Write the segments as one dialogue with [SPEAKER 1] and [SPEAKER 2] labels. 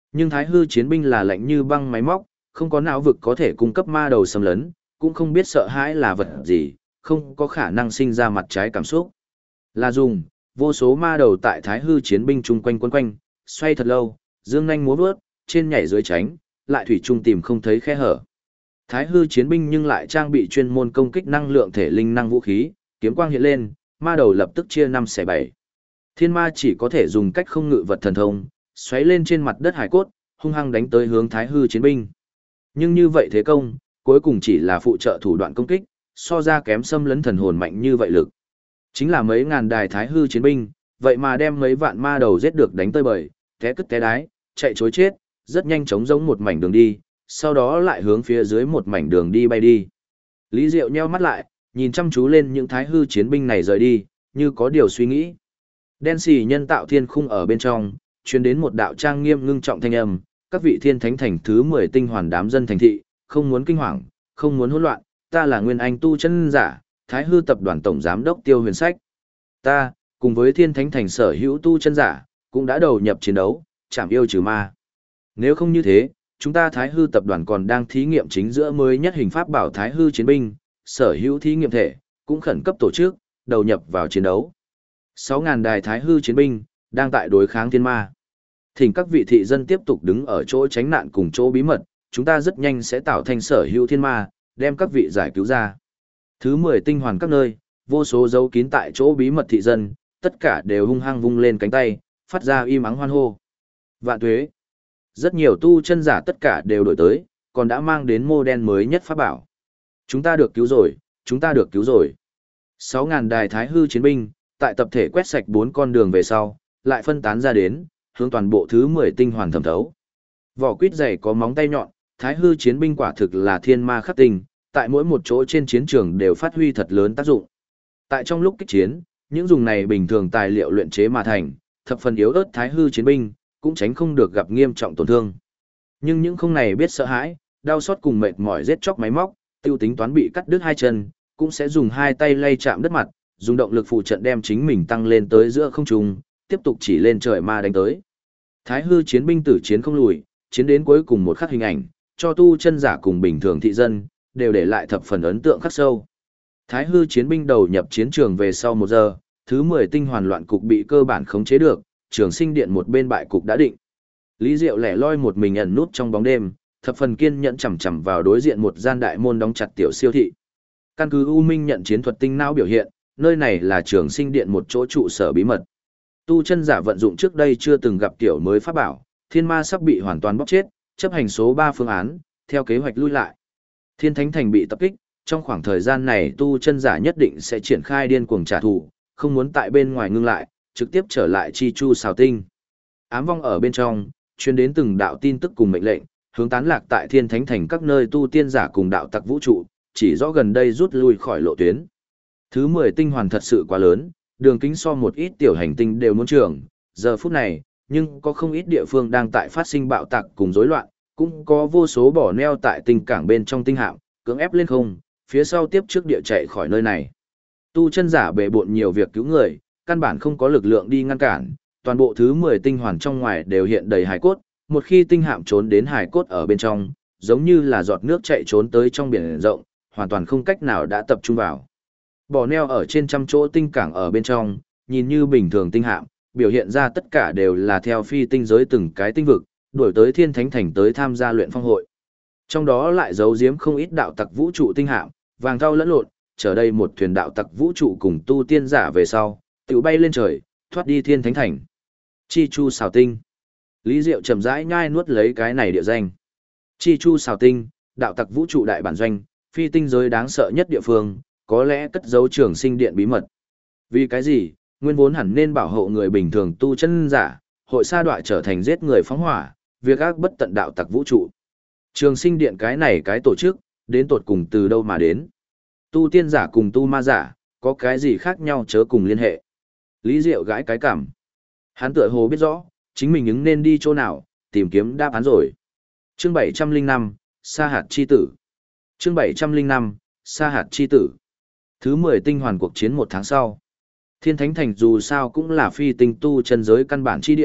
[SPEAKER 1] Nhưng Thái Hư chiến binh là lạnh như băng máy móc, không có não vực có thể cung cấp ma đầu xâm lấn, cũng không biết sợ hãi là vật gì, không có khả năng sinh ra mặt trái cảm xúc. Là dùng, vô số ma đầu tại Thái Hư chiến binh chung quanh quấn quanh, xoay thật lâu, dương nhanh múa vớt, trên nhảy dưới tránh, lại thủy chung tìm không thấy khe hở. Thái Hư chiến binh nhưng lại trang bị chuyên môn công kích năng lượng thể linh năng vũ khí, kiếm quang hiện lên, ma đầu lập tức chia 5 xẻ 7. Thiên ma chỉ có thể dùng cách không ngự vật thần thông, xoáy lên trên mặt đất hải cốt, hung hăng đánh tới hướng Thái Hư chiến binh. Nhưng như vậy thế công, cuối cùng chỉ là phụ trợ thủ đoạn công kích, so ra kém xâm lấn thần hồn mạnh như vậy lực. Chính là mấy ngàn đài Thái Hư chiến binh, vậy mà đem mấy vạn ma đầu giết được đánh tơi bời, té cứt té đái, chạy chối chết, rất nhanh chóng giống một mảnh đường đi, sau đó lại hướng phía dưới một mảnh đường đi bay đi. Lý Diệu nheo mắt lại, nhìn chăm chú lên những Thái Hư chiến binh này rời đi, như có điều suy nghĩ. Đen xì nhân tạo thiên khung ở bên trong, truyền đến một đạo trang nghiêm ngưng trọng thanh âm, các vị thiên thánh thành thứ 10 tinh hoàn đám dân thành thị, không muốn kinh hoàng, không muốn hỗn loạn, ta là Nguyên Anh tu chân giả, Thái Hư tập đoàn tổng giám đốc Tiêu Huyền Sách. Ta, cùng với thiên thánh thành sở hữu tu chân giả, cũng đã đầu nhập chiến đấu, chảm yêu trừ ma. Nếu không như thế, chúng ta Thái Hư tập đoàn còn đang thí nghiệm chính giữa mới nhất hình pháp bảo Thái Hư chiến binh, sở hữu thí nghiệm thể, cũng khẩn cấp tổ chức, đầu nhập vào chiến đấu. 6.000 đài Thái Hư chiến binh, đang tại đối kháng thiên ma. Thỉnh các vị thị dân tiếp tục đứng ở chỗ tránh nạn cùng chỗ bí mật, chúng ta rất nhanh sẽ tạo thành sở hữu thiên ma, đem các vị giải cứu ra. Thứ 10 tinh hoàn các nơi, vô số dấu kín tại chỗ bí mật thị dân, tất cả đều hung hăng vung lên cánh tay, phát ra im ắng hoan hô. Vạn tuế. Rất nhiều tu chân giả tất cả đều đổi tới, còn đã mang đến mô đen mới nhất pháp bảo. Chúng ta được cứu rồi, chúng ta được cứu rồi. 6.000 đài Thái Hư chiến binh, tại tập thể quét sạch 4 con đường về sau, lại phân tán ra đến, hướng toàn bộ thứ 10 tinh hoàn thẩm thấu. Vỏ quýt dày có móng tay nhọn, Thái Hư chiến binh quả thực là thiên ma khắc tinh, tại mỗi một chỗ trên chiến trường đều phát huy thật lớn tác dụng. Tại trong lúc kích chiến, những dùng này bình thường tài liệu luyện chế mà thành, thập phần yếu ớt Thái Hư chiến binh, cũng tránh không được gặp nghiêm trọng tổn thương. Nhưng những không này biết sợ hãi, đau xót cùng mệt mỏi giết chóc máy móc, tiêu tính toán bị cắt đứt hai chân, cũng sẽ dùng hai tay lay chạm đất mặt, dùng động lực phụ trận đem chính mình tăng lên tới giữa không trung, tiếp tục chỉ lên trời ma đánh tới. Thái Hư chiến binh tử chiến không lùi, chiến đến cuối cùng một khắc hình ảnh, cho tu chân giả cùng bình thường thị dân, đều để lại thập phần ấn tượng khắc sâu. Thái Hư chiến binh đầu nhập chiến trường về sau 1 giờ, thứ 10 tinh hoàn loạn cục bị cơ bản khống chế được, Trường Sinh điện một bên bại cục đã định. Lý Diệu lẻ loi một mình ẩn nút trong bóng đêm, thập phần kiên nhẫn chằm chằm vào đối diện một gian đại môn đóng chặt tiểu siêu thị. Căn cứ U Minh nhận chiến thuật tinh não biểu hiện, nơi này là Trường Sinh điện một chỗ trụ sở bí mật. Tu chân giả vận dụng trước đây chưa từng gặp tiểu mới pháp bảo, thiên ma sắp bị hoàn toàn bóc chết, chấp hành số 3 phương án, theo kế hoạch lui lại. Thiên Thánh Thành bị tập kích, trong khoảng thời gian này tu chân giả nhất định sẽ triển khai điên cuồng trả thù, không muốn tại bên ngoài ngưng lại, trực tiếp trở lại Chi Chu Sào Tinh. Ám vong ở bên trong, truyền đến từng đạo tin tức cùng mệnh lệnh, hướng tán lạc tại Thiên Thánh Thành các nơi tu tiên giả cùng đạo tặc vũ trụ, chỉ rõ gần đây rút lui khỏi lộ tuyến. Thứ 10 tinh hoàn thật sự quá lớn, đường kính so một ít tiểu hành tinh đều muốn trưởng, giờ phút này, nhưng có không ít địa phương đang tại phát sinh bạo tạc cùng rối loạn, cũng có vô số bỏ neo tại tinh cảng bên trong tinh hạm, cưỡng ép lên không, phía sau tiếp trước địa chạy khỏi nơi này. Tu chân giả bề bộn nhiều việc cứu người, căn bản không có lực lượng đi ngăn cản, toàn bộ thứ 10 tinh hoàn trong ngoài đều hiện đầy hài cốt, một khi tinh hạm trốn đến hài cốt ở bên trong, giống như là giọt nước chạy trốn tới trong biển rộng, hoàn toàn không cách nào đã tập trung vào. Bỏ neo ở trên trăm chỗ tinh cảng ở bên trong, nhìn như bình thường tinh hạm, biểu hiện ra tất cả đều là theo phi tinh giới từng cái tinh vực, đuổi tới Thiên Thánh Thành tới tham gia luyện phong hội. Trong đó lại giấu giếm không ít đạo tặc vũ trụ tinh hạm, vàng thau lẫn lộn, chở đây một thuyền đạo tặc vũ trụ cùng tu tiên giả về sau, tự bay lên trời, thoát đi Thiên Thánh Thành. Chi Chu Sào Tinh. Lý Diệu chậm rãi nhai nuốt lấy cái này địa danh. Chi Chu Sào Tinh, đạo tặc vũ trụ đại bản doanh, phi tinh giới đáng sợ nhất địa phương, có lẽ cất giấu Trường Sinh điện bí mật. Vì cái gì, nguyên vốn hẳn nên bảo hộ người bình thường tu chân giả, hội sa đọa trở thành giết người phóng hỏa, việc ác bất tận đạo tặc vũ trụ. Trường Sinh điện cái này cái tổ chức, đến tột cùng từ đâu mà đến? Tu tiên giả cùng tu ma giả, có cái gì khác nhau chớ cùng liên hệ? Lý Diệu gãi cái cảm. Hắn tựa hồ biết rõ, chính mình ứng nên đi chỗ nào, tìm kiếm đáp án rồi. Chương 705, Sa hạt chi tử. Chương 705, Sa hạt chi tử. Thứ 10 tinh hoàn cuộc chiến 1 tháng sau. Thiên Thánh Thành dù sao cũng là phi tinh tu chân giới căn bản chi địa,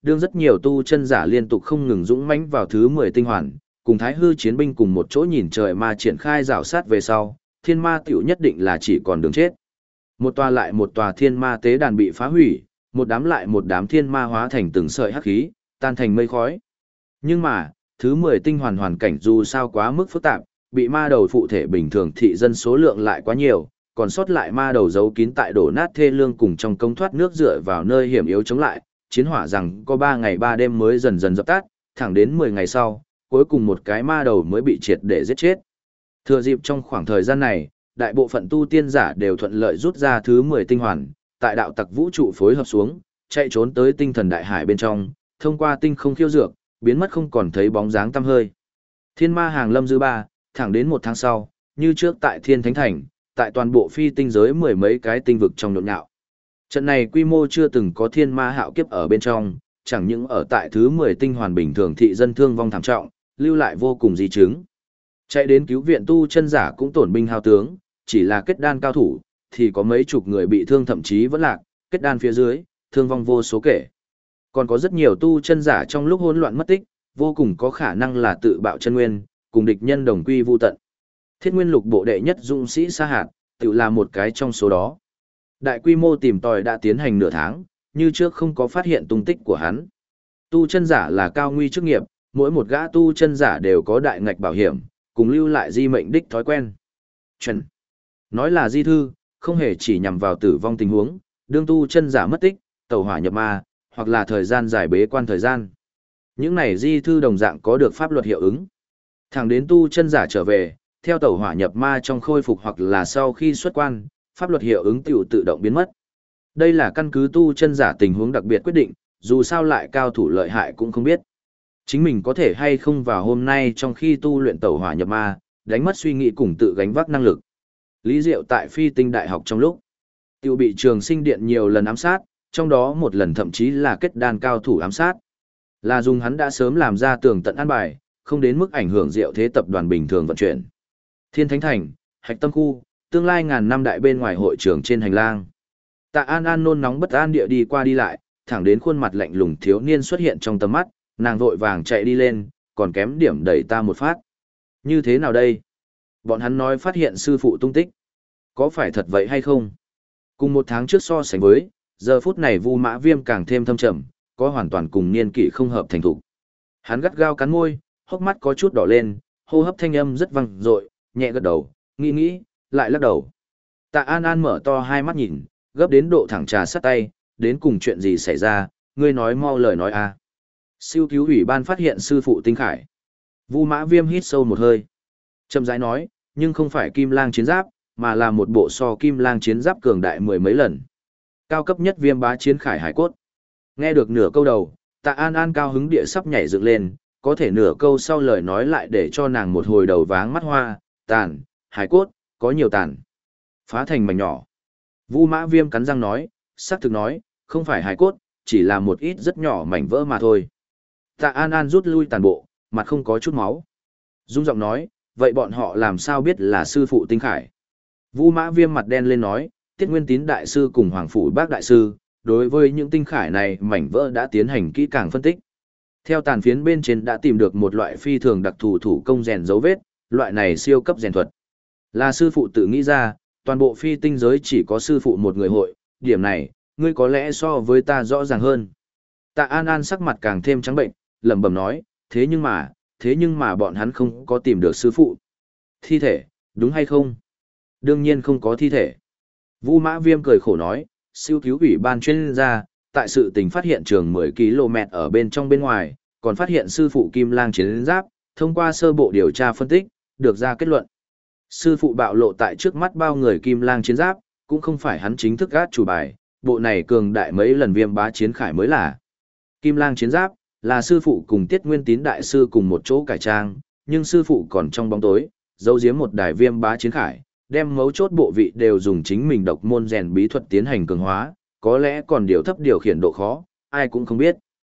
[SPEAKER 1] đương rất nhiều tu chân giả liên tục không ngừng dũng mãnh vào thứ 10 tinh hoàn, cùng thái hư chiến binh cùng một chỗ nhìn trời ma triển khai rào sát về sau, thiên ma tiểu nhất định là chỉ còn đường chết. Một tòa lại một tòa thiên ma tế đàn bị phá hủy, một đám lại một đám thiên ma hóa thành từng sợi hắc khí, tan thành mây khói. Nhưng mà, thứ 10 tinh hoàn hoàn cảnh dù sao quá mức phức tạp, bị ma đầu phụ thể bình thường thị dân số lượng lại quá nhiều, còn sót lại ma đầu giấu kín tại đổ nát thê lương cùng trong cống thoát nước dựa vào nơi hiểm yếu chống lại, chiến hỏa rằng có 3 ngày 3 đêm mới dần dần dập tắt, thẳng đến 10 ngày sau, cuối cùng một cái ma đầu mới bị triệt để giết chết. Thừa dịp trong khoảng thời gian này, đại bộ phận tu tiên giả đều thuận lợi rút ra thứ 10 tinh hoàn, tại đạo tặc vũ trụ phối hợp xuống, chạy trốn tới tinh thần đại hải bên trong, thông qua tinh không khiêu dược, biến mất không còn thấy bóng dáng tăm hơi. Thiên ma hàng lâm dư ba, thẳng đến 1 tháng sau, như trước tại Thiên Thánh Thành, tại toàn bộ phi tinh giới 10 mấy cái tinh vực trong nhộn nhạo. Trận này quy mô chưa từng có thiên ma hạo kiếp ở bên trong, chẳng những ở tại thứ 10 tinh hoàn bình thường thị dân thương vong thảm trọng, lưu lại vô cùng di chứng. Chạy đến cứu viện tu chân giả cũng tổn binh hao tướng, chỉ là kết đan cao thủ, thì có mấy chục người bị thương thậm chí vẫn lạc, kết đan phía dưới, thương vong vô số kể. Còn có rất nhiều tu chân giả trong lúc hỗn loạn mất tích, vô cùng có khả năng là tự bạo chân nguyên, cùng địch nhân đồng quy vu tận. Thiết Nguyên Lục bộ đệ nhất dũng sĩ Sa Hạt, tự là một cái trong số đó. Đại quy mô tìm tòi đã tiến hành nửa tháng, như trước không có phát hiện tung tích của hắn. Tu chân giả là cao nguy chức nghiệp, mỗi một gã tu chân giả đều có đại ngạch bảo hiểm, cùng lưu lại di mệnh đích thói quen. Chuẩn. Nói là di thư, không hề chỉ nhằm vào tử vong tình huống, đương tu chân giả mất tích, tẩu hỏa nhập ma, hoặc là thời gian giải bế quan thời gian. Những này di thư đồng dạng có được pháp luật hiệu ứng. Thẳng đến tu chân giả trở về, theo tẩu hỏa nhập ma trong khôi phục hoặc là sau khi xuất quan, pháp luật hiệu ứng tự động biến mất. Đây là căn cứ tu chân giả tình huống đặc biệt quyết định, dù sao lại cao thủ lợi hại cũng không biết. Chính mình có thể hay không vào hôm nay trong khi tu luyện tẩu hỏa nhập ma, đánh mất suy nghĩ cùng tự gánh vác năng lực. Lý Diệu tại Phi Tinh Đại học trong lúc, tiêu bị Trường Sinh Điện nhiều lần ám sát, trong đó một lần thậm chí là kết đan cao thủ ám sát. Là dùng hắn đã sớm làm ra tường tận an bài, không đến mức ảnh hưởng Diệu thế tập đoàn bình thường vận chuyển. Thiên Thánh Thành, Hạch Tâm Khu, tương lai ngàn năm đại bên ngoài hội trường trên hành lang. Tạ An An nôn nóng bất an địa đi qua đi lại, thẳng đến khuôn mặt lạnh lùng thiếu niên xuất hiện trong tầm mắt, nàng vội vàng chạy đi lên, còn kém điểm đẩy ta một phát. Như thế nào đây? Bọn hắn nói phát hiện sư phụ tung tích. Có phải thật vậy hay không? Cùng 1 tháng trước so sánh với, giờ phút này Vu Mã Viêm càng thêm thâm trầm, có hoàn toàn cùng niên kỷ không hợp thành thủ. Hắn gắt gao cắn môi, hốc mắt có chút đỏ lên, hô hấp thanh âm rất vang dội, nhẹ gật đầu, nghĩ, lại lắc đầu. Tạ An An mở to hai mắt nhìn, gấp đến độ thẳng trà sát tay, đến cùng chuyện gì xảy ra, ngươi nói mau lời nói a. Siêu cứu ủy ban phát hiện sư phụ tinh khải. Vu Mã Viêm hít sâu một hơi. Chậm rãi nói, nhưng không phải Kim Lang chiến giáp, mà là một bộ so Kim Lang chiến giáp cường đại 10 mấy lần. Cao cấp nhất Viêm bá chiến khải hải cốt. Nghe được nửa câu đầu, Tạ An An cao hứng địa sắp nhảy dựng lên, có thể nửa câu sau lời nói lại để cho nàng một hồi đầu váng mắt hoa, tàn, hải cốt, có nhiều tàn. Phá thành mảnh nhỏ. Vu Mã Viêm cắn răng nói, xác thực nói, không phải hải cốt, chỉ là một ít rất nhỏ mảnh vỡ mà thôi. Tạ An An rút lui tàn bộ, mặt không có chút máu. Dung giọng nói, vậy bọn họ làm sao biết là sư phụ tinh khải? Vu Mã Viêm mặt đen lên nói, Tiết Nguyên Tín đại sư cùng Hoàng phủ Bác đại sư, đối với những tinh khải này mảnh vỡ đã tiến hành kỹ càng phân tích. Theo tàn phiến bên trên đã tìm được một loại phi thường đặc thù thủ công rèn dấu vết, loại này siêu cấp rèn thuật. Là sư phụ tự nghĩ ra, toàn bộ phi tinh giới chỉ có sư phụ một người hội, điểm này, ngươi có lẽ so với ta rõ ràng hơn. Tạ An An sắc mặt càng thêm trắng bệnh, lẩm bẩm nói, thế nhưng mà bọn hắn không có tìm được sư phụ. Thi thể, đúng hay không? Đương nhiên không có thi thể. Vu Mã Viêm cười khổ nói, siêu cứu ủy ban chuyên gia, tại sự tình phát hiện trường 10 km ở bên trong bên ngoài, còn phát hiện sư phụ Kim Lang chiến giáp, thông qua sơ bộ điều tra phân tích, được ra kết luận. Sư phụ bạo lộ tại trước mắt bao người Kim Lang chiến giáp, cũng không phải hắn chính thức gác chủ bài, bộ này cường đại mấy lần Viêm bá chiến khải mới là. Kim Lang chiến giáp, là sư phụ cùng Tiết Nguyên Tín đại sư cùng một chỗ cải trang, nhưng sư phụ còn trong bóng tối, giấu giếm một đài Viêm bá chiến khải, đem mấu chốt bộ vị đều dùng chính mình độc môn rèn bí thuật tiến hành cường hóa, có lẽ còn điều thấp điều khiển độ khó, ai cũng không biết.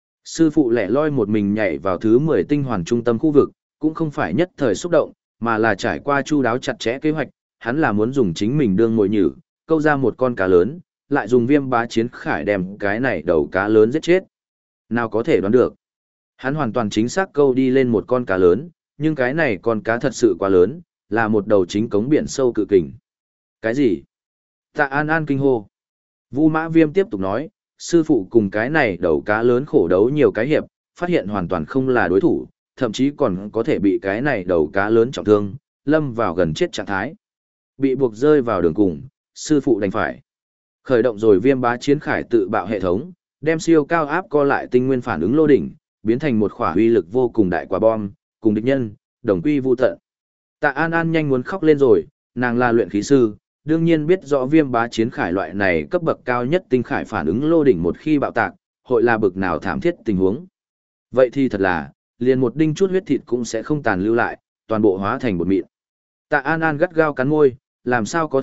[SPEAKER 1] Sư phụ lẻ loi một mình nhảy vào thứ 10 tinh hoàn trung tâm khu vực, cũng không phải nhất thời xúc động, mà là trải qua chu đáo chặt chẽ kế hoạch, hắn là muốn dùng chính mình đương mồi nhử, câu ra một con cá lớn, lại dùng Viêm bá chiến khải đem cái này đầu cá lớn giết chết. nào có thể đoán được. Hắn hoàn toàn chính xác câu đi lên một con cá lớn, nhưng cái này con cá thật sự quá lớn, là một đầu chính cống biển sâu cự kình. Cái gì? Tạ An An kinh hô. Vu Mã Viêm tiếp tục nói, sư phụ cùng cái này đầu cá lớn khổ đấu nhiều cái hiệp, phát hiện hoàn toàn không là đối thủ, thậm chí còn có thể bị cái này đầu cá lớn trọng thương, lâm vào gần chết trạng thái. Bị buộc rơi vào đường cùng, sư phụ đành phải khởi động rồi Viêm Bá Chiến Khải tự bạo hệ thống, đem siêu cao áp co lại tinh nguyên phản ứng lô đỉnh, biến thành một khỏa uy lực vô cùng đại quả bom, cùng địch nhân, đồng quy vu tận. Tạ An An nhanh muốn khóc lên rồi, nàng là luyện khí sư, đương nhiên biết rõ Viêm Bá Chiến Khải loại này cấp bậc cao nhất tinh khải phản ứng lô đỉnh một khi bạo tạc, hội là bực nào thảm thiết tình huống. Vậy thì thật là, liền một đinh chút huyết thịt cũng sẽ không tàn lưu lại, toàn bộ hóa thành bột mịn. Tạ An An gắt gao cắn môi, làm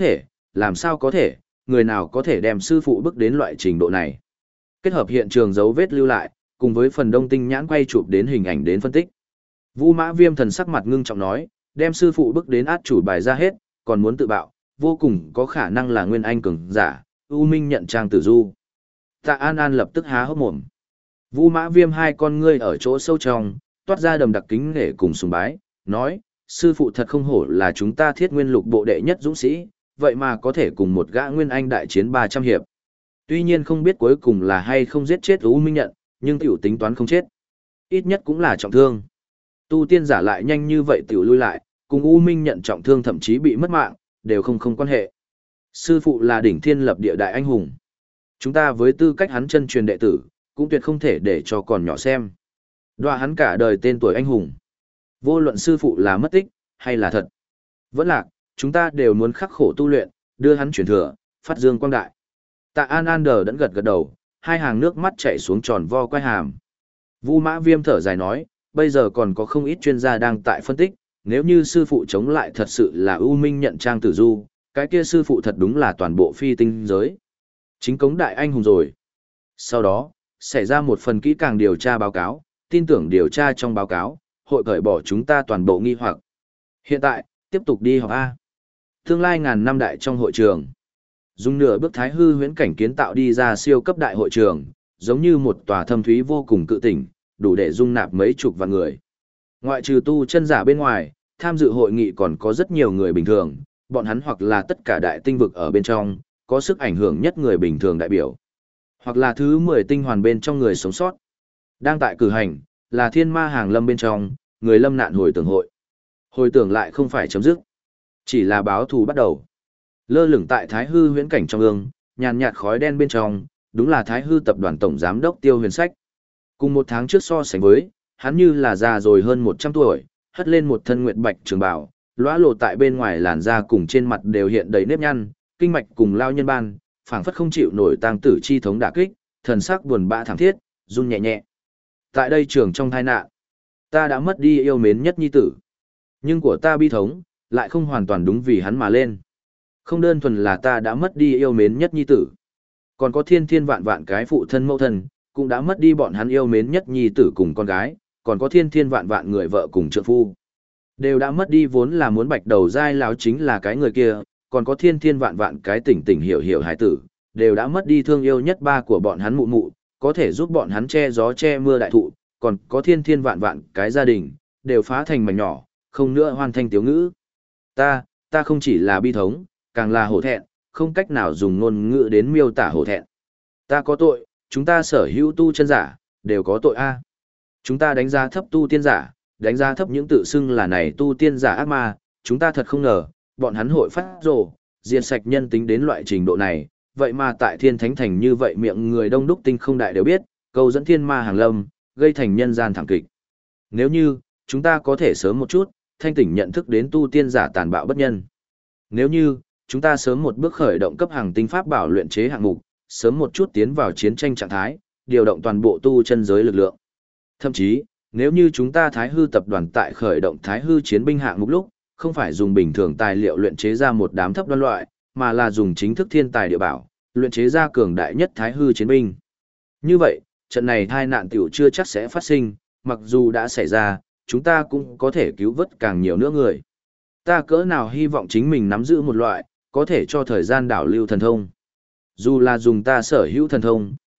[SPEAKER 1] sao có thể, người nào có thể đem sư phụ bước đến loại trình độ này. Kết hợp hiện trường dấu vết lưu lại, cùng với phần đông tinh nhãn quay chụp đến hình ảnh đến phân tích. Vu Mã Viêm thần sắc mặt ngưng trọng nói, đem sư phụ bước đến át chủ bài ra hết, còn muốn tự bạo, vô cùng có khả năng là nguyên anh cường giả, U Minh nhận trang tử du. Tạ An An lập tức há hốc mồm. Vu Mã Viêm hai con ngươi ở chỗ sâu trong, toát ra đầm đặc kính nể cùng sùng bái, nói, sư phụ thật không hổ là chúng ta Thiết Nguyên Lục bộ đệ nhất dũng sĩ, vậy mà có thể cùng một gã nguyên anh đại chiến 300 hiệp. Tuy nhiên không biết cuối cùng là hay không giết chết U Minh nhận, nhưng tiểu tính toán không chết. Ít nhất cũng là trọng thương. Tu tiên giả lại nhanh như vậy tiểu lui lại, cùng U Minh nhận trọng thương thậm chí bị mất mạng, đều không quan hệ. Sư phụ là đỉnh thiên lập địa đại anh hùng. Chúng ta với tư cách hắn chân truyền đệ tử, cũng tuyệt không thể để cho còn nhỏ xem. Đoạ hắn cả đời tên tuổi anh hùng. Vô luận sư phụ là mất tích, hay là thật. Vẫn lạc, chúng ta đều muốn khắc khổ tu luyện, đưa hắn truyền thừa, phát dương quang đại. Tạ An An đờ đẫn gật đầu, hai hàng nước mắt chảy xuống tròn vo quai hàm. Vu Mã Viêm thở dài nói, bây giờ còn có không ít chuyên gia đang tại phân tích, nếu như sư phụ chống lại thật sự là U Minh nhận trang tử du, cái kia sư phụ thật đúng là toàn bộ phi tinh giới. Chính cống đại anh hùng rồi. Sau đó, xảy ra một phần kỹ càng điều tra báo cáo, tin tưởng điều tra trong báo cáo, hội cởi bỏ chúng ta toàn bộ nghi hoặc. Hiện tại, tiếp tục đi học A. Tương lai ngàn năm đại trong hội trường. Dùng nửa bước thái hư huyễn cảnh kiến tạo đi ra siêu cấp đại hội trường, giống như một tòa thâm thúy vô cùng cự tỉnh, đủ để dung nạp mấy chục vạn người. Ngoại trừ tu chân giả bên ngoài, tham dự hội nghị còn có rất nhiều người bình thường, bọn hắn hoặc là tất cả đại tinh vực ở bên trong, có sức ảnh hưởng nhất người bình thường đại biểu, hoặc là thứ 10 tinh hoàn bên trong người sống sót. Đang tại cử hành, là thiên ma hàng lâm bên trong, người lâm nạn hồi tưởng hội. Hồi tưởng lại không phải chấm dứt, chỉ là báo thù bắt đầu. Lơ lửng tại thái hư huyễn cảnh trong ương, nhàn nhạt khói đen bên trong, đúng là thái hư tập đoàn tổng giám đốc Tiêu Huyền Sách. Cùng một tháng trước so sánh với, hắn như là già rồi hơn 100 tuổi, hất lên một thân nguyệt bạch trường bào, lóa lộ tại bên ngoài làn da cùng trên mặt đều hiện đầy nếp nhăn, kinh mạch cùng lao nhân ban, phảng phất không chịu nổi tang tử chi thống đả kích, thần sắc buồn bã thảm thiết, run nhẹ nhẹ. Tại đây trường trong tai nạn, ta đã mất đi yêu mến nhất nhi tử. Nhưng của ta bi thống, lại không hoàn toàn đúng vì hắn mà lên. Không đơn thuần là ta đã mất đi yêu mến nhất nhi tử. Còn có thiên thiên vạn vạn cái phụ thân mẫu thân, cũng đã mất đi bọn hắn yêu mến nhất nhi tử cùng con gái, còn có thiên thiên vạn vạn người vợ cùng trượng phu. Đều đã mất đi vốn là muốn bạch đầu dai láo chính là cái người kia, còn có thiên thiên vạn vạn cái tỉnh tỉnh hiểu hiểu hải tử, đều đã mất đi thương yêu nhất ba của bọn hắn mụ mụ, có thể giúp bọn hắn che gió che mưa đại thụ, còn có thiên thiên vạn vạn cái gia đình, đều phá thành mảnh nhỏ, không nữa hoàn thành tiếu ngữ. Ta không chỉ là bi thống, càng là hổ thẹn, không cách nào dùng ngôn ngữ đến miêu tả hổ thẹn. Ta có tội, chúng ta sở hữu tu chân giả, đều có tội a. Chúng ta đánh giá thấp tu tiên giả, đánh giá thấp những tự xưng là này tu tiên giả ác ma, chúng ta thật không ngờ, bọn hắn hội phát rồ, diệt sạch nhân tính đến loại trình độ này, vậy mà tại thiên thánh thành như vậy miệng người đông đúc tinh không đại đều biết, câu dẫn thiên ma hàng lâm, gây thành nhân gian thảm kịch. Nếu như, chúng ta có thể sớm một chút, thanh tỉnh nhận thức đến tu tiên giả tàn bạo bất nhân. Nếu như, chúng ta sớm một bước khởi động cấp hàng tinh pháp bảo luyện chế hạng mục, sớm một chút tiến vào chiến tranh trạng thái, điều động toàn bộ tu chân giới lực lượng. Thậm chí, nếu như chúng ta Thái Hư tập đoàn tại khởi động Thái Hư chiến binh hạng mục lúc, không phải dùng bình thường tài liệu luyện chế ra một đám thấp đoan loại, mà là dùng chính thức thiên tài địa bảo, luyện chế ra cường đại nhất Thái Hư chiến binh. Như vậy, trận này tai nạn tiểu chưa chắc sẽ phát sinh, mặc dù đã xảy ra, chúng ta cũng có thể cứu vớt càng nhiều nữa người. Ta cỡ nào hy vọng chính mình nắm giữ một loại, có thể cho thời gian đảo lưu thần thông. Dù là dùng ta sở hữu thần thông,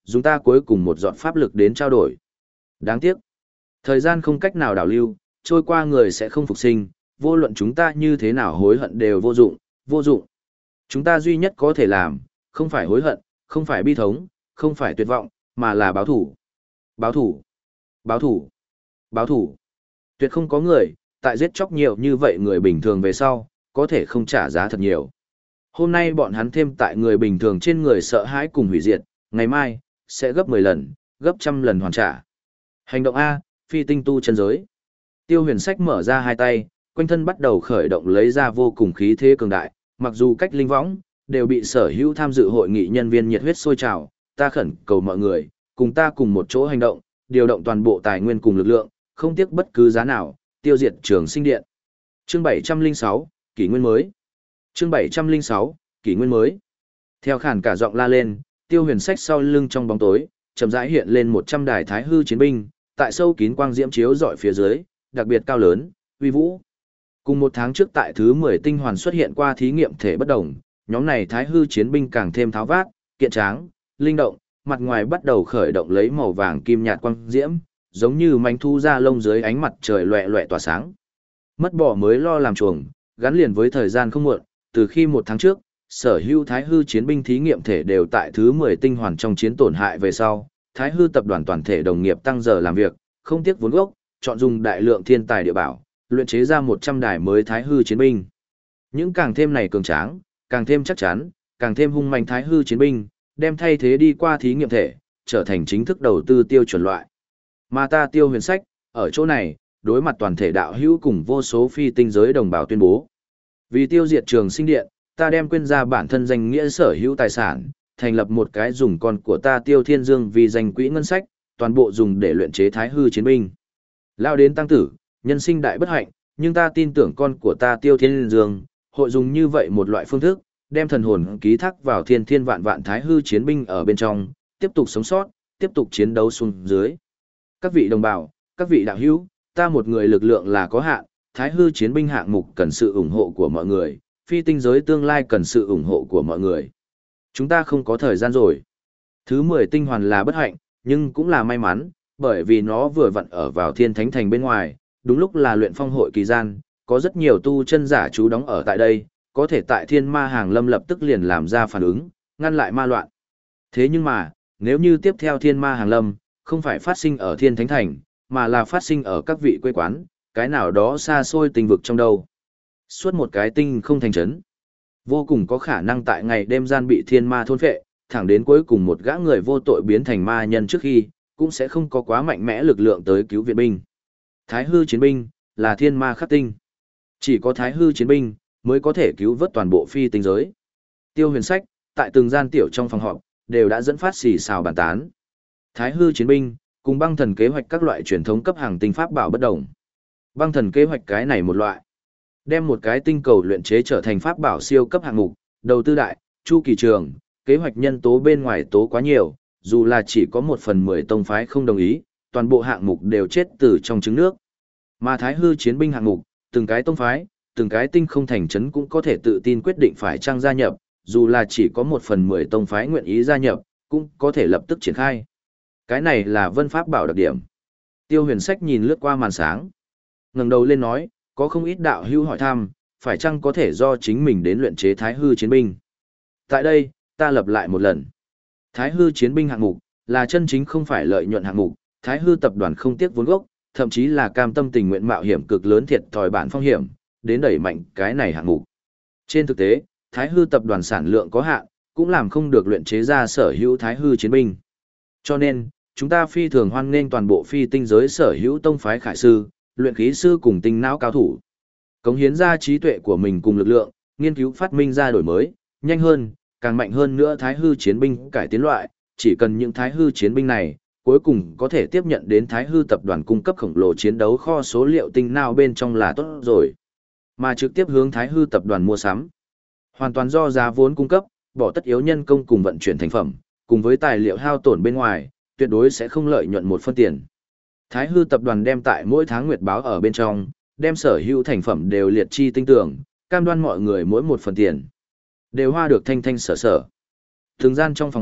[SPEAKER 1] dùng ta cuối cùng một giọt pháp lực đến trao đổi. Đáng tiếc, thời gian không cách nào đảo lưu, trôi qua người sẽ không phục sinh, vô luận chúng ta như thế nào hối hận đều vô dụng, vô dụng. Chúng ta duy nhất có thể làm, không phải hối hận, không phải bi thống, không phải tuyệt vọng, mà là báo thủ. Báo thủ, báo thủ, báo thủ. Tuyệt không có người, tại giết chóc nhiều như vậy người bình thường về sau, có thể không trả giá thật nhiều. Hôm nay bọn hắn thêm tại người bình thường trên người sợ hãi cùng hủy diệt, ngày mai, sẽ gấp 10 lần, gấp trăm lần hoàn trả. Hành động A, phi tinh tu chân giới. Tiêu Huyền Sách mở ra hai tay, quanh thân bắt đầu khởi động lấy ra vô cùng khí thế cường đại, mặc dù cách linh võng, đều bị sở hữu tham dự hội nghị nhân viên nhiệt huyết sôi trào, ta khẩn cầu mọi người, cùng ta cùng một chỗ hành động, điều động toàn bộ tài nguyên cùng lực lượng, không tiếc bất cứ giá nào, tiêu diệt Trường Sinh Điện. Chương 706, kỷ nguyên mới. Chương 706, kỷ nguyên mới. Theo khản cả giọng la lên, Tiêu Huyền Sách sau lưng trong bóng tối, chậm rãi hiện lên 100 đài thái hư chiến binh, tại sâu kín quang diễm chiếu rọi phía dưới, đặc biệt cao lớn, uy vũ. Cùng một tháng trước tại thứ 10 tinh hoàn xuất hiện qua thí nghiệm thể bất đồng, nhóm này thái hư chiến binh càng thêm tháo vát, kiện tráng, linh động, mặt ngoài bắt đầu khởi động lấy màu vàng kim nhạt quang diễm, giống như manh thu ra lông dưới ánh mặt trời loẹ loẹ tỏa sáng. Mất bỏ mới lo làm chuồng, gắn liền với thời gian không muộn, từ khi một tháng trước, sở hữu thái hư chiến binh thí nghiệm thể đều tại thứ 10 tinh hoàn trong chiến tổn hại về sau, thái hư tập đoàn toàn thể đồng nghiệp tăng giờ làm việc, không tiếc vốn gốc, chọn dùng đại lượng thiên tài địa bảo, luyện chế ra 100 đài mới thái hư chiến binh. Những càng thêm này cường tráng, càng thêm chắc chắn, càng thêm hung mạnh thái hư chiến binh, đem thay thế đi qua thí nghiệm thể, trở thành chính thức đầu tư tiêu chuẩn loại. Mà ta Tiêu Huyền Sách, ở chỗ này, đối mặt toàn thể đạo hữu cùng vô số phi tinh giới đồng bào tuyên bố. Vì tiêu diệt Trường Sinh Điện, ta đem quyên ra bản thân danh nghĩa sở hữu tài sản, thành lập một cái dùng con của ta Tiêu Thiên Dương vì danh quỹ ngân sách, toàn bộ dùng để luyện chế thái hư chiến binh. Lao đến tăng tử, nhân sinh đại bất hạnh, nhưng ta tin tưởng con của ta Tiêu Thiên Dương, hội dùng như vậy một loại phương thức, đem thần hồn ký thác vào thiên thiên vạn vạn thái hư chiến binh ở bên trong, tiếp tục sống sót, tiếp tục chiến đấu xuống dưới. Các vị đồng bào, các vị đạo hữu, ta một người lực lượng là có hạn, thái hư chiến binh hạng mục cần sự ủng hộ của mọi người, phi tinh giới tương lai cần sự ủng hộ của mọi người. Chúng ta không có thời gian rồi. Thứ 10 tinh hoàn là bất hạnh, nhưng cũng là may mắn, bởi vì nó vừa vặn ở vào thiên thánh thành bên ngoài, đúng lúc là luyện phong hội kỳ gian, có rất nhiều tu chân giả trú đóng ở tại đây, có thể tại thiên ma hàng lâm lập tức liền làm ra phản ứng, ngăn lại ma loạn. Thế nhưng mà, nếu như tiếp theo thiên ma hàng lâm, không phải phát sinh ở thiên thánh thành, mà là phát sinh ở các vị quê quán, cái nào đó xa xôi tình vực trong đâu. Suốt một cái tinh không thành trấn, vô cùng có khả năng tại ngày đêm gian bị thiên ma thôn phệ, thẳng đến cuối cùng một gã người vô tội biến thành ma nhân trước khi, cũng sẽ không có quá mạnh mẽ lực lượng tới cứu viện binh. Thái hư chiến binh, là thiên ma khắc tinh. Chỉ có thái hư chiến binh, mới có thể cứu vớt toàn bộ phi tinh giới. Tiêu Huyền Sách, tại từng gian tiểu trong phòng họp, đều đã dẫn phát xì xào bàn tán. Thái hư chiến binh, cùng băng thần kế hoạch các loại truyền thống cấp hàng tinh pháp bảo bất đồng. Băng thần kế hoạch cái này một loại. Đem một cái tinh cầu luyện chế trở thành pháp bảo siêu cấp hạng mục, đầu tư đại, chu kỳ trường, kế hoạch nhân tố bên ngoài tố quá nhiều, dù là chỉ có 1/10 tông phái không đồng ý, toàn bộ hạng mục đều chết từ trong trứng nước. Mà thái hư chiến binh hạng mục, từng cái tông phái, từng cái tinh không thành trấn cũng có thể tự tin quyết định phải trang gia nhập, dù là chỉ có 1/10 tông phái nguyện ý gia nhập, cũng có thể lập tức triển khai. Cái này là vân pháp bảo đặc điểm. Tiêu Huyền Sách nhìn lướt qua màn sáng, ngẩng đầu lên nói, có không ít đạo hữu hỏi thăm, phải chăng có thể do chính mình đến luyện chế thái hư chiến binh. Tại đây, ta lặp lại một lần. Thái hư chiến binh hạng mục, là chân chính không phải lợi nhuận hạng mục, thái hư tập đoàn không tiếc vốn gốc, thậm chí là cam tâm tình nguyện mạo hiểm cực lớn thiệt thòi bản phong hiểm, đến đẩy mạnh cái này hạng mục. Trên thực tế, thái hư tập đoàn sản lượng có hạn, cũng làm không được luyện chế ra sở hữu thái hư chiến binh. Cho nên, chúng ta phi thường hoan nghênh toàn bộ phi tinh giới sở hữu tông phái khải sư, luyện khí sư cùng tinh não cao thủ. Cống hiến ra trí tuệ của mình cùng lực lượng, nghiên cứu phát minh ra đổi mới, nhanh hơn, càng mạnh hơn nữa thái hư chiến binh cải tiến loại, chỉ cần những thái hư chiến binh này, cuối cùng có thể tiếp nhận đến thái hư tập đoàn cung cấp khổng lồ chiến đấu kho số liệu tinh não bên trong là tốt rồi. Mà trực tiếp hướng thái hư tập đoàn mua sắm. Hoàn toàn do giá vốn cung cấp, bỏ tất yếu nhân công cùng vận chuyển thành phẩm, cùng với tài liệu hao tổn bên ngoài, tuyệt đối sẽ không lợi nhuận một phân tiền. Thái hư tập đoàn đem tại mỗi tháng nguyệt báo ở bên trong, đem sở hữu thành phẩm đều liệt chi tinh tưởng, cam đoan mọi người mỗi một phần tiền đều hoa được thanh thanh sở sở. Thường gian trong phòng họp,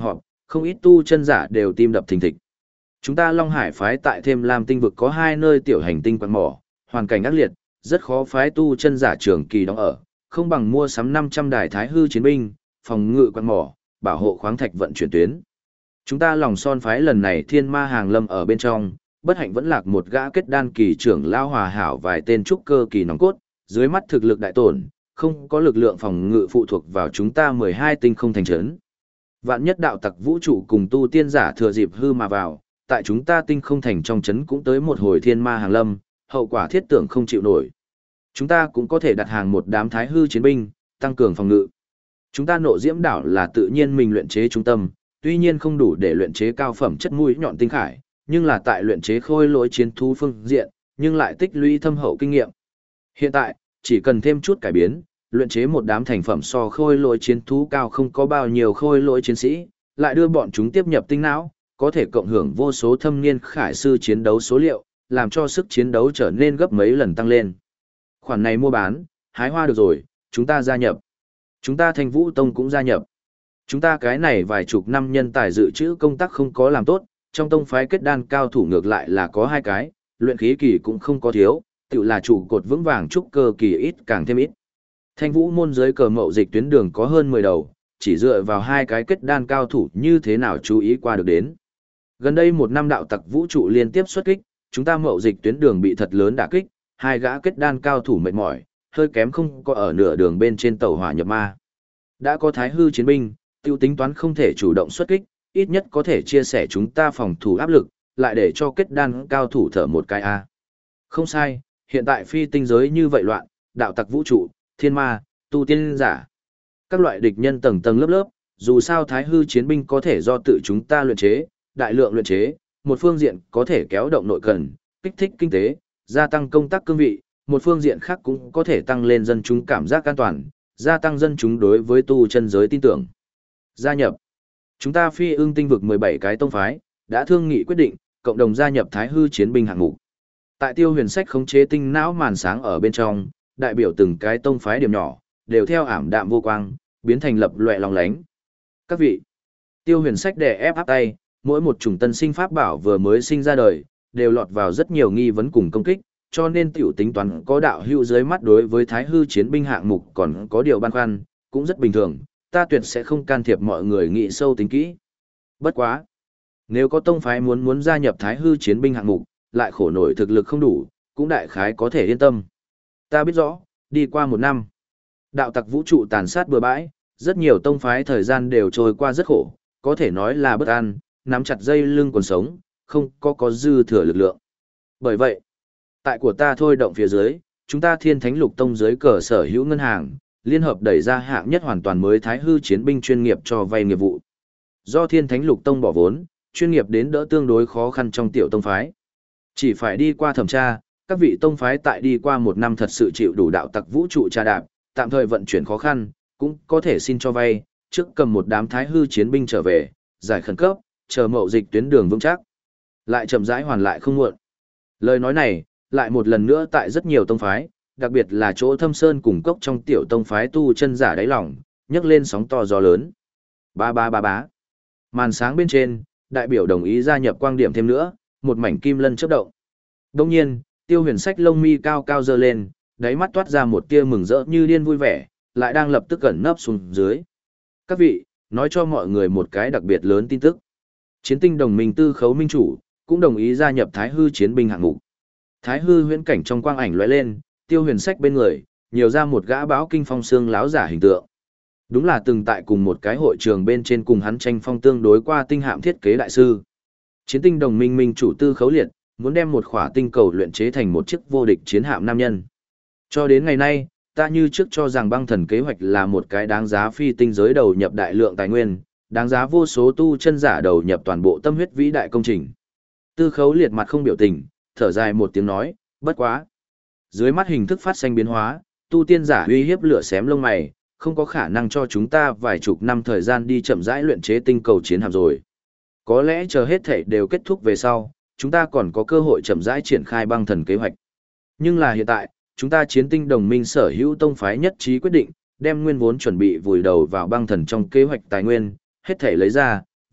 [SPEAKER 1] không ít tu chân giả đều tim đập thình thịch. Chúng ta Long Hải phái tại Thêm Lam tinh vực có 2 nơi tiểu hành tinh quặng mỏ, hoàn cảnh ác liệt, rất khó phái tu chân giả trường kỳ đóng ở, không bằng mua sắm 500 đài thái hư chiến binh, phòng ngự quặng mỏ, bảo hộ khoáng thạch vận chuyển tuyến. Chúng ta Lòng Son phái lần này thiên ma hàng lâm ở bên trong, bất hạnh vẫn lạc một gã kết đan kỳ trưởng lao hòa hảo vài tên trúc cơ kỳ nòng cốt, dưới mắt thực lực đại tổn, không có lực lượng phòng ngự phụ thuộc vào chúng ta 12 tinh không thành trấn. Vạn nhất đạo tặc vũ trụ cùng tu tiên giả thừa dịp hư mà vào, tại chúng ta tinh không thành trong trấn cũng tới một hồi thiên ma hàng lâm, hậu quả thiết tưởng không chịu nổi. Chúng ta cũng có thể đặt hàng một đám thái hư chiến binh, tăng cường phòng ngự. Chúng ta Nộ Diễm đảo là tự nhiên mình luyện chế trung tâm, tuy nhiên không đủ để luyện chế cao phẩm chất mũi nhọn tinh khải, nhưng là tại luyện chế khôi lỗi chiến thú phương diện, nhưng lại tích lũy thâm hậu kinh nghiệm. Hiện tại, chỉ cần thêm chút cải biến, luyện chế một đám thành phẩm so khôi lỗi chiến thú cao không có bao nhiêu khôi lỗi chiến sĩ, lại đưa bọn chúng tiếp nhập tinh não, có thể cộng hưởng vô số thâm niên khải sư chiến đấu số liệu, làm cho sức chiến đấu trở nên gấp mấy lần tăng lên. Khoản này mua bán, hái hoa được rồi, chúng ta gia nhập. Chúng ta Thanh Vũ Tông cũng gia nhập. Chúng ta cái này vài chục năm nhân tài dự trữ công tác không có làm tốt, trong tông phái kết đan cao thủ ngược lại là có 2 cái, luyện khí kỳ cũng không có thiếu, tự là trụ cột vững vàng trúc cơ kỳ ít càng thêm ít. Thanh Vũ môn dưới cờ mậu dịch tuyến đường có hơn 10 đầu, chỉ dựa vào 2 cái kết đan cao thủ như thế nào chú ý qua được đến. Gần đây 1 năm đạo tặc vũ trụ liên tiếp xuất kích, chúng ta mậu dịch tuyến đường bị thật lớn đả kích, 2 gã kết đan cao thủ mệt mỏi, hơi kém không có ở nửa đường bên trên tàu hỏa nhập ma. Đã có thái hư chiến binh, tiêu tính toán không thể chủ động xuất kích, ít nhất có thể chia sẻ chúng ta phòng thủ áp lực, lại để cho kết đan cao thủ thở một cái a. Không sai, hiện tại phi tinh giới như vậy loạn, đạo tặc vũ trụ, thiên ma, tu tiên giả. Các loại địch nhân tầng tầng lớp lớp, dù sao thái hư chiến binh có thể do tự chúng ta luyện chế, đại lượng luyện chế, một phương diện có thể kéo động nội cần, kích thích kinh tế, gia tăng công tác cương vị, một phương diện khác cũng có thể tăng lên dân chúng cảm giác an toàn, gia tăng dân chúng đối với tu chân giới tin tưởng. Gia nhập. Chúng ta Phi Ưng tinh vực 17 cái tông phái, đã thương nghị quyết định, cộng đồng gia nhập thái hư chiến binh hạng mục. Tại Tiêu Huyền Sách khống chế tinh não màn sáng ở bên trong, đại biểu từng cái tông phái điểm nhỏ, đều theo ảm đạm vô quang, biến thành lập loè lóng lánh. Các vị, Tiêu Huyền Sách đè ép áp tay, mỗi một chủng tân sinh pháp bảo vừa mới sinh ra đời, đều lọt vào rất nhiều nghi vấn cùng công kích, cho nên tiểu tính toán có đạo hữu dưới mắt đối với thái hư chiến binh hạng mục còn có điều băn khoăn, cũng rất bình thường, ta tuyệt sẽ không can thiệp mọi người nghĩ sâu tính kỹ. Bất quá, nếu có tông phái muốn gia nhập thái hư chiến binh hạng mục, lại khổ nổi thực lực không đủ, cũng đại khái có thể yên tâm. Ta biết rõ, đi qua 1 năm, đạo tặc vũ trụ tàn sát bừa bãi, rất nhiều tông phái thời gian đều trôi qua rất khổ, có thể nói là bất an, nắm chặt dây lưng còn sống, không có dư thừa lực lượng. Bởi vậy, tại của ta thôi động phía dưới, chúng ta Thiên Thánh Lục Tông dưới cờ sở hữu ngân hàng, liên hợp đẩy ra hạng nhất hoàn toàn mới thái hư chiến binh chuyên nghiệp cho vay nghiệp vụ. Do Thiên Thánh Lục Tông bỏ vốn, chuyên nghiệp đến đỡ tương đối khó khăn trong tiểu tông phái. Chỉ phải đi qua thẩm tra, các vị tông phái tại đi qua 1 năm thật sự chịu đủ đạo tặc vũ trụ tra đạp, tạm thời vận chuyển khó khăn, cũng có thể xin cho vay, trước cầm một đám thái hư chiến binh trở về, giải khẩn cấp, chờ mậu dịch tuyến đường vững chắc. Lại chậm rãi hoàn lại không muộn. Lời nói này, lại một lần nữa tại rất nhiều tông phái, đặc biệt là chỗ thâm sơn cùng cốc trong tiểu tông phái tu chân giả đáy lòng, nhấc lên sóng to gió lớn. Ba ba ba bá. Màn sáng bên trên, đại biểu đồng ý gia nhập quang điểm thêm nữa, một mảnh kim lân chớp động. Đông nhiên, Tiêu Huyền Sách lông mi cao cao giơ lên, đáy mắt toát ra một tia mừng rỡ như điên vui vẻ, lại đang lập tức cẩn nấp xuống dưới. Các vị, nói cho mọi người một cái đặc biệt lớn tin tức. Chiến tinh đồng minh Tư Khấu minh chủ, cũng đồng ý gia nhập Thái Hư chiến binh hạng mục. Thái Hư huyễn cảnh trong quang ảnh lóe lên, Tiêu Huyền Sách bên người, nhiều ra một gã báo kinh phong xương láo giả hình tượng. Đúng là từng tại cùng một cái hội trường bên trên cùng hắn tranh phong tương đối qua tinh hạm thiết kế đại sư. Chiến tinh đồng minh minh chủ Tư Khấu Liệt, muốn đem một khỏa tinh cầu luyện chế thành một chiếc vô địch chiến hạm nam nhân. Cho đến ngày nay, ta như trước cho rằng băng thần kế hoạch là một cái đáng giá phi tinh giới đầu nhập đại lượng tài nguyên, đáng giá vô số tu chân giả đầu nhập toàn bộ tâm huyết vĩ đại công trình. Tư Khấu Liệt mặt không biểu tình, thở dài một tiếng nói, bất quá. Dưới mắt hình thức phát sinh biến hóa, tu tiên giả uy hiếp lửa xém lông mày, không có khả năng cho chúng ta vài chục năm thời gian đi chậm rãi luyện chế tinh cầu chiến hạm rồi. Có lẽ chờ hết thảy đều kết thúc về sau, chúng ta còn có cơ hội chậm rãi triển khai băng thần kế hoạch. Nhưng là hiện tại, chúng ta chiến tinh đồng minh sở hữu tông phái nhất trí quyết định, đem nguyên vốn chuẩn bị vùi đầu vào băng thần trong kế hoạch tài nguyên, hết thảy lấy ra,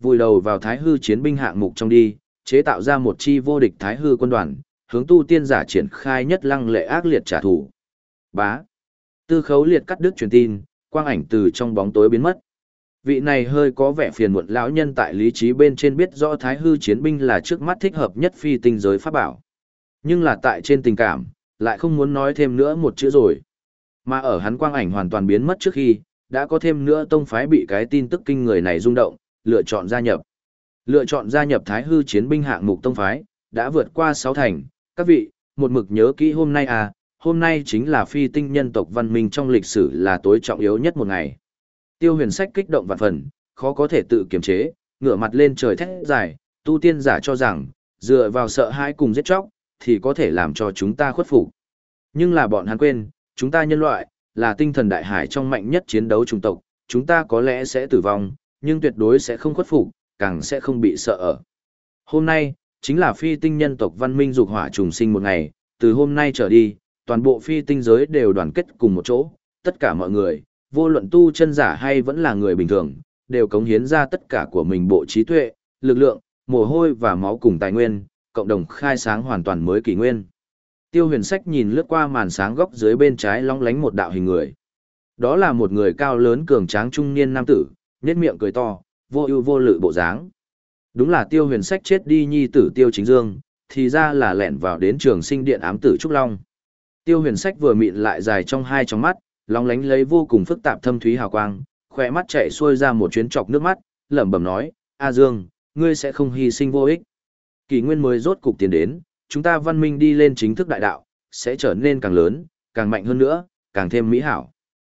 [SPEAKER 1] vùi đầu vào thái hư chiến binh hạng mục trong đi, chế tạo ra một chi vô địch thái hư quân đoàn, hướng tu tiên giả triển khai nhất lăng lệ ác liệt trả thù. Bá. Tư Khấu Liệt cắt đứt truyền tin, quang ảnh từ trong bóng tối biến mất. Vị này hơi có vẻ phiền muộn lão nhân tại lý trí bên trên biết rõ thái hư chiến binh là trước mắt thích hợp nhất phi tinh giới pháp bảo. Nhưng là tại trên tình cảm, lại không muốn nói thêm nữa một chữ rồi. Mà ở hắn quang ảnh hoàn toàn biến mất trước khi, đã có thêm nữa tông phái bị cái tin tức kinh người này rung động, lựa chọn gia nhập. Lựa chọn gia nhập thái hư chiến binh hạng mục tông phái, đã vượt qua 6 thành. Các vị, một mực nhớ kỹ hôm nay à, hôm nay chính là phi tinh nhân tộc văn minh trong lịch sử là tối trọng yếu nhất một ngày. Tiêu Huyền Sách kích động vạn phần, khó có thể tự kiềm chế, ngửa mặt lên trời thét dài, tu tiên giả cho rằng, dựa vào sợ hãi cùng giết chóc, thì có thể làm cho chúng ta khuất phục. Nhưng là bọn hắn quên, chúng ta nhân loại, là tinh thần đại hải trong mạnh nhất chiến đấu chủng tộc, chúng ta có lẽ sẽ tử vong, nhưng tuyệt đối sẽ không khuất phục, càng sẽ không bị sợ ở. Hôm nay, chính là phi tinh nhân tộc văn minh dục hỏa trùng sinh một ngày, từ hôm nay trở đi, toàn bộ phi tinh giới đều đoàn kết cùng một chỗ, tất cả mọi người, vô luận tu chân giả hay vẫn là người bình thường, đều cống hiến ra tất cả của mình bộ trí tuệ, lực lượng, mồ hôi và máu cùng tài nguyên, cộng đồng khai sáng hoàn toàn mới kỷ nguyên. Tiêu Huyền Sách nhìn lướt qua màn sáng góc dưới bên trái long lánh một đạo hình người. Đó là một người cao lớn cường tráng trung niên nam tử, nhếch miệng cười to, vô ưu vô lự bộ dáng. Đúng là Tiêu Huyền Sách chết đi nhi tử Tiêu Chính Dương, thì ra là lẻn vào đến trường sinh điện ám tử Trúc Long. Tiêu Huyền Sách vừa mịn lại dài trong hai tròng mắt, long lánh lấy vô cùng phức tạp thâm thúy hào quang, khỏe mắt chạy xuôi ra một chuyến trọc nước mắt, lẩm bẩm nói, A Dương, ngươi sẽ không hy sinh vô ích. Kỷ nguyên mới rốt cục tiến đến, chúng ta văn minh đi lên chính thức đại đạo, sẽ trở nên càng lớn, càng mạnh hơn nữa, càng thêm mỹ hảo.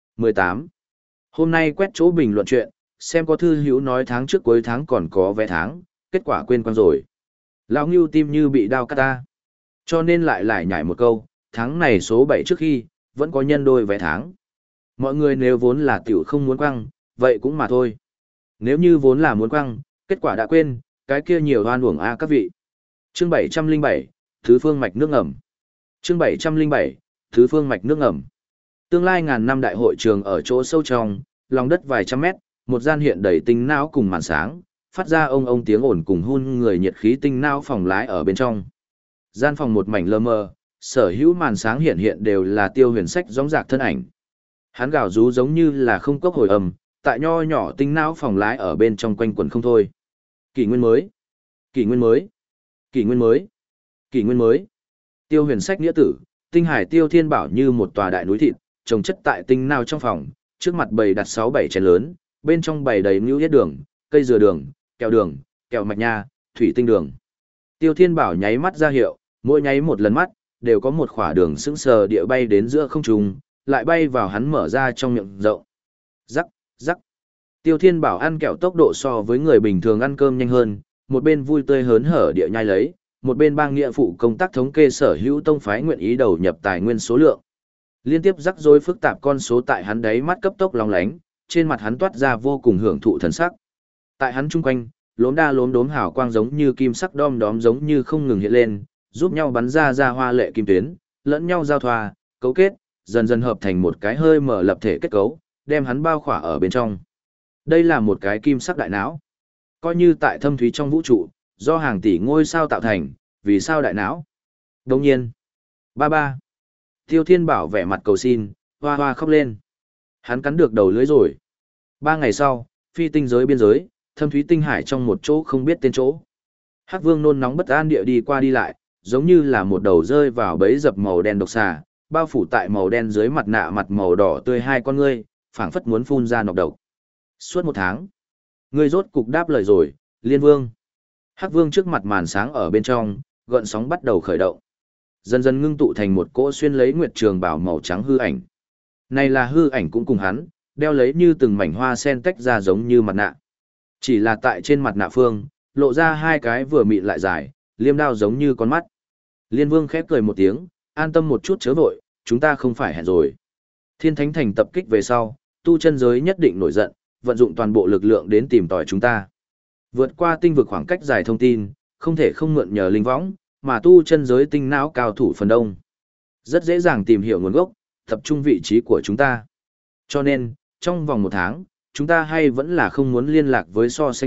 [SPEAKER 1] 18. Hôm nay quét chỗ bình luận chuyện, xem có thư hữu nói tháng trước cuối tháng còn có vé tháng, kết quả quên quăng rồi. Lão Ngưu tim như bị đau cắt ta. Cho nên lại nhảy một câu, tháng này số 7 trước khi, vẫn có nhân đôi vé tháng. Mọi người nếu vốn là tiểu không muốn quăng, vậy cũng mà thôi. Nếu như vốn là muốn quăng, kết quả đã quên, cái kia nhiều oan uổng a các vị. Chương 707, Thứ phương mạch nước ngầm. Chương 707, Thứ phương mạch nước ngầm. Tương lai ngàn năm đại hội trường ở chỗ sâu trong, lòng đất vài trăm mét, một gian hiện đầy tinh não cùng màn sáng, phát ra ông tiếng ồn cùng hun người nhiệt khí tinh não phòng lái ở bên trong. Gian phòng một mảnh lơ mơ, sở hữu màn sáng hiện đều là Tiêu Huyền Sách rõng rạc thân ảnh. Hắn gào rú giống như là không cốc hồi âm, tại nho nhỏ tinh não phòng lái ở bên trong quanh quẩn không thôi. Kỷ nguyên mới, kỷ nguyên mới, kỷ nguyên mới, kỷ nguyên mới. Tiêu Huyền Sách nghĩa tử, tinh hải Tiêu Thiên Bảo như một tòa đại núi thịt, trồng chất tại tinh não trong phòng, trước mặt bày đặt 6-7 chén lớn, bên trong bày đầy ngưu yết đường, cây dừa đường, kẹo mạch nha, thủy tinh đường. Tiêu Thiên Bảo nháy mắt ra hiệu, mỗi nháy một lần mắt, đều có một khỏa đường sững sờ địa bay đến giữa không trung, lại bay vào hắn mở ra trong miệng rộng. Rắc, rắc. Tiêu Thiên Bảo ăn kẹo tốc độ so với người bình thường ăn cơm nhanh hơn, một bên vui tươi hớn hở địa nhai lấy, một bên bang nghĩa phụ công tác thống kê sở hữu tông phái nguyện ý đầu nhập tài nguyên số lượng. Liên tiếp rắc rối phức tạp con số tại hắn đáy mắt cấp tốc long lánh, trên mặt hắn toát ra vô cùng hưởng thụ thần sắc. Tại hắn chung quanh, lốm đốm hào quang giống như kim sắc đom đóm giống như không ngừng hiện lên, giúp nhau bắn ra hoa lệ kim tuyến, lẫn nhau giao thoa, cấu kết, dần dần hợp thành một cái hơi mở lập thể kết cấu, đem hắn bao khỏa ở bên trong. Đây là một cái kim sắc đại não. Coi như tại thâm thúy trong vũ trụ, do hàng tỷ ngôi sao tạo thành, vì sao đại não? Đồng nhiên. Ba. Tiêu Thiên Bảo vẻ mặt cầu xin, hoa hoa khóc lên. Hắn cắn được đầu lưỡi rồi. 3 ngày sau, phi tinh giới biên giới, thâm thúy tinh hải trong một chỗ không biết tên chỗ. Hắc Vương nôn nóng bất an địa đi qua đi lại, giống như là một đầu rơi vào bẫy dập màu đen độc xà, bao phủ tại màu đen dưới mặt nạ mặt màu đỏ tươi hai con ngươi, phảng phất muốn phun ra nọc độc. Suốt 1 tháng, ngươi rốt cục đáp lời rồi, Liên Vương. Hắc Vương trước mặt màn sáng ở bên trong, gợn sóng bắt đầu khởi động. Dần dần ngưng tụ thành một cỗ xuyên lấy nguyệt trường bảo màu trắng hư ảnh. Này là hư ảnh cũng cùng hắn, đeo lấy như từng mảnh hoa sen tách ra giống như mặt nạ. Chỉ là tại trên mặt nạ phương, lộ ra 2 cái vừa mịn lại dài, liêm đao giống như con mắt. Liên Vương khép cười một tiếng, an tâm một chút chớ vội, chúng ta không phải hẹn rồi. Thiên Thánh Thành tập kích về sau, tu chân giới nhất định nổi giận, vận dụng toàn bộ lực lượng đến tìm tòi chúng ta. Vượt qua tinh vực khoảng cách dài thông tin, không thể không mượn nhờ linh võng, mà tu chân giới tinh não cao thủ phần đông. Rất dễ dàng tìm hiểu nguồn gốc, tập trung vị trí của chúng ta. Cho nên, trong vòng 1 tháng, chúng ta hay vẫn là không muốn liên lạc với so sánh tốt,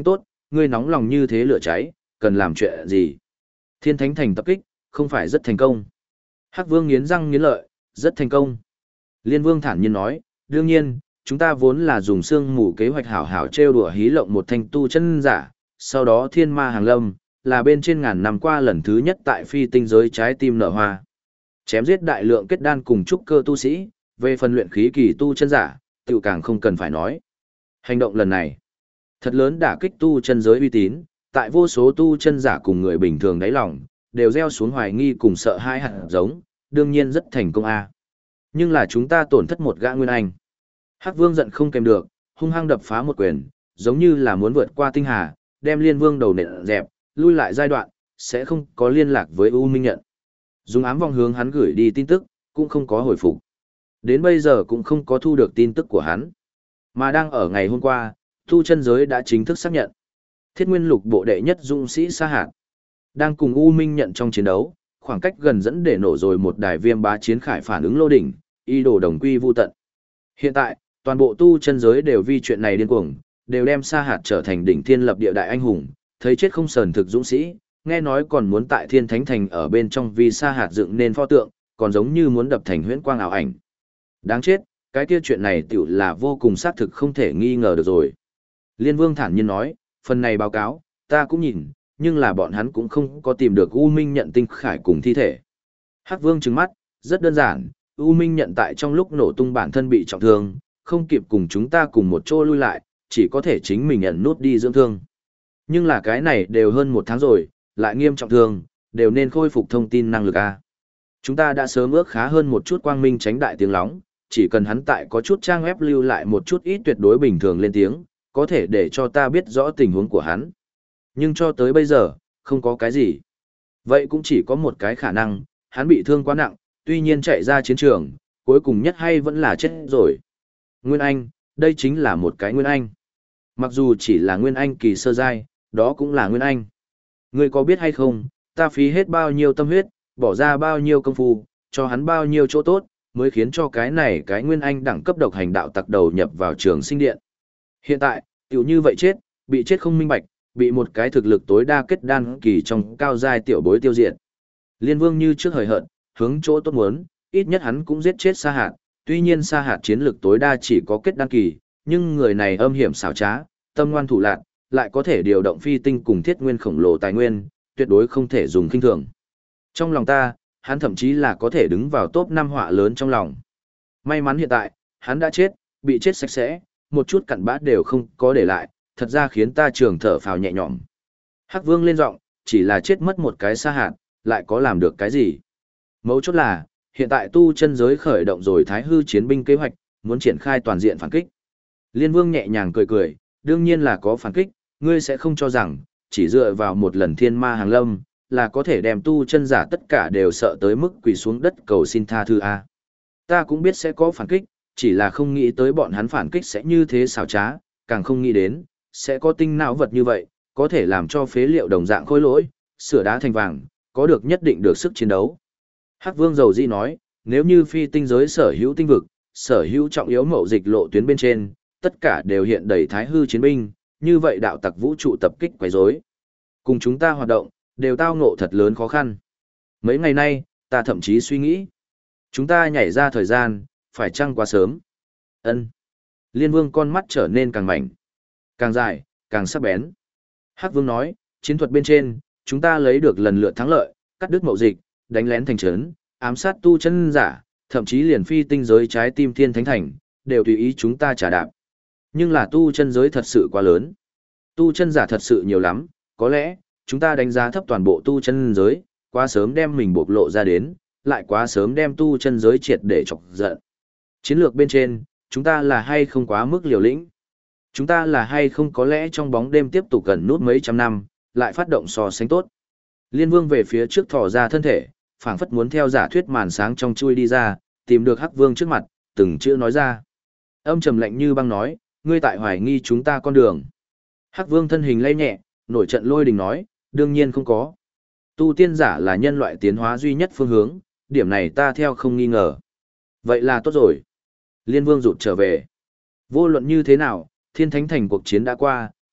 [SPEAKER 1] ngươi nóng lòng như thế lửa cháy, cần làm chuyện gì? Thiên Thánh Thành tập kích, không phải rất thành công. Hắc Vương nghiến răng nghiến lợi, rất thành công. Liên Vương thản nhiên nói, đương nhiên, chúng ta vốn là dùng xương mù kế hoạch hảo hảo trêu đùa hí lộng một thanh tu chân giả, sau đó thiên ma hàng lâm, là bên trên ngàn năm qua lần thứ nhất tại phi tinh giới trái tim nở hoa. Chém giết đại lượng kết đan cùng trúc cơ tu sĩ, về phần luyện khí kỳ tu chân giả, tự càng không cần phải nói. Hành động lần này, thật lớn đả kích tu chân giới uy tín, tại vô số tu chân giả cùng người bình thường đáy lòng, đều gieo xuống hoài nghi cùng sợ hãi hạt giống, đương nhiên rất thành công a. Nhưng là chúng ta tổn thất một gã nguyên anh. Hắc Vương giận không kèm được, hung hăng đập phá một quyền, giống như là muốn vượt qua tinh hà, đem Liên Vương đầu nện dẹp, lui lại giai đoạn, sẽ không có liên lạc với U Minh Nhận. Dùng ám vong hướng hắn gửi đi tin tức, cũng không có hồi phục. Đến bây giờ cũng không có thu được tin tức của hắn. Mà đang ở ngày hôm qua, tu chân giới đã chính thức xác nhận. Thiết Nguyên Lục bộ đệ nhất dũng sĩ Sa Hạt đang cùng U Minh Nhận trong chiến đấu, khoảng cách gần dẫn để nổ rồi một đài viêm bá chiến khải phản ứng lô đỉnh, y đồ đồng quy vu tận. Hiện tại, toàn bộ tu chân giới đều vì chuyện này điên cuồng, đều đem Sa Hạt trở thành đỉnh thiên lập địa đại anh hùng, thấy chết không sờn thực dũng sĩ, nghe nói còn muốn tại Thiên Thánh Thành ở bên trong vì Sa Hạt dựng nên pho tượng, còn giống như muốn đập thành huyễn quang ảo ảnh. Đáng chết, cái kia chuyện này tiểu là vô cùng xác thực không thể nghi ngờ được rồi. Liên Vương thản nhiên nói, phần này báo cáo, ta cũng nhìn, nhưng là bọn hắn cũng không có tìm được U Minh Nhận tinh khải cùng thi thể. Hắc Vương trừng mắt, rất đơn giản, U Minh Nhận tại trong lúc nổ tung bản thân bị trọng thương, không kịp cùng chúng ta cùng một chỗ lui lại, chỉ có thể chính mình nhận nút đi dưỡng thương. Nhưng là cái này đều hơn một tháng rồi, lại nghiêm trọng thương, đều nên khôi phục thông tin năng lực a. Chúng ta đã sớm ước khá hơn một chút quang minh tránh đại tiếng lóng, chỉ cần hắn tại có chút trang web lưu lại một chút ít tuyệt đối bình thường lên tiếng, có thể để cho ta biết rõ tình huống của hắn. Nhưng cho tới bây giờ, không có cái gì. Vậy cũng chỉ có một cái khả năng, hắn bị thương quá nặng, tuy nhiên chạy ra chiến trường, cuối cùng nhất hay vẫn là chết rồi. Nguyên Anh, đây chính là một cái Nguyên Anh. Mặc dù chỉ là Nguyên Anh kỳ sơ giai, đó cũng là Nguyên Anh. Ngươi có biết hay không, ta phí hết bao nhiêu tâm huyết, bỏ ra bao nhiêu công phu, cho hắn bao nhiêu chỗ tốt, mới khiến cho cái này cái Nguyên Anh đẳng cấp độc hành đạo tặc đầu nhập vào trường sinh điện. Hiện tại, tiểu như vậy chết, bị chết không minh bạch, bị một cái thực lực tối đa kết đan kỳ trong cao giai tiểu bối tiêu diệt. Liên Vương như trước hời hợt, hướng chỗ tốt muốn, ít nhất hắn cũng giết chết Sa Hạt, tuy nhiên Sa Hạt chiến lực tối đa chỉ có kết đan kỳ, nhưng người này âm hiểm xảo trá, tâm ngoan thủ lạn, lại có thể điều động phi tinh cùng thiết nguyên khổng lồ tài nguyên, tuyệt đối không thể dùng khinh thường. Trong lòng ta, hắn thậm chí là có thể đứng vào top 5 họa lớn trong lòng. May mắn hiện tại, hắn đã chết, bị chết sạch sẽ, một chút cặn bã đều không có để lại, thật ra khiến ta trường thở phào nhẹ nhõm. Hắc Vương lên giọng, chỉ là chết mất một cái Sa Hạt, lại có làm được cái gì? Mấu chốt là, hiện tại tu chân giới khởi động rồi Thái Hư chiến binh kế hoạch, muốn triển khai toàn diện phản kích. Liên Vương nhẹ nhàng cười cười, đương nhiên là có phản kích, ngươi sẽ không cho rằng, chỉ dựa vào một lần thiên ma hàng lâm, là có thể đem tu chân giả tất cả đều sợ tới mức quỳ xuống đất cầu xin tha thứ A. Ta cũng biết sẽ có phản kích, chỉ là không nghĩ tới bọn hắn phản kích sẽ như thế xảo trá, càng không nghĩ đến, sẽ có tinh não vật như vậy, có thể làm cho phế liệu đồng dạng khối lỗi, sửa đá thành vàng, có được nhất định được sức chiến đấu. Hắc Vương dầu dĩ nói, nếu như phi tinh giới sở hữu tinh vực, sở hữu trọng yếu mậu dịch lộ tuyến bên trên, tất cả đều hiện đầy Thái Hư chiến binh, như vậy đạo tặc vũ trụ tập kích quấy rối, cùng chúng ta hoạt động, đều tao ngộ thật lớn khó khăn. Mấy ngày nay, ta thậm chí suy nghĩ, chúng ta nhảy ra thời gian, phải chăng quá sớm? Ân. Liên Vương con mắt trở nên càng mảnh, càng dài, càng sắc bén. Hắc Vương nói, chiến thuật bên trên, chúng ta lấy được lần lượt thắng lợi, cắt đứt mậu dịch, đánh lén thành trấn, ám sát tu chân giả, thậm chí liền phi tinh giới trái tim Thiên Thánh Thành, đều tùy ý chúng ta trả đạp. Nhưng là tu chân giới thật sự quá lớn. Tu chân giả thật sự nhiều lắm, có lẽ, chúng ta đánh giá thấp toàn bộ tu chân giới, quá sớm đem mình bộc lộ ra đến, lại quá sớm đem tu chân giới triệt để chọc giận. Chiến lược bên trên, chúng ta là hay không quá mức liều lĩnh? Chúng ta là hay không có lẽ trong bóng đêm tiếp tục gần nút mấy trăm năm, lại phát động so sánh tốt. Liên Vương về phía trước thò ra thân thể, phảng phất muốn theo giả thuyết màn sáng trong chui đi ra, tìm được Hắc Vương trước mặt, từng chữ nói ra. Âm trầm lạnh như băng nói, ngươi tại hoài nghi chúng ta con đường. Hắc Vương thân hình lay nhẹ, nổi trận lôi đình nói, đương nhiên không có. Tu tiên giả là nhân loại tiến hóa duy nhất phương hướng, điểm này ta theo không nghi ngờ. Vậy là tốt rồi. Liên Vương rụt trở về. Vô luận như thế nào, Thiên Thánh Thành cuộc chiến đã qua,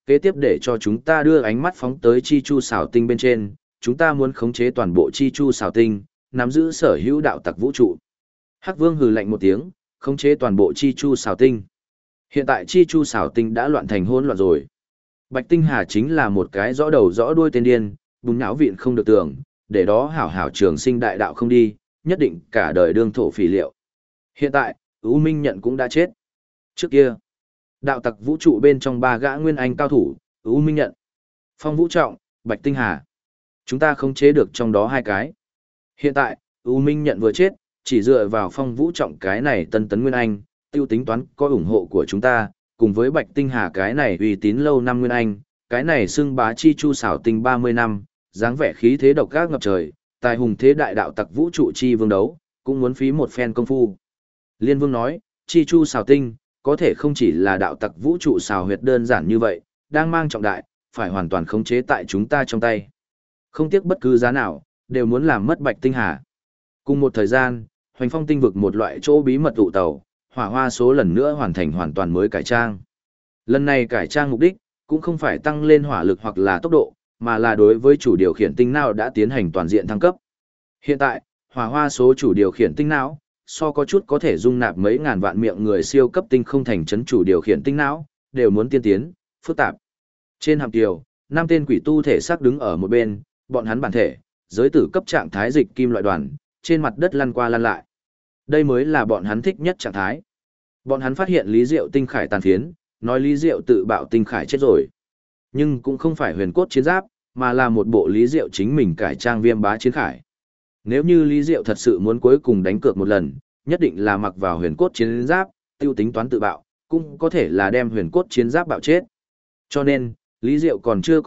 [SPEAKER 1] Kế tiếp để cho chúng ta đưa ánh mắt phóng tới chi chu xảo tinh bên trên, chúng ta muốn khống chế toàn bộ chi chu xảo tinh, nắm giữ sở hữu đạo tặc vũ trụ. Hắc Vương hừ lạnh một tiếng, khống chế toàn bộ chi chu xảo tinh. Hiện tại chi chu xảo tinh đã loạn thành hỗn loạn rồi. Bạch Tinh Hà chính là một cái rõ đầu rõ đuôi tên điên, bùn nhão vịn không được tưởng, để đó hảo hảo trường sinh đại đạo không đi, nhất định cả đời đương thổ phỉ liệu. Hiện tại, U Minh Nhận cũng đã chết. Trước kia, đạo tặc vũ trụ bên trong ba gã nguyên anh cao thủ, U Minh Nhận, Phong Vũ Trọng, Bạch Tinh Hà. Chúng ta không chế được trong đó hai cái. Hiện tại, U Minh Nhận vừa chết, chỉ dựa vào Phong Vũ Trọng cái này tân tấn nguyên anh, tiêu tính toán có ủng hộ của chúng ta, cùng với Bạch Tinh Hà cái này uy tín lâu năm nguyên anh, cái này xưng bá chi chu xảo tinh 30 năm, dáng vẻ khí thế độc ác ngập trời, tài hùng thế đại đạo tặc vũ trụ chi vương đấu, cũng muốn phí một phen công phu. Liên Vương nói, chi chu xảo tinh, có thể không chỉ là đạo tặc vũ trụ xảo huyệt đơn giản như vậy, đang mang trọng đại, phải hoàn toàn khống chế tại chúng ta trong tay. Không tiếc bất cứ giá nào, đều muốn làm mất Bạch Tinh Hà. Cùng một thời gian, Hoành Phong tinh vực một loại chỗ bí mật tụ tàu, hỏa hoa số lần nữa hoàn thành hoàn toàn mới cải trang. Lần này cải trang mục đích, cũng không phải tăng lên hỏa lực hoặc là tốc độ, mà là đối với chủ điều khiển tinh não đã tiến hành toàn diện thăng cấp. Hiện tại, hỏa hoa số chủ điều khiển tinh não, so có chút có thể dung nạp mấy ngàn vạn miệng người siêu cấp tinh không thành chấn chủ điều khiển tinh não, đều muốn tiên tiến, phức tạp. Trên hạm kiều, 5 tên quỷ tu thể xác đứng ở một bên, bọn hắn bản thể, giới tử cấp trạng thái dịch kim loại đoàn, trên mặt đất lăn qua lăn lại. Đây mới là bọn hắn thích nhất trạng thái. Bọn hắn phát hiện Lý Diệu tinh khải tàn phiến, nói Lý Diệu tự bạo tinh khải chết rồi. Nhưng cũng không phải huyền cốt chiến giáp, mà là một bộ Lý Diệu chính mình cải trang viêm bá chiến khải. Nếu như Lý Diệu thật sự muốn cuối cùng đánh cược một lần, nhất định là mặc vào huyền cốt chiến giáp, tiêu tính toán tự bạo, cũng có thể là đem huyền cốt chiến giáp bạo chết. Cho nên, Lý Diệu còn chưa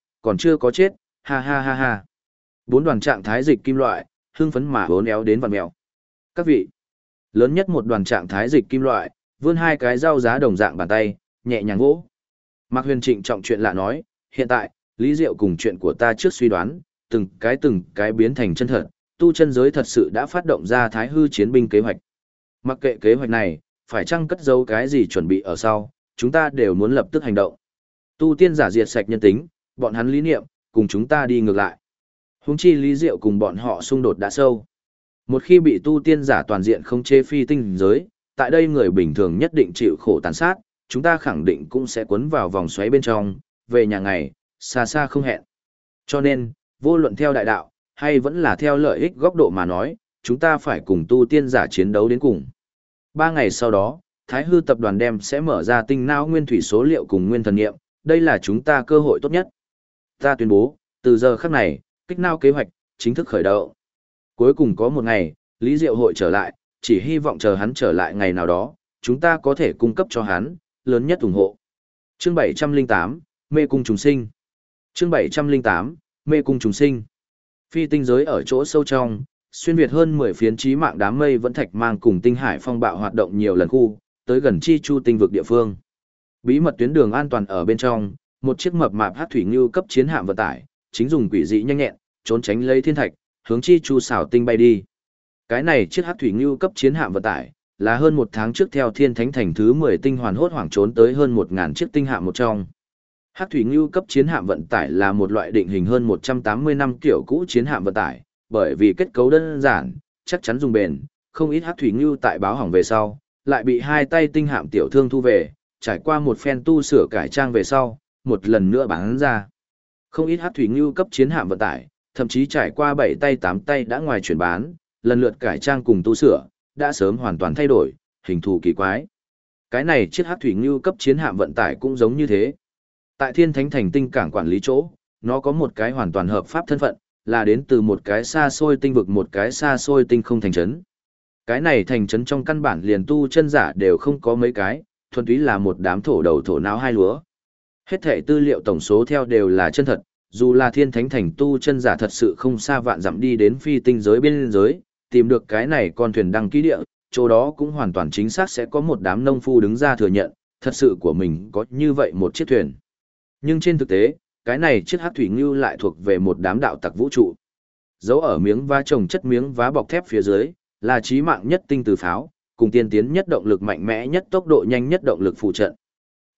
[SPEAKER 1] có chết, ha ha ha ha. 4 đoàn trạng thái dịch kim loại, hưng phấn mà hốn éo đến vặn mèo. Các vị, lớn nhất một đoàn trạng thái dịch kim loại, vươn hai cái dao giá đồng dạng bàn tay, nhẹ nhàng vỗ. Mạc Huyền trịnh trọng chuyện lạ nói, hiện tại, Lý Diệu cùng chuyện của ta trước suy đoán, từng cái biến thành chân thật, tu chân giới thật sự đã phát động ra thái hư chiến binh kế hoạch. Mặc kệ kế hoạch này, phải chăng cất giấu cái gì chuẩn bị ở sau, chúng ta đều muốn lập tức hành động. Tu tiên giả diệt sạch nhân tính, bọn hắn lý niệm, cùng chúng ta đi ngược lại. Huống chi Lý Diệu cùng bọn họ xung đột đã sâu. Một khi bị tu tiên giả toàn diện không chế phi tinh giới, tại đây người bình thường nhất định chịu khổ tàn sát, chúng ta khẳng định cũng sẽ cuốn vào vòng xoáy bên trong, về nhà ngày, xa xa không hẹn. Cho nên, vô luận theo đại đạo, hay vẫn là theo lợi ích góc độ mà nói, chúng ta phải cùng tu tiên giả chiến đấu đến cùng. 3 ngày sau đó, Thái Hư tập đoàn đem sẽ mở ra tinh não nguyên thủy số liệu cùng nguyên thần nghiệm, đây là chúng ta cơ hội tốt nhất. Ta tuyên bố, từ giờ khắc này, kích não kế hoạch, chính thức khởi động. Cuối cùng có một ngày, Lý Diệu hội trở lại, chỉ hy vọng chờ hắn trở lại ngày nào đó, chúng ta có thể cung cấp cho hắn, lớn nhất ủng hộ. Chương 708, Mê Cung Trùng Sinh. Chương 708, Mê Cung Trùng Sinh. Phi tinh giới ở chỗ sâu trong, xuyên việt hơn 10 phiến chí mạng đám mây vẫn thạch mang cùng tinh hải phong bạo hoạt động nhiều lần khu, tới gần chi chu tinh vực địa phương. Bí mật tuyến đường an toàn ở bên trong, một chiếc mập mạp hắc thủy ngưu cấp chiến hạm vận tải, chính dùng quỷ dị nhanh nhẹn, trốn tránh lấy thiên thạch, hướng chi chu xảo tinh bay đi. Cái này chiếc hắc thủy ngưu cấp chiến hạm vận tải, là hơn 1 tháng trước theo Thiên Thánh Thành thứ 10 tinh hoàn hốt hoảng trốn tới hơn 1000 chiếc tinh hạm một trong. Hắc thủy ngưu cấp chiến hạm vận tải là một loại định hình hơn 180 năm kiểu cũ chiến hạm vận tải, bởi vì kết cấu đơn giản, chắc chắn dùng bền, không ít hắc thủy ngưu tại báo hỏng về sau, lại bị hai tay tinh hạm tiểu thương thu về, trải qua một phen tu sửa cải trang về sau, một lần nữa bán ra. Không ít hắc thủy ngưu cấp chiến hạm vận tải, thậm chí trải qua 7 tay 8 tay đã ngoài chuyển bán, lần lượt cải trang cùng tu sửa, đã sớm hoàn toàn thay đổi, hình thù kỳ quái. Cái này chiếc hắc thủy ngưu cấp chiến hạm vận tải cũng giống như thế. Tại Thiên Thánh Thành tinh cảng quản lý chỗ, nó có một cái hoàn toàn hợp pháp thân phận, là đến từ một cái xa xôi tinh vực một cái xa xôi tinh không thành trấn. Cái này thành trấn trong căn bản liền tu chân giả đều không có mấy cái, thuần túy là một đám thổ đầu thổ não hai lúa. Hết thảy tư liệu tổng số theo đều là chân thật, dù là Thiên Thánh Thành tu chân giả thật sự không xa vạn dặm đi đến phi tinh giới biên giới, tìm được cái này con thuyền đăng ký địa, chỗ đó cũng hoàn toàn chính xác sẽ có một đám nông phu đứng ra thừa nhận, thật sự của mình có như vậy một chiếc thuyền. Nhưng trên thực tế, cái này chiếc hắc thủy ngưu lại thuộc về một đám đạo tặc vũ trụ. Giấu ở miếng vá trồng chất miếng vá bọc thép phía dưới, là chí mạng nhất tinh từ pháo, cùng tiên tiến nhất động lực mạnh mẽ nhất tốc độ nhanh nhất động lực phụ trận.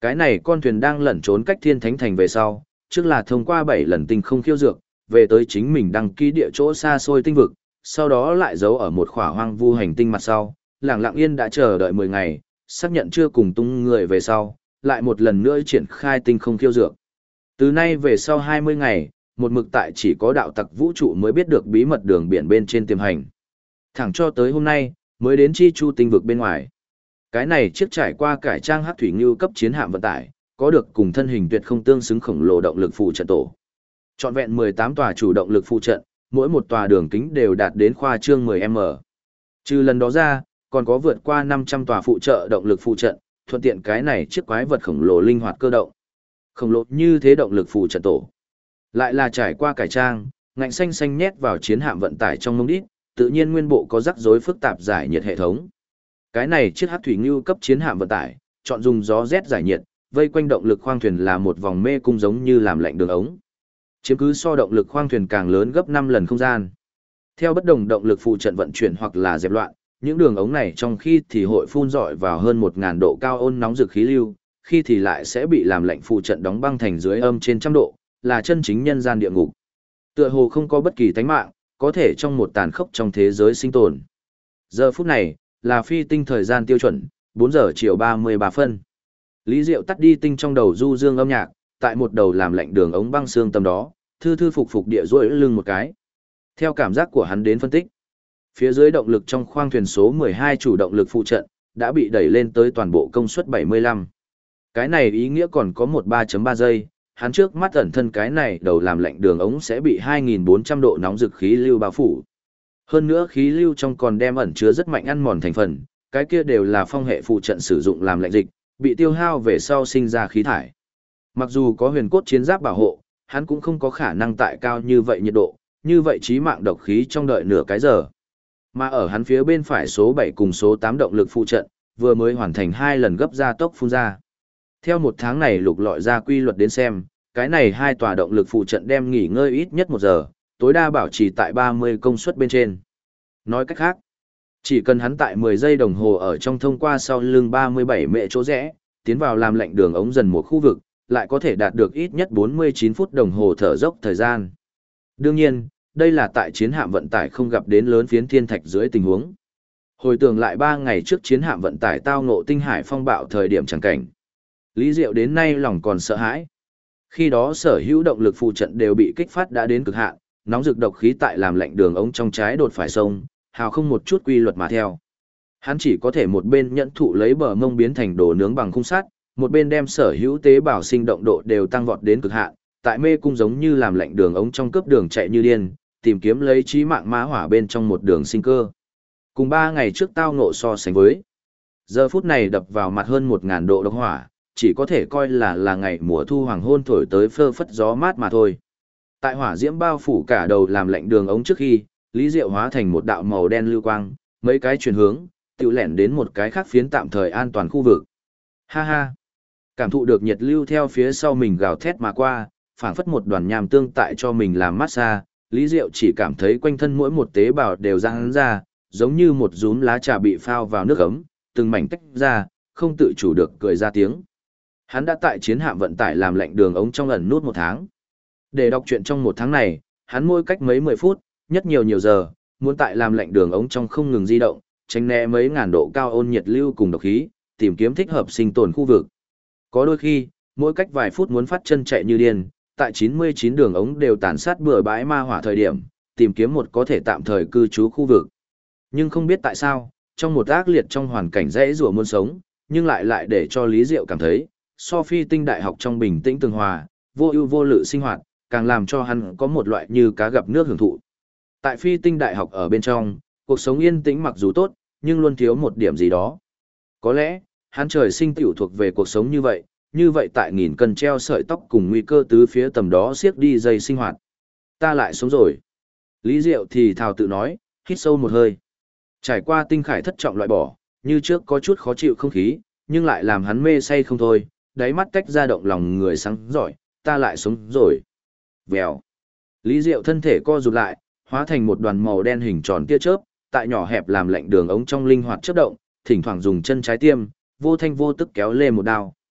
[SPEAKER 1] Cái này con thuyền đang lẩn trốn cách Thiên Thánh Thành về sau, trước là thông qua 7 lần tinh không khiêu dược, về tới chính mình đăng ký địa chỗ xa xôi tinh vực, sau đó lại giấu ở một khỏa hoang vu hành tinh mặt sau, lặng lặng yên đã chờ đợi 10 ngày, xác nhận chưa cùng tung người về sau, lại một lần nữa triển khai tinh không khiêu dược. Từ nay về sau 20 ngày, một mực tại chỉ có đạo tặc vũ trụ mới biết được bí mật đường biển bên trên tiềm hành. Thẳng cho tới hôm nay, mới đến chi chu tinh vực bên ngoài. Cái này chiếc trải qua cải trang hắc thủy ngưu cấp chiến hạm vận tải, có được cùng thân hình tuyệt không tương xứng khổng lồ động lực phụ trận tổ. Trọn vẹn 18 tòa chủ động lực phụ trận, mỗi một tòa đường kính đều đạt đến khoa trương 10m. Trừ lần đó ra, còn có vượt qua 500 tòa phụ trợ động lực phụ trận, thuận tiện cái này chiếc quái vật khổng lồ linh hoạt cơ động. Khổng lồ như thế động lực phụ trận tổ. Lại là trải qua cải trang, ngạnh xanh xanh nhét vào chiến hạm vận tải trong mông đít, tự nhiên nguyên bộ có rắc rối phức tạp giải nhiệt hệ thống. Cái này chiếc hắc thủy ngưu cấp chiến hạm vận tải, chọn dùng gió rét giải nhiệt, vây quanh động lực khoang thuyền là một vòng mê cung giống như làm lạnh đường ống. Chiếm cứ so động lực khoang thuyền càng lớn gấp 5 lần không gian. Theo bất đồng động lực phụ trận vận chuyển hoặc là dẹp loạn, những đường ống này trong khi thì hội phun rọi vào hơn 1000 độ cao ôn nóng rực khí lưu, khi thì lại sẽ bị làm lạnh phụ trận đóng băng thành dưới âm trên trăm độ, là chân chính nhân gian địa ngục. Tựa hồ không có bất kỳ tánh mạng, có thể trong một tàn khốc trong thế giới sinh tồn. Giờ phút này, là phi tinh thời gian tiêu chuẩn, 4 giờ chiều 33 phân. Lý Diệu tắt đi tinh trong đầu du dương âm nhạc, tại một đầu làm lạnh đường ống băng xương tầm đó, thư thư phục phục địa duỗi lưng một cái. Theo cảm giác của hắn đến phân tích, phía dưới động lực trong khoang thuyền số 12 chủ động lực phụ trận, đã bị đẩy lên tới toàn bộ công suất 75. Cái này ý nghĩa còn có một 3.3 giây, hắn trước mắt ẩn thân cái này đầu làm lạnh đường ống sẽ bị 2400 độ nóng rực khí lưu bao phủ. Hơn nữa khí lưu trong còn đem ẩn chứa rất mạnh ăn mòn thành phần, cái kia đều là phong hệ phụ trận sử dụng làm lạnh dịch, bị tiêu hao về sau sinh ra khí thải. Mặc dù có huyền cốt chiến giáp bảo hộ, hắn cũng không có khả năng tại cao như vậy nhiệt độ, như vậy chí mạng độc khí trong đợi nửa cái giờ. Mà ở hắn phía bên phải số 7 cùng số 8 động lực phụ trận, vừa mới hoàn thành 2 lần gấp gia tốc phun ra. Theo một tháng này lục lọi ra quy luật đến xem, cái này hai tòa động lực phụ trận đem nghỉ ngơi ít nhất 1 giờ, tối đa bảo trì tại 30 công suất bên trên. Nói cách khác, chỉ cần hắn tại 10 giây đồng hồ ở trong thông qua sau lưng 37 mệ chỗ rẽ, tiến vào làm lạnh đường ống dần một khu vực, lại có thể đạt được ít nhất 49 phút đồng hồ thở dốc thời gian. Đương nhiên, đây là tại chiến hạm vận tải không gặp đến lớn phiến thiên thạch dưới tình huống. Hồi tưởng lại 3 ngày trước chiến hạm vận tải tao ngộ tinh hải phong bạo thời điểm chẳng cảnh. Lý Diệu đến nay lòng còn sợ hãi. Khi đó sở hữu động lực phụ trận đều bị kích phát đã đến cực hạn, nóng rực độc khí tại làm lạnh đường ống trong trái đột phải sông, hào không một chút quy luật mà theo. Hắn chỉ có thể một bên nhẫn thụ lấy bờ mông biến thành đồ nướng bằng khung sắt, một bên đem sở hữu tế bào sinh động độ đều tăng vọt đến cực hạn, tại mê cung giống như làm lạnh đường ống trong cướp đường chạy như điên, tìm kiếm lấy chí mạng ma hỏa bên trong một đường sinh cơ. Cùng 3 ngày trước tao ngộ so sánh với, giờ phút này đập vào mặt hơn 1000 độ độc hỏa, chỉ có thể coi là ngày mùa thu hoàng hôn thổi tới phơ phất gió mát mà thôi. Tại hỏa diễm bao phủ cả đầu làm lạnh đường ống trước khi, Lý Diệu hóa thành một đạo màu đen lưu quang, mấy cái chuyển hướng, tự lẻn đến một cái khác phiến tạm thời an toàn khu vực. Ha ha! Cảm thụ được nhiệt lưu theo phía sau mình gào thét mà qua, phảng phất một đoàn nham tương tại cho mình làm massage, Lý Diệu chỉ cảm thấy quanh thân mỗi một tế bào đều giãn ra, giống như một rúm lá trà bị phao vào nước ấm, từng mảnh tách ra, không tự chủ được cười ra tiếng. Hắn đã tại chiến hạm vận tải làm lạnh đường ống trong ẩn nút 1 tháng. Để đọc truyện trong 1 tháng này, hắn mỗi cách mấy 10 phút, nhất nhiều giờ, muốn tại làm lạnh đường ống trong không ngừng di động, tránh né mấy ngàn độ cao ôn nhiệt lưu cùng độc khí, tìm kiếm thích hợp sinh tồn khu vực. Có đôi khi, mỗi cách vài phút muốn phát chân chạy như điên, tại 99 đường ống đều tàn sát bừa bãi ma hỏa thời điểm, tìm kiếm một có thể tạm thời cư trú khu vực. Nhưng không biết tại sao, trong một ác liệt trong hoàn cảnh dễ rủa muốn sống, nhưng lại để cho Lý Diệu cảm thấy, so phi tinh đại học trong bình tĩnh tường hòa, vô ưu vô lự sinh hoạt, càng làm cho hắn có một loại như cá gặp nước hưởng thụ. Tại phi tinh đại học ở bên trong, cuộc sống yên tĩnh mặc dù tốt, nhưng luôn thiếu một điểm gì đó. Có lẽ, hắn trời sinh tiểu thuộc về cuộc sống như vậy tại nghìn cân treo sợi tóc cùng nguy cơ tứ phía tầm đó siết đi dây sinh hoạt. Ta lại sống rồi. Lý Diệu thì thào tự nói, hít sâu một hơi. Trải qua tinh khải thất trọng loại bỏ, như trước có chút khó chịu không khí, nhưng lại làm hắn mê say không thôi, đáy mắt tách ra động lòng người sáng giỏi, ta lại sống rồi. Vèo. Lý Diệu thân thể co rụt lại, hóa thành một đoàn màu đen hình tròn tia chớp, tại nhỏ hẹp làm lạnh đường ống trong linh hoạt chớp động, thỉnh thoảng dùng chân trái tiêm, vô thanh vô tức kéo lê một đao.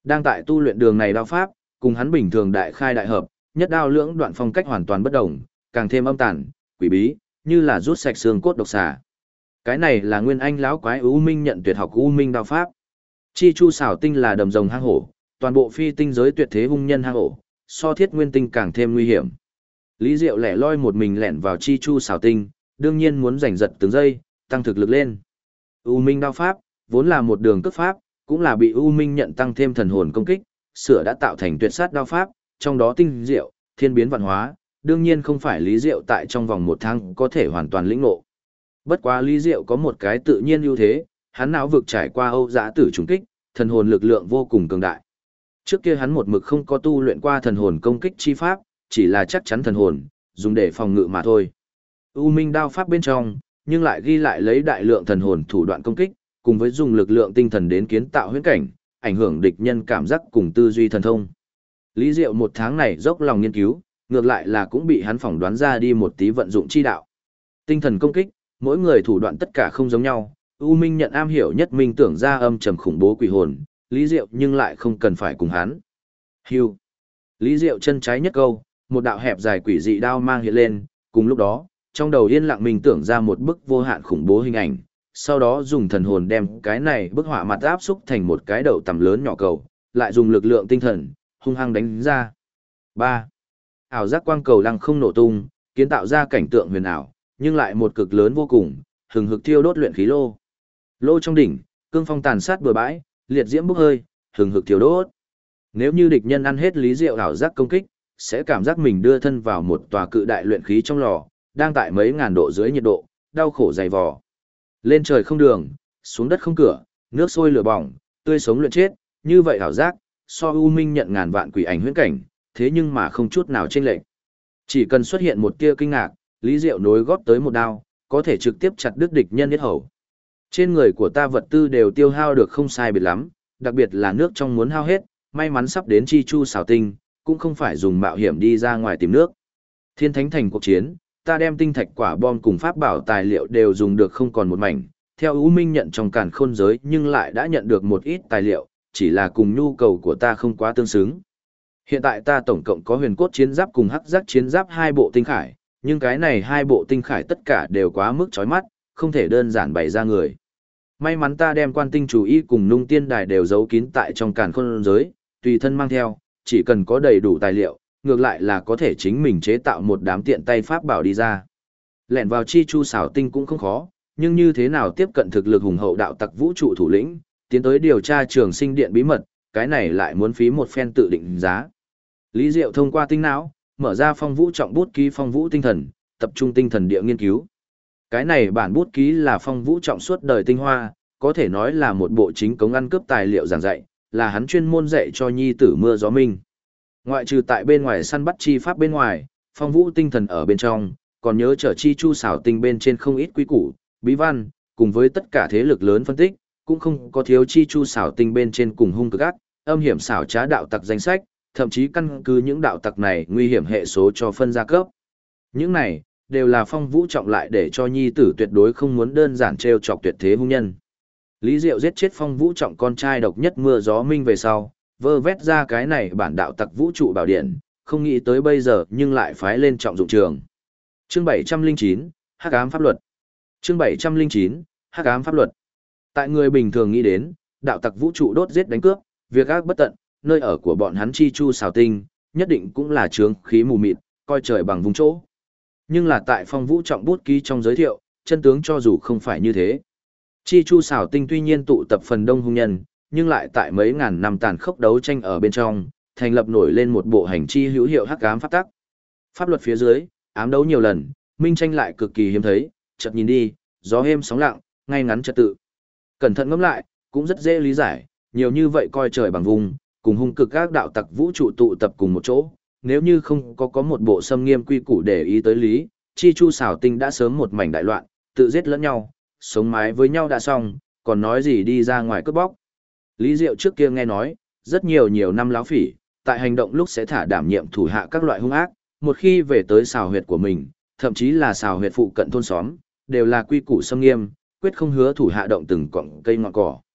[SPEAKER 1] Đang tại tu luyện đường này đao pháp, cùng hắn bình thường đại khai đại hợp, nhất đao lưỡng đoạn phong cách hoàn toàn bất đồng, càng thêm âm tàn, quỷ bí, như là rút sạch xương cốt độc xà. Cái này là nguyên anh lão quái U Minh nhận tuyệt học U Minh đao pháp. Chi Chu xảo tinh là đầm rồng hang hổ, toàn bộ phi tinh giới tuyệt thế hung nhân hang hổ, so Thiết Nguyên tinh càng thêm nguy hiểm. Lý Diệu lẻ loi một mình lẻn vào Chi Chu xảo tinh, đương nhiên muốn giành giật từng giây, tăng thực lực lên. U Minh đao pháp vốn là một đường cước pháp, cũng là bị U Minh nhận tăng thêm thần hồn công kích, sửa đã tạo thành tuyệt sát đao pháp, trong đó tinh diệu, thiên biến vạn hóa, đương nhiên không phải Lý Diệu tại trong vòng 1 tháng có thể hoàn toàn lĩnh ngộ. Bất quá Lý Diệu có một cái tự nhiên ưu thế, hắn não vực trải qua Âu Dã Tử trùng kích, thần hồn lực lượng vô cùng cường đại. Trước kia hắn một mực không có tu luyện qua thần hồn công kích chi pháp, chỉ là chắc chắn thần hồn, dùng để phòng ngự mà thôi. U Minh đao pháp bên trong, nhưng lại ghi lại lấy đại lượng thần hồn thủ đoạn công kích, cùng với dùng lực lượng tinh thần đến kiến tạo huyễn cảnh, ảnh hưởng địch nhân cảm giác cùng tư duy thần thông. Lý Diệu 1 tháng này dốc lòng nghiên cứu, ngược lại là cũng bị hắn phỏng đoán ra đi một tí vận dụng chi đạo. Tinh thần công kích, mỗi người thủ đoạn tất cả không giống nhau, U Minh nhận am hiểu nhất minh tưởng ra âm trầm khủng bố quỷ hồn, Lý Diệu nhưng lại không cần phải cùng hắn. Hưu. Lý Diệu chân trái nhất câu, một đạo hẹp dài quỷ dị đao mang hiện lên, cùng lúc đó, trong đầu yên lặng minh tưởng ra một bức vô hạn khủng bố hình ảnh, sau đó dùng thần hồn đem cái này bức họa mặt áp xúc thành một cái đầu tầm lớn nhỏ cầu, lại dùng lực lượng tinh thần, hung hăng đánh ra. 3. Ảo giác quang cầu lăng không nổ tung, kiến tạo ra cảnh tượng huyền ảo, nhưng lại một cực lớn vô cùng, hừng hực thiêu đốt luyện khí lô. Lô trong đỉnh, cương phong tàn sát bừa bãi, liệt diễm bốc hơi, hừng hực thiêu đốt. Nếu như địch nhân ăn hết Lý Diệu ảo giác công kích, sẽ cảm giác mình đưa thân vào một tòa cự đại luyện khí trong lò, đang tại mấy ngàn độ dưới nhiệt độ, đau khổ dày vò. Lên trời không đường, xuống đất không cửa, nước sôi lửa bỏng, tươi sống luyện chết, như vậy ảo giác, so U Minh nhận ngàn vạn quỷ ảnh huyễn cảnh, thế nhưng mà không chút nào chênh lệch. Chỉ cần xuất hiện một tia kinh ngạc, Lý Diệu nối góp tới một đao, có thể trực tiếp chặt đứt địch nhân yết hầu. Trên người của ta vật tư đều tiêu hao được không sai biệt lắm, đặc biệt là nước trong muốn hao hết, may mắn sắp đến Chi Chu xảo tinh, cũng không phải dùng mạo hiểm đi ra ngoài tìm nước. Thiên Thánh Thành cuộc chiến, ta đem tinh thạch quả bom cùng pháp bảo tài liệu đều dùng được không còn một mảnh, theo U Minh nhận trong càn khôn giới nhưng lại đã nhận được một ít tài liệu, chỉ là cùng nhu cầu của ta không quá tương xứng. Hiện tại ta tổng cộng có huyền cốt chiến giáp cùng hắc giác chiến giáp 2 bộ tinh khải, nhưng cái này 2 bộ tinh khải tất cả đều quá mức chói mắt, không thể đơn giản bày ra người. May mắn ta đem quan tinh chủ y cùng nung tiên đài đều giấu kín tại trong càn khôn giới, tùy thân mang theo, chỉ cần có đầy đủ tài liệu, ngược lại là có thể chính mình chế tạo một đám tiện tay pháp bảo đi ra. Lẻn vào Chi Chu xảo tinh cũng không khó, nhưng như thế nào tiếp cận thực lực hùng hậu đạo tặc vũ trụ thủ lĩnh, tiến tới điều tra trường sinh điện bí mật, cái này lại muốn phí một phen tự định giá. Lý Diệu thông qua tinh não, mở ra phong vũ trọng bút ký phong vũ tinh thần, tập trung tinh thần địa nghiên cứu. Cái này bản bút ký là phong vũ trọng suốt đời tinh hoa, có thể nói là một bộ chính cống ăn cướp tài liệu giảng dạy, là hắn chuyên môn dạy cho nhi tử Mưa Gió Minh. Ngoại trừ tại bên ngoài săn bắt chi pháp bên ngoài, phong vũ tinh thần ở bên trong, còn nhớ trở Chi Chu xảo tinh bên trên không ít quý củ, bí văn, cùng với tất cả thế lực lớn phân tích, cũng không có thiếu Chi Chu xảo tinh bên trên cùng hung cực ác, âm hiểm xảo trá đạo tặc danh sách, thậm chí căn cứ những đạo tặc này nguy hiểm hệ số cho phân gia cấp. Những này, đều là phong vũ trọng lại để cho nhi tử tuyệt đối không muốn đơn giản trêu chọc tuyệt thế hung nhân. Lý Diệu giết chết phong vũ trọng con trai độc nhất Mưa Gió Minh về sau, vơ vét ra cái này bản đạo tặc vũ trụ bảo điện, không nghĩ tới bây giờ nhưng lại phái lên trọng dụng trường. Chương 709, Hắc ám pháp luật. Chương 709, Hắc ám pháp luật. Tại người bình thường nghĩ đến, đạo tặc vũ trụ đốt giết đánh cướp, việc ác bất tận, nơi ở của bọn hắn Chi Chu xảo tinh, nhất định cũng là chướng khí mù mịt, coi trời bằng vùng chỗ. Nhưng là tại phong vũ trọng bút ký trong giới thiệu, chân tướng cho dù không phải như thế. Chi Chu xảo tinh tuy nhiên tụ tập phần đông hung nhân, nhưng lại tại mấy ngàn năm tàn khốc đấu tranh ở bên trong, thành lập nổi lên một bộ hành chi hữu hiệu hắc ám pháp tắc. Pháp luật phía dưới, ám đấu nhiều lần, minh tranh lại cực kỳ hiếm thấy, chợt nhìn đi, gió êm sóng lặng, ngay ngắn trật tự. Cẩn thận ngẫm lại, cũng rất dễ lý giải, nhiều như vậy coi trời bằng vùng, cùng hung cực các đạo tặc vũ trụ tụ tập cùng một chỗ, nếu như không có một bộ xâm nghiêm quy củ để ý tới lý, Chi Chu xảo tinh đã sớm một mảnh đại loạn, tự giết lẫn nhau, sống mái với nhau đã xong, còn nói gì đi ra ngoài cướp bóc. Lý Diệu trước kia nghe nói, rất nhiều năm láo phỉ, tại hành động lúc sẽ thả đảm nhiệm thủ hạ các loại hung ác, một khi về tới xào huyệt của mình, thậm chí là xào huyệt phụ cận thôn xóm, đều là quy củ xâm nghiêm, quyết không hứa thủ hạ động từng cọng cây ngọn cỏ.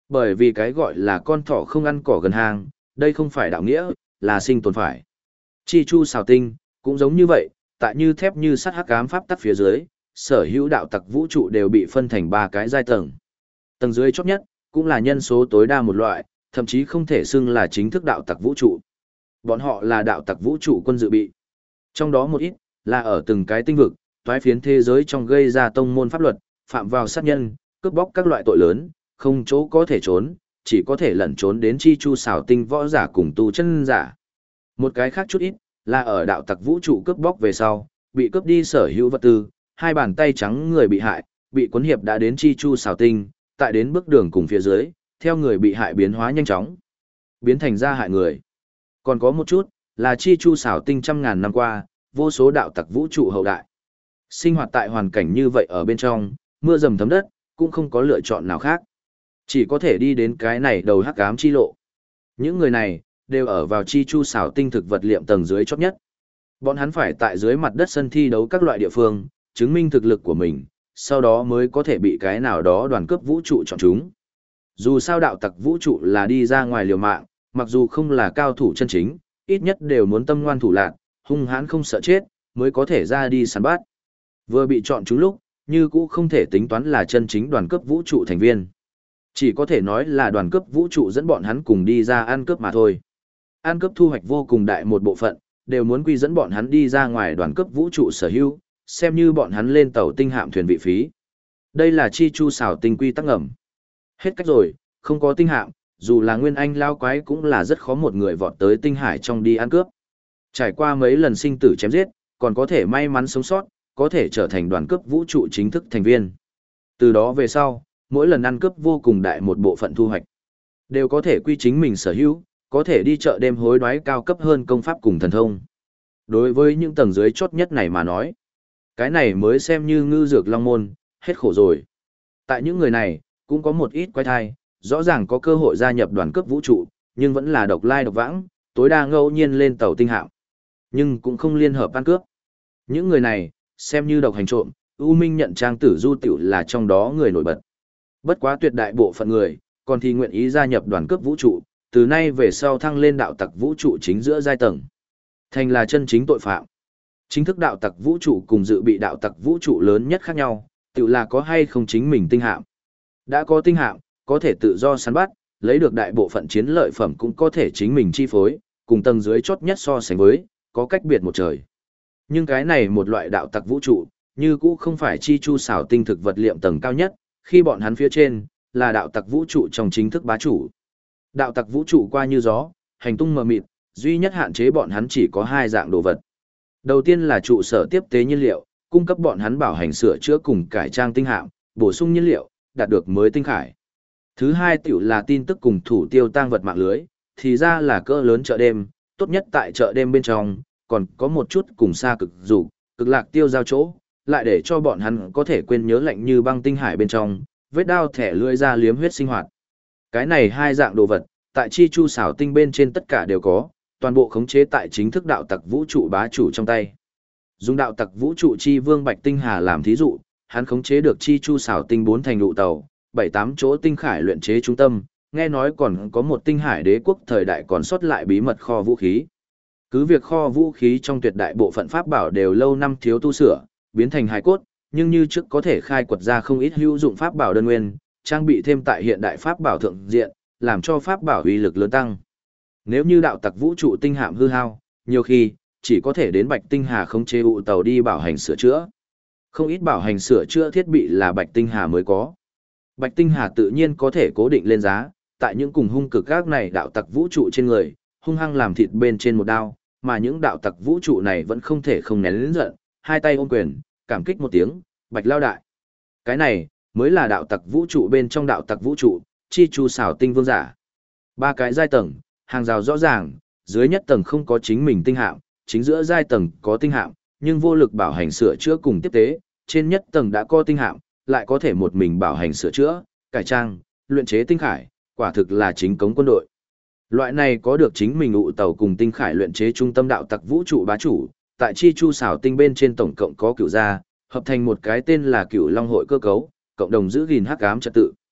[SPEAKER 1] Bởi vì cái gọi là con thỏ không ăn cỏ gần hang, đây không phải đạo nghĩa, là sinh tồn phải. Chi chu xào tinh, cũng giống như vậy, tại như thép như sắt hắc ám pháp tắc phía dưới, sở hữu đạo tặc vũ trụ đều bị phân thành 3 cái giai tầng. Tầng dưới chót nhất, cũng là nhân số tối đa một loại, thậm chí không thể xưng là chính thức đạo tặc vũ trụ. Bọn họ là đạo tặc vũ trụ quân dự bị. Trong đó một ít, là ở từng cái tinh vực, toái phiến thế giới trong gây ra tông môn pháp luật, phạm vào sát nhân, cướp bóc các loại tội lớn, không chỗ có thể trốn, chỉ có thể lẩn trốn đến chi chu xảo tinh võ giả cùng tu chân giả. Một cái khác chút ít, là ở đạo tặc vũ trụ cướp bóc về sau, bị cướp đi sở hữu vật tư, hai bàn tay trắng người bị hại, bị cuốn hiệp đã đến chi chu xảo tinh, tại đến bước đường cùng phía dưới, theo người bị hại biến hóa nhanh chóng, biến thành ra hại người. Còn có một chút, là chi chu xảo tinh trăm ngàn năm qua, vô số đạo tặc vũ trụ hậu đại. Sinh hoạt tại hoàn cảnh như vậy ở bên trong, mưa dầm thấm đất, cũng không có lựa chọn nào khác. Chỉ có thể đi đến cái này đầu hắc ám chi lộ. Những người này, đều ở vào chi chu xảo tinh thực vật liệm tầng dưới chót nhất. Bọn hắn phải tại dưới mặt đất sân thi đấu các loại địa phương, chứng minh thực lực của mình, sau đó mới có thể bị cái nào đó đoàn cướp vũ trụ chọn chúng. Dù sao đạo tặc vũ trụ là đi ra ngoài liều mạng, mặc dù không là cao thủ chân chính, ít nhất đều muốn tâm ngoan thủ lạn, hung hãn không sợ chết, mới có thể ra đi săn bắt. Vừa bị chọn chúng lúc, như cũ không thể tính toán là chân chính đoàn cướp vũ trụ thành viên. Chỉ có thể nói là đoàn cướp vũ trụ dẫn bọn hắn cùng đi ra ăn cướp mà thôi. Ăn cướp thu hoạch vô cùng đại một bộ phận, đều muốn quy dẫn bọn hắn đi ra ngoài đoàn cướp vũ trụ sở hữu, xem như bọn hắn lên tàu tinh hạm thuyền vị phí. Đây là chi chu xảo tinh quy tắc ngầm. Hết cách rồi, không có tinh hạm, dù là nguyên anh lao quái cũng là rất khó một người vọt tới tinh hải trong đi ăn cướp. Trải qua mấy lần sinh tử chém giết, còn có thể may mắn sống sót, có thể trở thành đoàn cướp vũ trụ chính thức thành viên. Từ đó về sau, mỗi lần ăn cướp vô cùng đại một bộ phận thu hoạch, đều có thể quy chính mình sở hữu, có thể đi chợ đêm hối đoái cao cấp hơn công pháp cùng thần thông. Đối với những tầng dưới chốt nhất này mà nói, cái này mới xem như ngư dược long môn, hết khổ rồi. Tại những người này, cũng có một ít quái thai, rõ ràng có cơ hội gia nhập đoàn cướp vũ trụ, nhưng vẫn là độc lai độc vãng, tối đa ngẫu nhiên lên tàu tinh hạm, nhưng cũng không liên hợp ăn cướp. Những người này, xem như độc hành trộm, U Minh nhận Trang Tử Du tiểu là trong đó người nổi bật. Bất quá tuyệt đại bộ phận người, còn thì nguyện ý gia nhập đoàn cướp vũ trụ, từ nay về sau thăng lên đạo tặc vũ trụ chính giữa giai tầng, thành là chân chính tội phạm. Chính thức đạo tặc vũ trụ cùng dự bị đạo tặc vũ trụ lớn nhất khác nhau, tự là có hay không chính mình tinh hạm. Đã có tinh hạm, có thể tự do săn bắt, lấy được đại bộ phận chiến lợi phẩm cũng có thể chính mình chi phối, cùng tầng dưới chốt nhất so sánh với, có cách biệt một trời. Nhưng cái này một loại đạo tặc vũ trụ, như cũ không phải chi chu xảo tinh thực vật liệm tầng cao nhất, khi bọn hắn phía trên, là đạo tặc vũ trụ trong chính thức bá chủ. Đạo tặc vũ trụ qua như gió, hành tung mờ mịt, duy nhất hạn chế bọn hắn chỉ có 2 dạng đồ vật. Đầu tiên là trụ sở tiếp tế nhiên liệu, cung cấp bọn hắn bảo hành sửa chữa cùng cải trang tinh hạm, bổ sung nhiên liệu, đạt được mới tinh khải. Thứ hai tiểu là tin tức cùng thủ tiêu tang vật mạng lưới, thì ra là cỡ lớn chợ đêm, tốt nhất tại chợ đêm bên trong, còn có một chút cùng xa cực dục, cực lạc tiêu giao chỗ, lại để cho bọn hắn có thể quên nhớ lạnh như băng tinh hải bên trong, vết đao thẻ lưỡi ra liếm huyết sinh hoạt. Cái này 2 dạng đồ vật, tại chi chu xảo tinh bên trên tất cả đều có, toàn bộ khống chế tại chính thức đạo tặc vũ trụ bá chủ trong tay. Dùng đạo tặc vũ trụ chi vương Bạch Tinh Hà làm thí dụ, hắn khống chế được chi chu xảo tinh 4 thành lụ tàu, 7-8 chỗ tinh khải luyện chế trung tâm, nghe nói còn có một tinh hải đế quốc thời đại còn sót lại bí mật kho vũ khí. Cứ việc kho vũ khí trong tuyệt đại bộ phận pháp bảo đều lâu năm thiếu tu sửa, biến thành hài cốt, nhưng như trước có thể khai quật ra không ít hữu dụng pháp bảo đơn nguyên, trang bị thêm tại hiện đại pháp bảo thượng diện, làm cho pháp bảo uy lực lớn tăng. Nếu như đạo tặc vũ trụ tinh hạm hư hao, nhiều khi chỉ có thể đến Bạch Tinh Hà khống chế ụ tàu đi bảo hành sửa chữa. Không ít bảo hành sửa chữa thiết bị là Bạch Tinh Hà mới có. Bạch Tinh Hà tự nhiên có thể cố định lên giá, tại những cùng hung cực các này đạo tặc vũ trụ trên người, hung hăng làm thịt bên trên một đao, mà những đạo tặc vũ trụ này vẫn không thể không nén lớn giận, hai tay ôm quyền, cảm kích một tiếng, Bạch lao đại. Cái này mới là đạo tặc vũ trụ bên trong đạo tặc vũ trụ, chi chu xảo tinh vương giả. 3 cái giai tầng, hàng rào rõ ràng, dưới nhất tầng không có chính mình tinh hạm, chính giữa giai tầng có tinh hạm, nhưng vô lực bảo hành sửa chữa cùng tiếp tế, trên nhất tầng đã có tinh hạm, lại có thể một mình bảo hành sửa chữa, cải trang, luyện chế tinh khải, quả thực là chính cống quân đội. Loại này có được chính mình ụ tàu cùng tinh khải luyện chế trung tâm đạo tặc vũ trụ bá chủ, tại chi chu xảo tinh bên trên tổng cộng có cửu gia, hợp thành một cái tên là Cửu Long hội cơ cấu, cộng đồng giữ gìn hắc ám trật tự.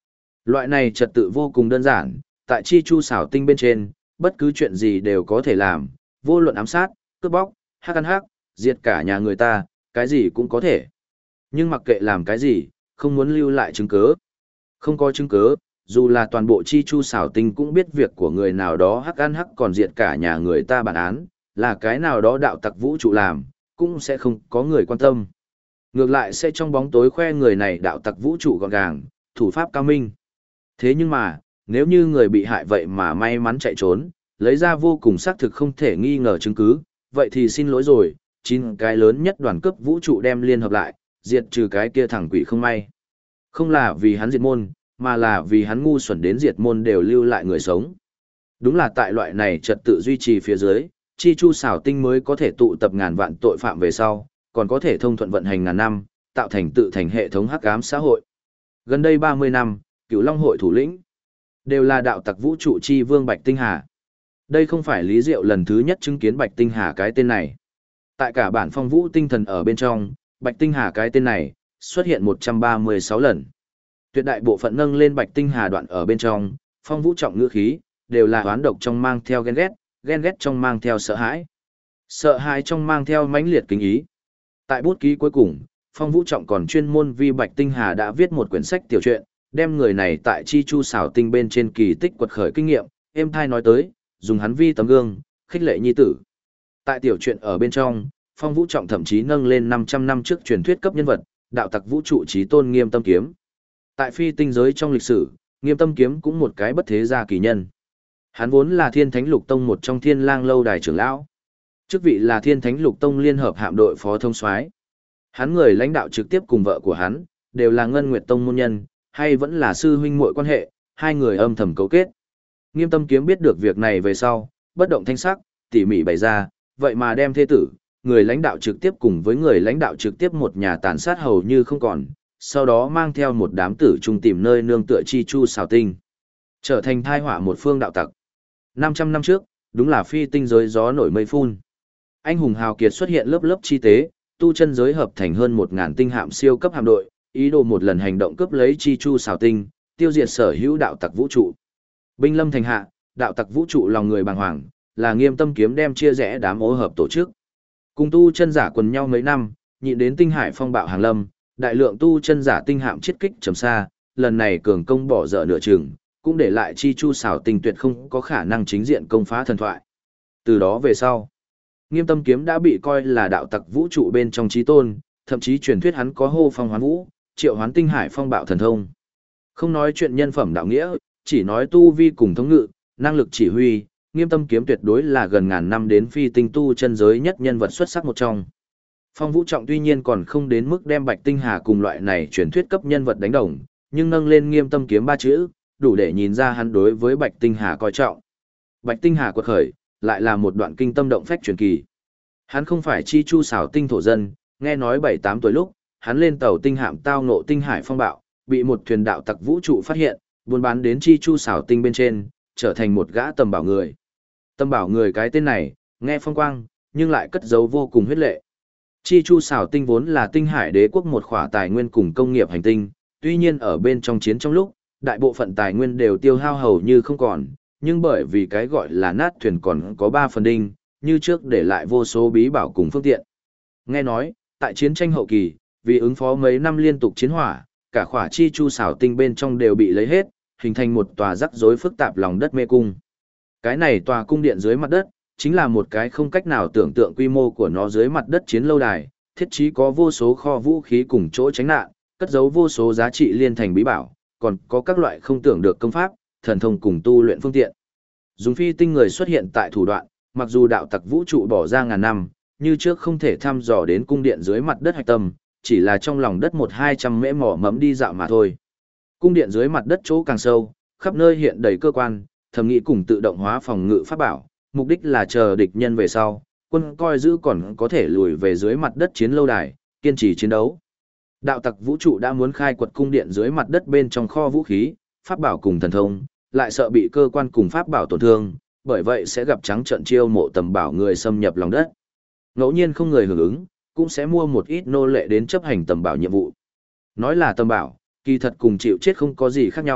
[SPEAKER 1] Loại này trật tự vô cùng đơn giản, tại chi chu xảo tinh bên trên, bất cứ chuyện gì đều có thể làm, vô luận ám sát, cướp bóc, hắc ăn hắc, diệt cả nhà người ta, cái gì cũng có thể. Nhưng mặc kệ làm cái gì, không muốn lưu lại chứng cứ. Không có chứng cứ, dù là toàn bộ chi chu xảo tinh cũng biết việc của người nào đó hắc ăn hắc còn diệt cả nhà người ta bản án, là cái nào đó đạo tặc vũ trụ làm, cũng sẽ không có người quan tâm. Ngược lại sẽ trong bóng tối khoe người này đạo tặc vũ trụ gọn gàng, thủ pháp cao minh. Thế nhưng mà, nếu như người bị hại vậy mà may mắn chạy trốn, lấy ra vô cùng xác thực không thể nghi ngờ chứng cứ, vậy thì xin lỗi rồi, 9 cái lớn nhất đoàn cấp vũ trụ đem liên hợp lại, diệt trừ cái kia thằng quỷ không may. Không là vì hắn diệt môn, mà là vì hắn ngu xuẩn đến diệt môn đều lưu lại người sống. Đúng là tại loại này trật tự duy trì phía dưới, chi chu xảo tinh mới có thể tụ tập ngàn vạn tội phạm về sau, còn có thể thông thuận vận hành ngàn năm, tạo thành tự thành hệ thống hắc ám xã hội. Gần đây 30 năm, Cửu Long hội thủ lĩnh đều là đạo tặc vũ trụ chi vương Bạch Tinh Hà. Đây không phải Lý Diệu lần thứ nhất chứng kiến Bạch Tinh Hà cái tên này. Tại cả bản phong vũ tinh thần ở bên trong, Bạch Tinh Hà cái tên này xuất hiện 136 lần. Tuyệt đại bộ phận nâng lên Bạch Tinh Hà đoạn ở bên trong, phong vũ trọng ngữ khí, đều là oán độc trong mang theo ghen ghét trong mang theo sợ hãi. Sợ hãi trong mang theo mãnh liệt kính ý. Tại bút ký cuối cùng, Phong Vũ Trọng còn chuyên môn vì Bạch Tinh Hà đã viết một quyển sách tiểu truyện, đem người này tại chi chu xảo tinh bên trên kỳ tích quật khởi kinh nghiệm, êm thai nói tới, dùng hắn vi tấm gương, khích lệ nhi tử. Tại tiểu truyện ở bên trong, Phong Vũ Trọng thậm chí nâng lên 500 năm trước truyền thuyết cấp nhân vật, đạo tặc vũ trụ chí tôn Nghiêm Tâm Kiếm. Tại phi tinh giới trong lịch sử, Nghiêm Tâm Kiếm cũng một cái bất thế gia kỳ nhân. Hắn vốn là Thiên Thánh Lục Tông một trong Thiên Lang lâu đài trưởng lão. Chức vị là Thiên Thánh Lục Tông liên hợp hạm đội phó thông soái. Hắn người lãnh đạo trực tiếp cùng vợ của hắn, đều là Ngân Nguyệt Tông môn nhân, hay vẫn là sư huynh muội quan hệ, hai người âm thầm cấu kết. Nghiêm Tâm Kiếm biết được việc này về sau, bất động thanh sắc, tỉ mỉ bày ra, vậy mà đem thế tử, người lãnh đạo trực tiếp cùng với người lãnh đạo trực tiếp một nhà tàn sát hầu như không còn, sau đó mang theo một đám tử trung tìm nơi nương tựa chi chu xào tinh, trở thành thai họa một phương đạo tặc. 500 năm trước, đúng là phi tinh giới gió nổi mây phun. Anh hùng hào kiệt xuất hiện lớp lớp chi tế, tu chân giới hợp thành hơn 1000 tinh hạm siêu cấp hạm đội, ý đồ một lần hành động cướp lấy chi chu xào tinh, tiêu diệt sở hữu đạo tặc vũ trụ. Binh lâm thành hạ, đạo tặc vũ trụ lòng người bàng hoàng, là Nghiêm Tâm Kiếm đem chia rẽ đám ô hợp tổ chức. Cùng tu chân giả quần nhau mấy năm, nhịn đến tinh hải phong bạo hàng lâm, đại lượng tu chân giả tinh hạm chiết kích trầm xa, lần này cường công bỏ dở nửa chừng, cũng để lại chi chu xảo tinh tuyệt không có khả năng chính diện công phá thần thoại. Từ đó về sau, Nghiêm Tâm Kiếm đã bị coi là đạo tặc vũ trụ bên trong chí tôn, thậm chí truyền thuyết hắn có hô phong hoán vũ, triệu hoán tinh hải phong bạo thần thông. Không nói chuyện nhân phẩm đạo nghĩa, chỉ nói tu vi cùng thống ngự, năng lực chỉ huy, Nghiêm Tâm Kiếm tuyệt đối là gần ngàn năm đến phi tinh tu chân giới nhất nhân vật xuất sắc một trong. Phong Vũ Trọng tuy nhiên còn không đến mức đem Bạch Tinh Hà cùng loại này truyền thuyết cấp nhân vật đánh đồng, nhưng nâng lên Nghiêm Tâm Kiếm ba chữ, đủ để nhìn ra hắn đối với Bạch Tinh Hà coi trọng. Bạch Tinh Hà quật khởi, lại là một đoạn kinh tâm động phách truyền kỳ. Hắn không phải chi chu xảo tinh thổ dân, nghe nói 7-8 tuổi lúc, hắn lên tàu tinh hạm tao ngộ tinh hải phong bạo, bị một thuyền đạo tặc vũ trụ phát hiện, buôn bán đến chi chu xảo tinh bên trên, trở thành một gã tầm bảo người. Tầm bảo người cái tên này, nghe phong quang, nhưng lại cất giấu vô cùng huyết lệ. Chi chu xảo tinh vốn là tinh hải đế quốc một khỏa tài nguyên cùng công nghiệp hành tinh, tuy nhiên ở bên trong chiến trong lúc, đại bộ phận tài nguyên đều tiêu hao hầu như không còn, nhưng bởi vì cái gọi là nát thuyền còn có 3 phần đinh, như trước để lại vô số bí bảo cùng phương tiện. Nghe nói, tại chiến tranh hậu kỳ, vì ứng phó mấy năm liên tục chiến hỏa, cả khỏa chi chu xảo tinh bên trong đều bị lấy hết, hình thành một tòa rắc rối phức tạp lòng đất mê cung. Cái này tòa cung điện dưới mặt đất, chính là một cái không cách nào tưởng tượng quy mô của nó dưới mặt đất chiến lâu đài, thiết trí có vô số kho vũ khí cùng chỗ tránh nạn, cất giấu vô số giá trị liên thành bí bảo, còn có các loại không tưởng được công pháp, thần thông cùng tu luyện phương tiện. Dùng phi tinh người xuất hiện tại thủ đoạn, mặc dù đạo tặc vũ trụ bỏ ra ngàn năm, như trước không thể thăm dò đến cung điện dưới mặt đất hạch tâm, chỉ là trong lòng đất 1-200 mễ mỏ mẫm đi dạo mà thôi. Cung điện dưới mặt đất chỗ càng sâu, khắp nơi hiện đầy cơ quan, thẩm nghĩ cùng tự động hóa phòng ngự pháp bảo, mục đích là chờ địch nhân về sau, quân coi giữ còn có thể lùi về dưới mặt đất chiến lâu đài, kiên trì chiến đấu. Đạo tặc vũ trụ đã muốn khai quật cung điện dưới mặt đất bên trong kho vũ khí, pháp bảo cùng thần thông, lại sợ bị cơ quan cùng pháp bảo tổn thương, bởi vậy sẽ gặp trắng trận chiêu mộ tầm bảo người xâm nhập lòng đất. Ngẫu nhiên không người hưởng ứng, cũng sẽ mua một ít nô lệ đến chấp hành tầm bảo nhiệm vụ. Nói là tầm bảo, kỳ thật cùng chịu chết không có gì khác nhau,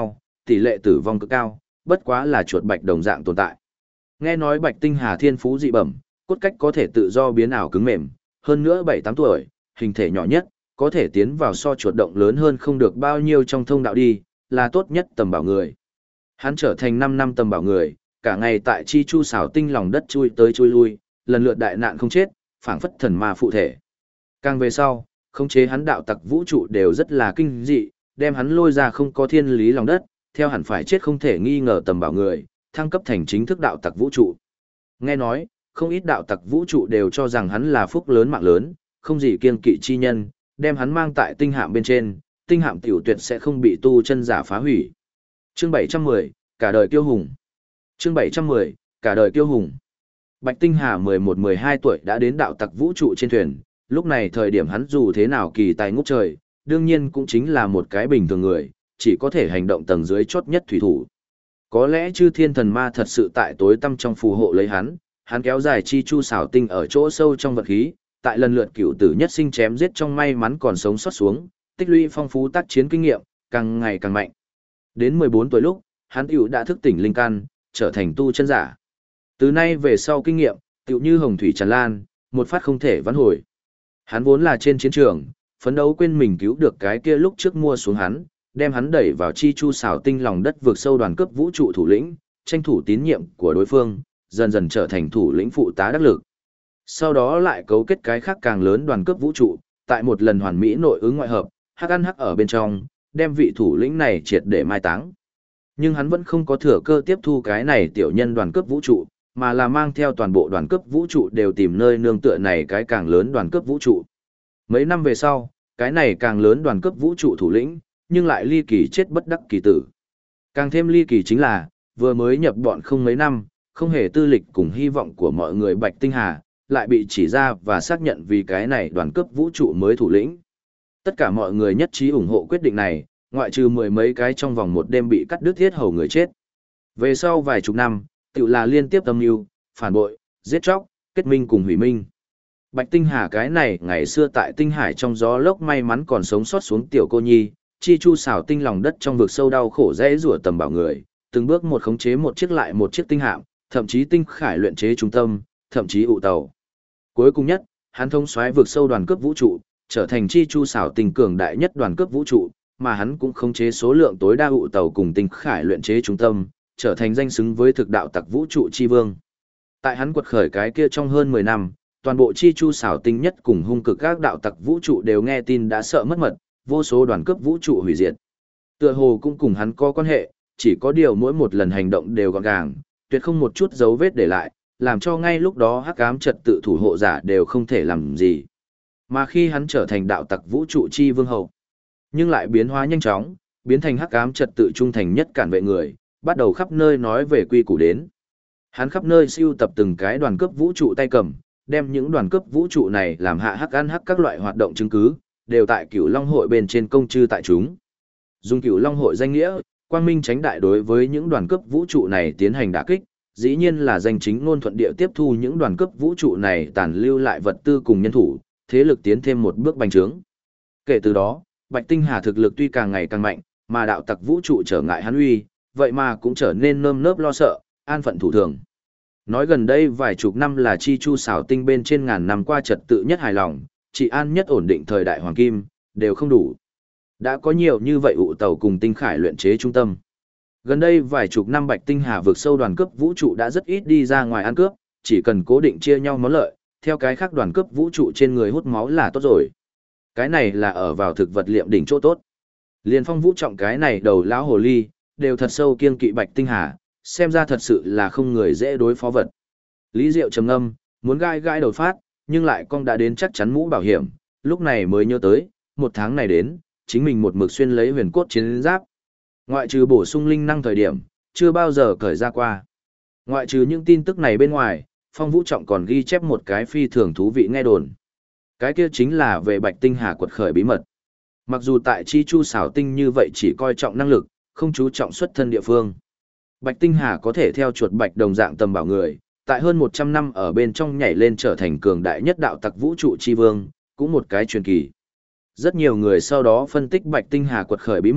[SPEAKER 1] tỷ lệ tử vong cực cao, bất quá là chuột bạch đồng dạng tồn tại. Nghe nói Bạch Tinh Hà thiên phú dị bẩm, cốt cách có thể tự do biến ảo cứng mềm, hơn nữa 7-8 tuổi, hình thể nhỏ nhất, có thể tiến vào so chuột động lớn hơn không được bao nhiêu trong thông đạo đi, là tốt nhất tầm bảo người. Hắn trở thành 5 năm tầm bảo người, cả ngày tại chi chu xảo tinh lòng đất chui tới chui lui, lần lượt đại nạn không chết, phảng phất thần ma phụ thể. Càng về sau, khống chế hắn đạo tặc vũ trụ đều rất là kinh dị, đem hắn lôi ra không có thiên lý lòng đất, theo hẳn phải chết không thể nghi ngờ tầm bảo người, thăng cấp thành chính thức đạo tặc vũ trụ. Nghe nói, không ít đạo tặc vũ trụ đều cho rằng hắn là phúc lớn mạng lớn, không gì kiêng kỵ chi nhân, đem hắn mang tại tinh hạm bên trên, tinh hạm tiểu tuyệt sẽ không bị tu chân giả phá hủy. Chương 710, cả đời kiêu hùng. Chương 710, cả đời kiêu hùng. Bạch Tinh Hà 11-12 tuổi đã đến đạo tặc vũ trụ trên thuyền, lúc này thời điểm hắn dù thế nào kỳ tài ngút trời, đương nhiên cũng chính là một cái bình thường người, chỉ có thể hành động tầng dưới chốt nhất thủy thủ. Có lẽ chư thiên thần ma thật sự tại tối tăm trong phù hộ lấy hắn kéo dài chi chu xảo tinh ở chỗ sâu trong vật khí, tại lần lượt cửu tử nhất sinh chém giết trong may mắn còn sống sót xuống, tích lũy phong phú tác chiến kinh nghiệm, càng ngày càng mạnh. Đến 14 tuổi lúc, hắn tiểu đã thức tỉnh linh căn, trở thành tu chân giả. Từ nay về sau kinh nghiệm, tiểu như hồng thủy tràn lan, một phát không thể vãn hồi. Hắn vốn là trên chiến trường, phấn đấu quên mình cứu được cái kia lúc trước mua xuống hắn, đem hắn đẩy vào chi chu xảo tinh lòng đất vượt sâu đoàn cướp vũ trụ thủ lĩnh, tranh thủ tín nhiệm của đối phương, dần dần trở thành thủ lĩnh phụ tá đắc lực. Sau đó lại cấu kết cái khác càng lớn đoàn cướp vũ trụ, tại một lần hoàn mỹ nội ứng ngoại hợp, hắc ăn hắc ở bên trong, đem vị thủ lĩnh này triệt để mai táng. Nhưng hắn vẫn không có thừa cơ tiếp thu cái này tiểu nhân đoàn cướp vũ trụ, mà là mang theo toàn bộ đoàn cướp vũ trụ đều tìm nơi nương tựa này cái càng lớn đoàn cướp vũ trụ. Mấy năm về sau, cái này càng lớn đoàn cướp vũ trụ thủ lĩnh, nhưng lại ly kỳ chết bất đắc kỳ tử. Càng thêm ly kỳ chính là, vừa mới nhập bọn không mấy năm, không hề tư lịch cùng hy vọng của mọi người Bạch Tinh Hà, lại bị chỉ ra và xác nhận vì cái này đoàn cướp vũ trụ mới thủ lĩnh. Tất cả mọi người nhất trí ủng hộ quyết định này, ngoại trừ mười mấy cái trong vòng một đêm bị cắt đứt thiết hầu người chết. Về sau vài chục năm, tự là liên tiếp âm mưu, phản bội, giết chóc, kết minh cùng hủy minh. Bạch Tinh Hà cái này ngày xưa tại tinh hải trong gió lốc may mắn còn sống sót xuống tiểu cô nhi, chi chu xảo tinh lòng đất trong vực sâu đau khổ dễ rủa tầm bảo người, từng bước một khống chế một chiếc lại một chiếc tinh hạm, thậm chí tinh khải luyện chế trung tâm, thậm chí ụ tàu. Cuối cùng nhất, hắn thông soái vực sâu đoàn cướp vũ trụ, trở thành chi chu xảo tinh cường đại nhất đoàn cướp vũ trụ, mà hắn cũng khống chế số lượng tối đa ụ tàu cùng tinh khải luyện chế trung tâm, trở thành danh xứng với thực đạo tặc vũ trụ chi vương. Tại hắn quật khởi cái kia trong hơn 10 năm, toàn bộ chi chu xảo tinh nhất cùng hung cực các đạo tặc vũ trụ đều nghe tin đã sợ mất mật, vô số đoàn cướp vũ trụ hủy diệt. Tựa hồ cũng cùng hắn có quan hệ, chỉ có điều mỗi một lần hành động đều gọn gàng, tuyệt không một chút dấu vết để lại, làm cho ngay lúc đó hắc ám trật tự thủ hộ giả đều không thể làm gì. Mà khi hắn trở thành đạo tặc vũ trụ chi vương hậu, nhưng lại biến hóa nhanh chóng, biến thành hắc ám trật tự trung thành nhất cản vệ người, bắt đầu khắp nơi nói về quy củ đến. Hắn khắp nơi siêu tập từng cái đoàn cướp vũ trụ tay cầm, đem những đoàn cướp vũ trụ này làm hạ hắc ăn hắc các loại hoạt động chứng cứ, đều tại Cửu Long hội bên trên công chư tại chúng. Dùng Cửu Long hội danh nghĩa, quang minh tránh đại đối với những đoàn cướp vũ trụ này tiến hành đả kích, dĩ nhiên là danh chính ngôn thuận địa tiếp thu những đoàn cướp vũ trụ này tàn lưu lại vật tư cùng nhân thủ, thế lực tiến thêm một bước bành trướng. Kể từ đó, Bạch Tinh Hà thực lực tuy càng ngày càng mạnh, mà đạo tặc vũ trụ trở ngại hắn uy, vậy mà cũng trở nên nơm nớp lo sợ, an phận thủ thường. Nói gần đây vài chục năm là chi chu xảo tinh bên trên ngàn năm qua trật tự nhất hài lòng, trị an nhất ổn định thời đại hoàng kim, đều không đủ. Đã có nhiều như vậy ụ tàu cùng tinh khải luyện chế trung tâm. Gần đây vài chục năm Bạch Tinh Hà vượt sâu đoàn cướp vũ trụ đã rất ít đi ra ngoài ăn cướp, chỉ cần cố định chia nhau món lợi, theo cái khác đoàn cướp vũ trụ trên người hút máu là tốt rồi. Cái này là ở vào thực vật liệm đỉnh chỗ tốt. Liên Phong vũ trọng cái này đầu lão hồ ly, đều thật sâu kiêng kỵ Bạch Tinh Hà, xem ra thật sự là không người dễ đối phó vật. Lý Diệu trầm ngâm, muốn gai gai đầu phát, nhưng lại con đã đến chắc chắn mũ bảo hiểm, lúc này mới nhớ tới, một tháng này đến, chính mình một mực xuyên lấy huyền cốt chiến giáp. Ngoại trừ bổ sung linh năng thời điểm, chưa bao giờ cởi ra qua. Ngoại trừ những tin tức này bên ngoài, Phong Vũ Trọng còn ghi chép một cái phi thường thú vị nghe đồn. Cái kia chính là về Bạch Tinh Hà quật khởi bí mật. Mặc dù tại chi chu xảo tinh như vậy chỉ coi trọng năng lực, không chú trọng xuất thân địa phương. Bạch Tinh Hà có thể theo chuột bạch đồng dạng tầm bảo người, tại hơn 100 năm ở bên trong nhảy lên trở thành cường đại nhất đạo tặc vũ trụ chi vương, cũng một cái truyền kỳ. Rất nhiều người sau đó phân tích Bạch Tinh Hà quật khởi bí mật,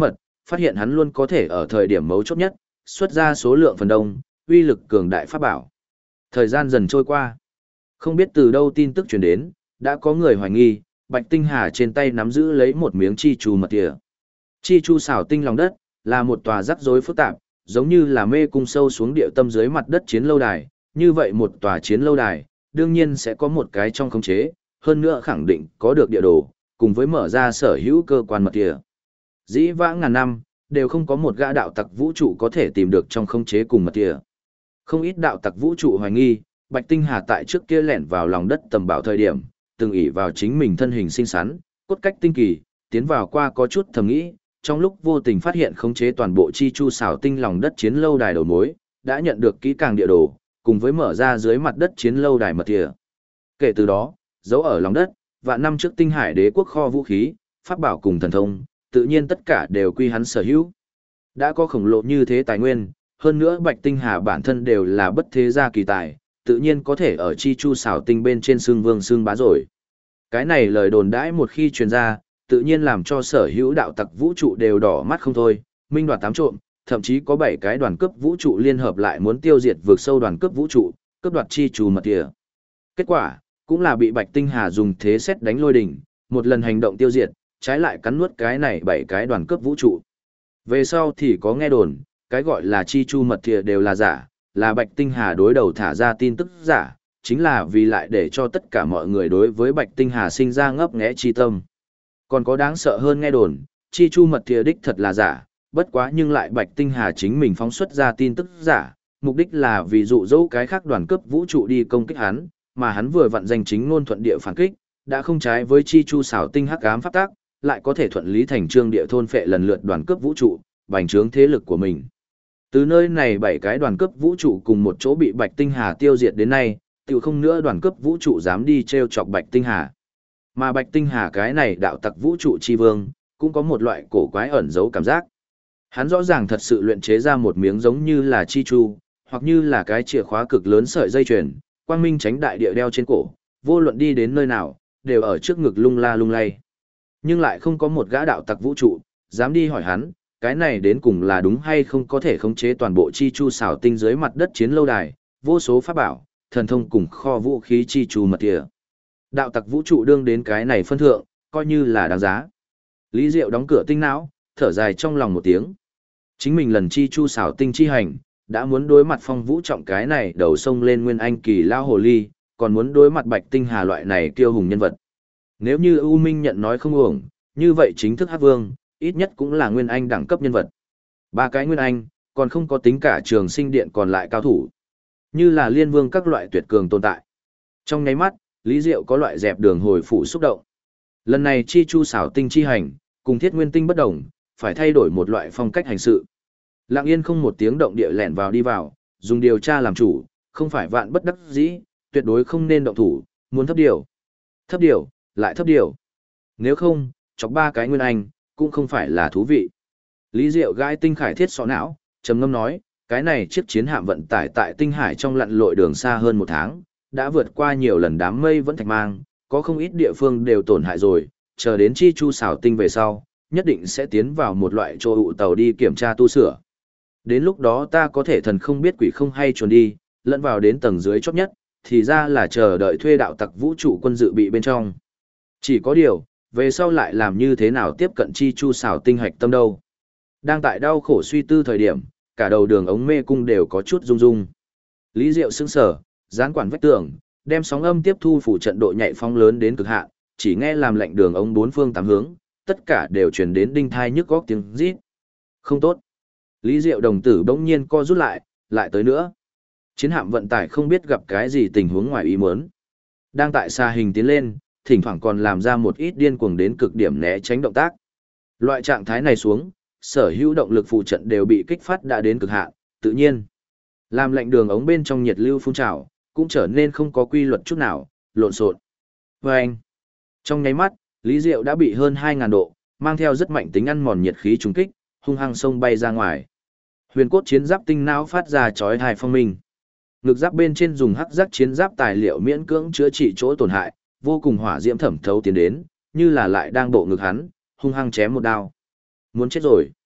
[SPEAKER 1] phát hiện hắn luôn có thể ở thời điểm mấu chốt nhất, xuất ra số lượng phần đông, uy lực cường đại pháp bảo. Thời gian dần trôi qua. Không biết từ đâu tin tức truyền đến, đã có người hoài nghi, Bạch Tinh Hà trên tay nắm giữ lấy một miếng chi chu mật địa. Chi chu xảo tinh lòng đất, là một tòa rắc rối phức tạp, giống như là mê cung sâu xuống địa tâm dưới mặt đất chiến lâu đài, như vậy một tòa chiến lâu đài, đương nhiên sẽ có một cái trong khống chế, hơn nữa khẳng định có được địa đồ, cùng với mở ra sở hữu cơ quan mật địa. Dĩ vãng ngàn năm, đều không có một gã đạo tặc vũ trụ có thể tìm được trong khống chế cùng mật địa. Không ít đạo tặc vũ trụ hoài nghi, Bạch Tinh Hà tại trước kia lẻn vào lòng đất tầm bảo thời điểm, từng ỷ vào chính mình thân hình xinh xắn, cốt cách tinh kỳ, tiến vào qua có chút thầm nghĩ, trong lúc vô tình phát hiện khống chế toàn bộ chi chu xảo tinh lòng đất chiến lâu đài đầu mối, đã nhận được kỹ càng địa đồ, cùng với mở ra dưới mặt đất chiến lâu đài mật địa. Kể từ đó, giấu ở lòng đất, vạn năm trước Tinh Hải Đế quốc kho vũ khí, pháp bảo cùng thần thông, tự nhiên tất cả đều quy hắn sở hữu. Đã có khổng lồ như thế tài nguyên, hơn nữa Bạch Tinh Hà bản thân đều là bất thế gia kỳ tài, tự nhiên có thể ở chi chu xảo tinh bên trên xương vương xương bá rồi. Cái này lời đồn đãi một khi truyền ra, tự nhiên làm cho sở hữu đạo tặc vũ trụ đều đỏ mắt không thôi, minh đoạt tám trộm, thậm chí có 7 cái đoàn cướp vũ trụ liên hợp lại muốn tiêu diệt vượt sâu đoàn cướp vũ trụ, cướp đoạt chi chu mật địa. Kết quả, cũng là bị Bạch Tinh Hà dùng thế xét đánh lôi đỉnh, một lần hành động tiêu diệt, trái lại cắn nuốt cái này 7 cái đoàn cướp vũ trụ. Về sau thì có nghe đồn, cái gọi là chi chu mật địa đều là giả, là Bạch Tinh Hà đối đầu thả ra tin tức giả, chính là vì lại để cho tất cả mọi người đối với Bạch Tinh Hà sinh ra ngấp nghé chi tâm. Còn có đáng sợ hơn nghe đồn, chi chu mật địa đích thật là giả, bất quá nhưng lại Bạch Tinh Hà chính mình phóng xuất ra tin tức giả, mục đích là vì dụ dỗ cái khác đoàn cướp vũ trụ đi công kích hắn, mà hắn vừa vặn danh chính ngôn thuận địa phản kích, đã không trái với chi chu xảo tinh hắc ám pháp tác, lại có thể thuận lý thành trương địa thôn phệ lần lượt đoàn cướp vũ trụ, bành trướng thế lực của mình. Từ nơi này 7 cái đoàn cướp vũ trụ cùng một chỗ bị Bạch Tinh Hà tiêu diệt đến nay, tiểu không nữa đoàn cướp vũ trụ dám đi treo chọc Bạch Tinh Hà. Mà Bạch Tinh Hà cái này đạo tặc vũ trụ chi vương, cũng có một loại cổ quái ẩn giấu cảm giác. Hắn rõ ràng thật sự luyện chế ra một miếng giống như là chi chu, hoặc như là cái chìa khóa cực lớn sợi dây chuyền, quang minh tránh đại địa đeo trên cổ, vô luận đi đến nơi nào, đều ở trước ngực lung la lung lay. Nhưng lại không có một gã đạo tặc vũ trụ, dám đi hỏi hắn, cái này đến cùng là đúng hay không có thể khống chế toàn bộ chi chu xảo tinh dưới mặt đất chiến lâu đài, vô số pháp bảo, thần thông cùng kho vũ khí chi chu mật địa. Đạo tặc vũ trụ đương đến cái này phân thượng, coi như là đáng giá. Lý Diệu đóng cửa tinh não, thở dài trong lòng một tiếng. Chính mình lần chi chu xảo tinh chi hành, đã muốn đối mặt Phong Vũ Trọng cái này đầu sông lên nguyên anh kỳ lao hồ ly, còn muốn đối mặt Bạch Tinh Hà loại này kiêu hùng nhân vật. Nếu như U Minh nhận nói không uổng, như vậy chính thức Hắc Vương, ít nhất cũng là nguyên anh đẳng cấp nhân vật. 3 cái nguyên anh, còn không có tính cả Trường Sinh Điện còn lại cao thủ. Như là liên vương các loại tuyệt cường tồn tại. Trong nháy mắt, Lý Diệu có loại dẹp đường hồi phủ xúc động. Lần này chi chu xảo tinh chi hành, cùng Thiết Nguyên Tinh bất đồng, phải thay đổi một loại phong cách hành sự. Lặng yên không một tiếng động địa lẻn vào đi vào, dùng điều tra làm chủ, không phải vạn bất đắc dĩ, tuyệt đối không nên động thủ, muốn thấp điều. Thấp điều, lại thấp điều. Nếu không, chọc 3 cái nguyên anh, cũng không phải là thú vị. Lý Diệu gãi tinh khải thiết sọ não, trầm ngâm nói, cái này chiếc chiến hạm vận tải tại tinh hải trong lặn lội đường xa hơn 1 tháng, đã vượt qua nhiều lần đám mây vẫn thạch mang, có không ít địa phương đều tổn hại rồi, chờ đến chi chu xảo tinh về sau, nhất định sẽ tiến vào một loại chỗ ụ tàu đi kiểm tra tu sửa. Đến lúc đó ta có thể thần không biết quỷ không hay chuồn đi, lẫn vào đến tầng dưới chót nhất, thì ra là chờ đợi thuê đạo tặc vũ trụ quân dự bị bên trong. Chỉ có điều, về sau lại làm như thế nào tiếp cận chi chu xảo tinh hạch tâm đâu. Đang tại đau khổ suy tư thời điểm, cả đầu đường ống mê cung đều có chút rung rung. Lý Diệu sững sờ, gián quản vách tường, đem sóng âm tiếp thu phủ trận độ nhạy phóng lớn đến cực hạn, chỉ nghe làm lệnh đường ống 4 phương 8 hướng, tất cả đều truyền đến đinh thai nhức góc tiếng rít. Không tốt. Lý Diệu đồng tử bỗng nhiên co rút lại tới nữa. Chiến hạm vận tải không biết gặp cái gì tình huống ngoài ý muốn. Đang tại xa hình tiến lên, thỉnh thoảng còn làm ra một ít điên cuồng đến cực điểm né tránh động tác. Loại trạng thái này xuống, sở hữu động lực phụ trận đều bị kích phát đã đến cực hạn, tự nhiên. Làm lệnh đường ống bên trong nhiệt lưu phun trào, cũng trở nên không có quy luật chút nào, lộn xộn. Vâng! Trong nháy mắt, Lý Diệu đã bị hơn 2.000 độ, mang theo rất mạnh tính ăn mòn nhiệt khí trùng kích, hung hăng sông bay ra ngoài. Huyền cốt chiến giáp tinh não phát ra chói tai phong minh. Ngực giáp bên trên dùng hắc giác chiến giáp tài liệu miễn cưỡng chữa trị chỗ tổn hại, vô cùng hỏa diễm thẩm thấu tiến đến, như là lại đang bộ ngực hắn, hung hăng chém một đao. Muốn chết rồi.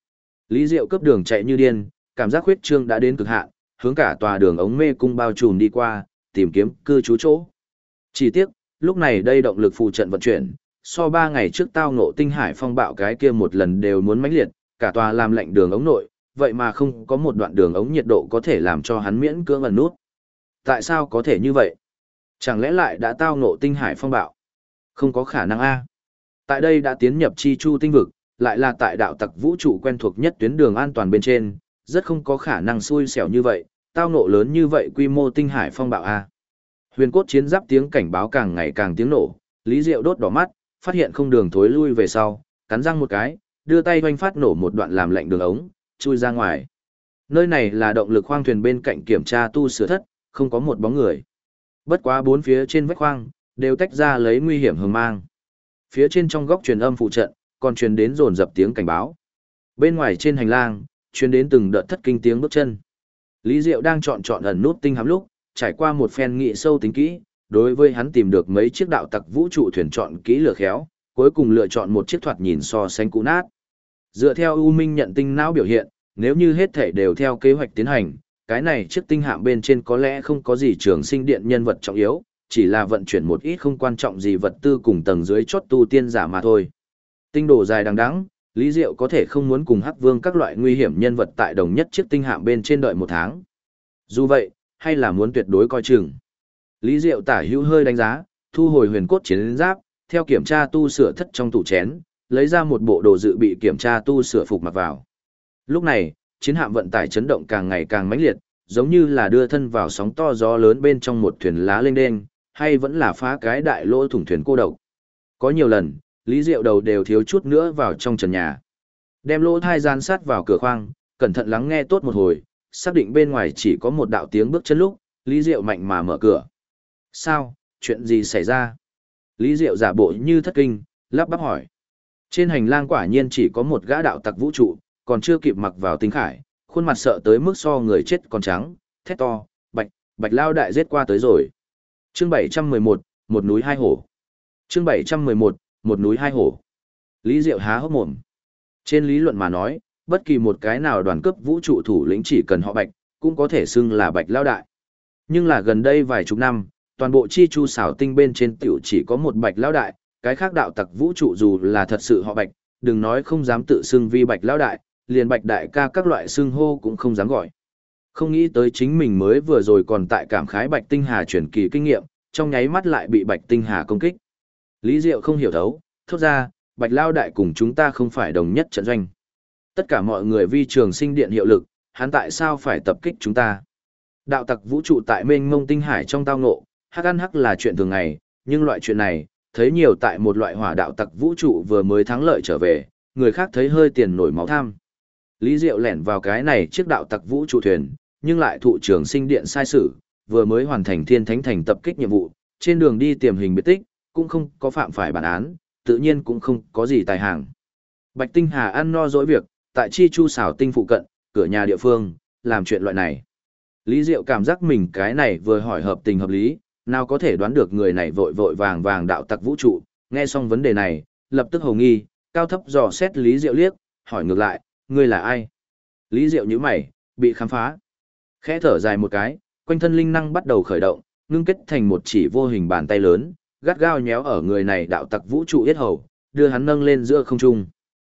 [SPEAKER 1] Lý Diệu cướp đường chạy như điên, cảm giác huyết trương đã đến cực hạn, hướng cả tòa đường ống mê cung bao trùm đi qua, tìm kiếm cư trú chỗ. Chỉ tiếc, lúc này đây động lực phù trận vận chuyển, so 3 ngày trước tao ngộ tinh hải phong bạo cái kia một lần đều muốn mãnh liệt, cả tòa làm lạnh đường ống nội, vậy mà không có một đoạn đường ống nhiệt độ có thể làm cho hắn miễn cưỡng ẩn nút. Tại sao có thể như vậy? Chẳng lẽ lại đã tao ngộ tinh hải phong bạo? Không có khả năng a. Tại đây đã tiến nhập chi chu tinh vực, lại là tại đạo tặc vũ trụ quen thuộc nhất tuyến đường an toàn bên trên, rất không có khả năng xui xẻo như vậy, tao ngộ lớn như vậy quy mô tinh hải phong bạo a. Huyền cốt chiến giáp tiếng cảnh báo càng ngày càng tiếng nổ, Lý Diệu đốt đỏ mắt, phát hiện không đường thối lui về sau, cắn răng một cái, đưa tay hoành phát nổ một đoạn làm lạnh đường ống, chui ra ngoài. Nơi này là động lực khoang thuyền bên cạnh kiểm tra tu sửa thất, không có một bóng người. Bất quá bốn phía trên vách khoang đều tách ra lấy nguy hiểm hừng mang. Phía trên trong góc truyền âm phụ trận, còn truyền đến dồn dập tiếng cảnh báo. Bên ngoài trên hành lang, truyền đến từng đợt thất kinh tiếng bước chân. Lý Diệu đang chọn ẩn nút tinh hám lúc, trải qua một phen nghị sâu tính kỹ, đối với hắn tìm được mấy chiếc đạo tặc vũ trụ thuyền chọn kỹ lửa khéo, cuối cùng lựa chọn một chiếc thoạt nhìn so sánh cũ nát. Dựa theo U Minh nhận tinh não biểu hiện, nếu như hết thể đều theo kế hoạch tiến hành, cái này chiếc tinh hạm bên trên có lẽ không có gì trường sinh điện nhân vật trọng yếu, chỉ là vận chuyển một ít không quan trọng gì vật tư cùng tầng dưới chốt tu tiên giả mà thôi. Tinh đồ dài đằng đẵng, Lý Diệu có thể không muốn cùng Hắc Vương các loại nguy hiểm nhân vật tại đồng nhất chiếc tinh hạm bên trên đợi một tháng. Dù vậy, hay là muốn tuyệt đối coi chừng. Lý Diệu tả hữu hơi đánh giá, thu hồi huyền cốt chiến giáp, theo kiểm tra tu sửa thất trong tủ chén, lấy ra một bộ đồ dự bị kiểm tra tu sửa phục mặc vào. Lúc này, chiến hạm vận tải chấn động càng ngày càng mãnh liệt, giống như là đưa thân vào sóng to gió lớn bên trong một thuyền lá lênh đênh, hay vẫn là phá cái đại lỗ thủng thuyền cô độc. Có nhiều lần, Lý Diệu đầu đều thiếu chút nữa vào trong trần nhà. Đem lỗ thai gian sát vào cửa khoang, cẩn thận lắng nghe tốt một hồi, xác định bên ngoài chỉ có một đạo tiếng bước chân lúc, Lý Diệu mạnh mà mở cửa. Sao, chuyện gì xảy ra? Lý Diệu giả bộ như thất kinh, lắp bắp hỏi. Trên hành lang quả nhiên chỉ có một gã đạo tặc vũ trụ, còn chưa kịp mặc vào tinh khải, khuôn mặt sợ tới mức so người chết còn trắng, thét to, bạch lao đại giết qua tới rồi. Chương 711, một núi hai hổ. Chương 711, một núi hai hổ. Lý Diệu há hốc mồm. Trên lý luận mà nói, bất kỳ một cái nào đoàn cấp vũ trụ thủ lĩnh chỉ cần họ Bạch, cũng có thể xưng là Bạch lao đại. Nhưng là gần đây vài chục năm, toàn bộ chi chu xảo tinh bên trên tiểu chỉ có một Bạch lao đại, cái khác đạo tặc vũ trụ dù là thật sự họ Bạch, đừng nói không dám tự xưng vi Bạch lao đại, liền Bạch đại ca các loại xưng hô cũng không dám gọi. Không nghĩ tới chính mình mới vừa rồi còn tại cảm khái Bạch Tinh Hà chuyển kỳ kinh nghiệm, trong nháy mắt lại bị Bạch Tinh Hà công kích. Lý Diệu không hiểu thấu, thốt ra, Bạch lao đại cùng chúng ta không phải đồng nhất trận doanh. Tất cả mọi người vi trường sinh điện hiệu lực, hắn tại sao phải tập kích chúng ta? Đạo tặc vũ trụ tại mênh mông tinh hải trong tao ngộ, hắc ăn hắc là chuyện thường ngày, nhưng loại chuyện này, thấy nhiều tại một loại hỏa đạo tặc vũ trụ vừa mới thắng lợi trở về, người khác thấy hơi tiền nổi máu tham. Lý Diệu lẻn vào cái này chiếc đạo tặc vũ trụ thuyền, nhưng lại thụ trường sinh điện sai sử, vừa mới hoàn thành thiên thánh thành tập kích nhiệm vụ, trên đường đi tiềm hình biệt tích, cũng không có phạm phải bản án, tự nhiên cũng không có gì tài hàng. Bạch Tinh Hà ăn no dỗi việc, tại chi chu xảo tinh phụ cận, cửa nhà địa phương, làm chuyện loại này. Lý Diệu cảm giác mình cái này vừa hỏi hợp tình hợp lý, nào có thể đoán được người này vội vội vàng vàng đạo tặc vũ trụ, nghe xong vấn đề này, lập tức hồ nghi, cao thấp dò xét Lý Diệu liếc, hỏi ngược lại, ngươi là ai? Lý Diệu nhíu mày, bị khám phá. Khẽ thở dài một cái, quanh thân linh năng bắt đầu khởi động, ngưng kết thành một chỉ vô hình bàn tay lớn, gắt gao nhéo ở người này đạo tặc vũ trụ yết hầu, đưa hắn nâng lên giữa không trung.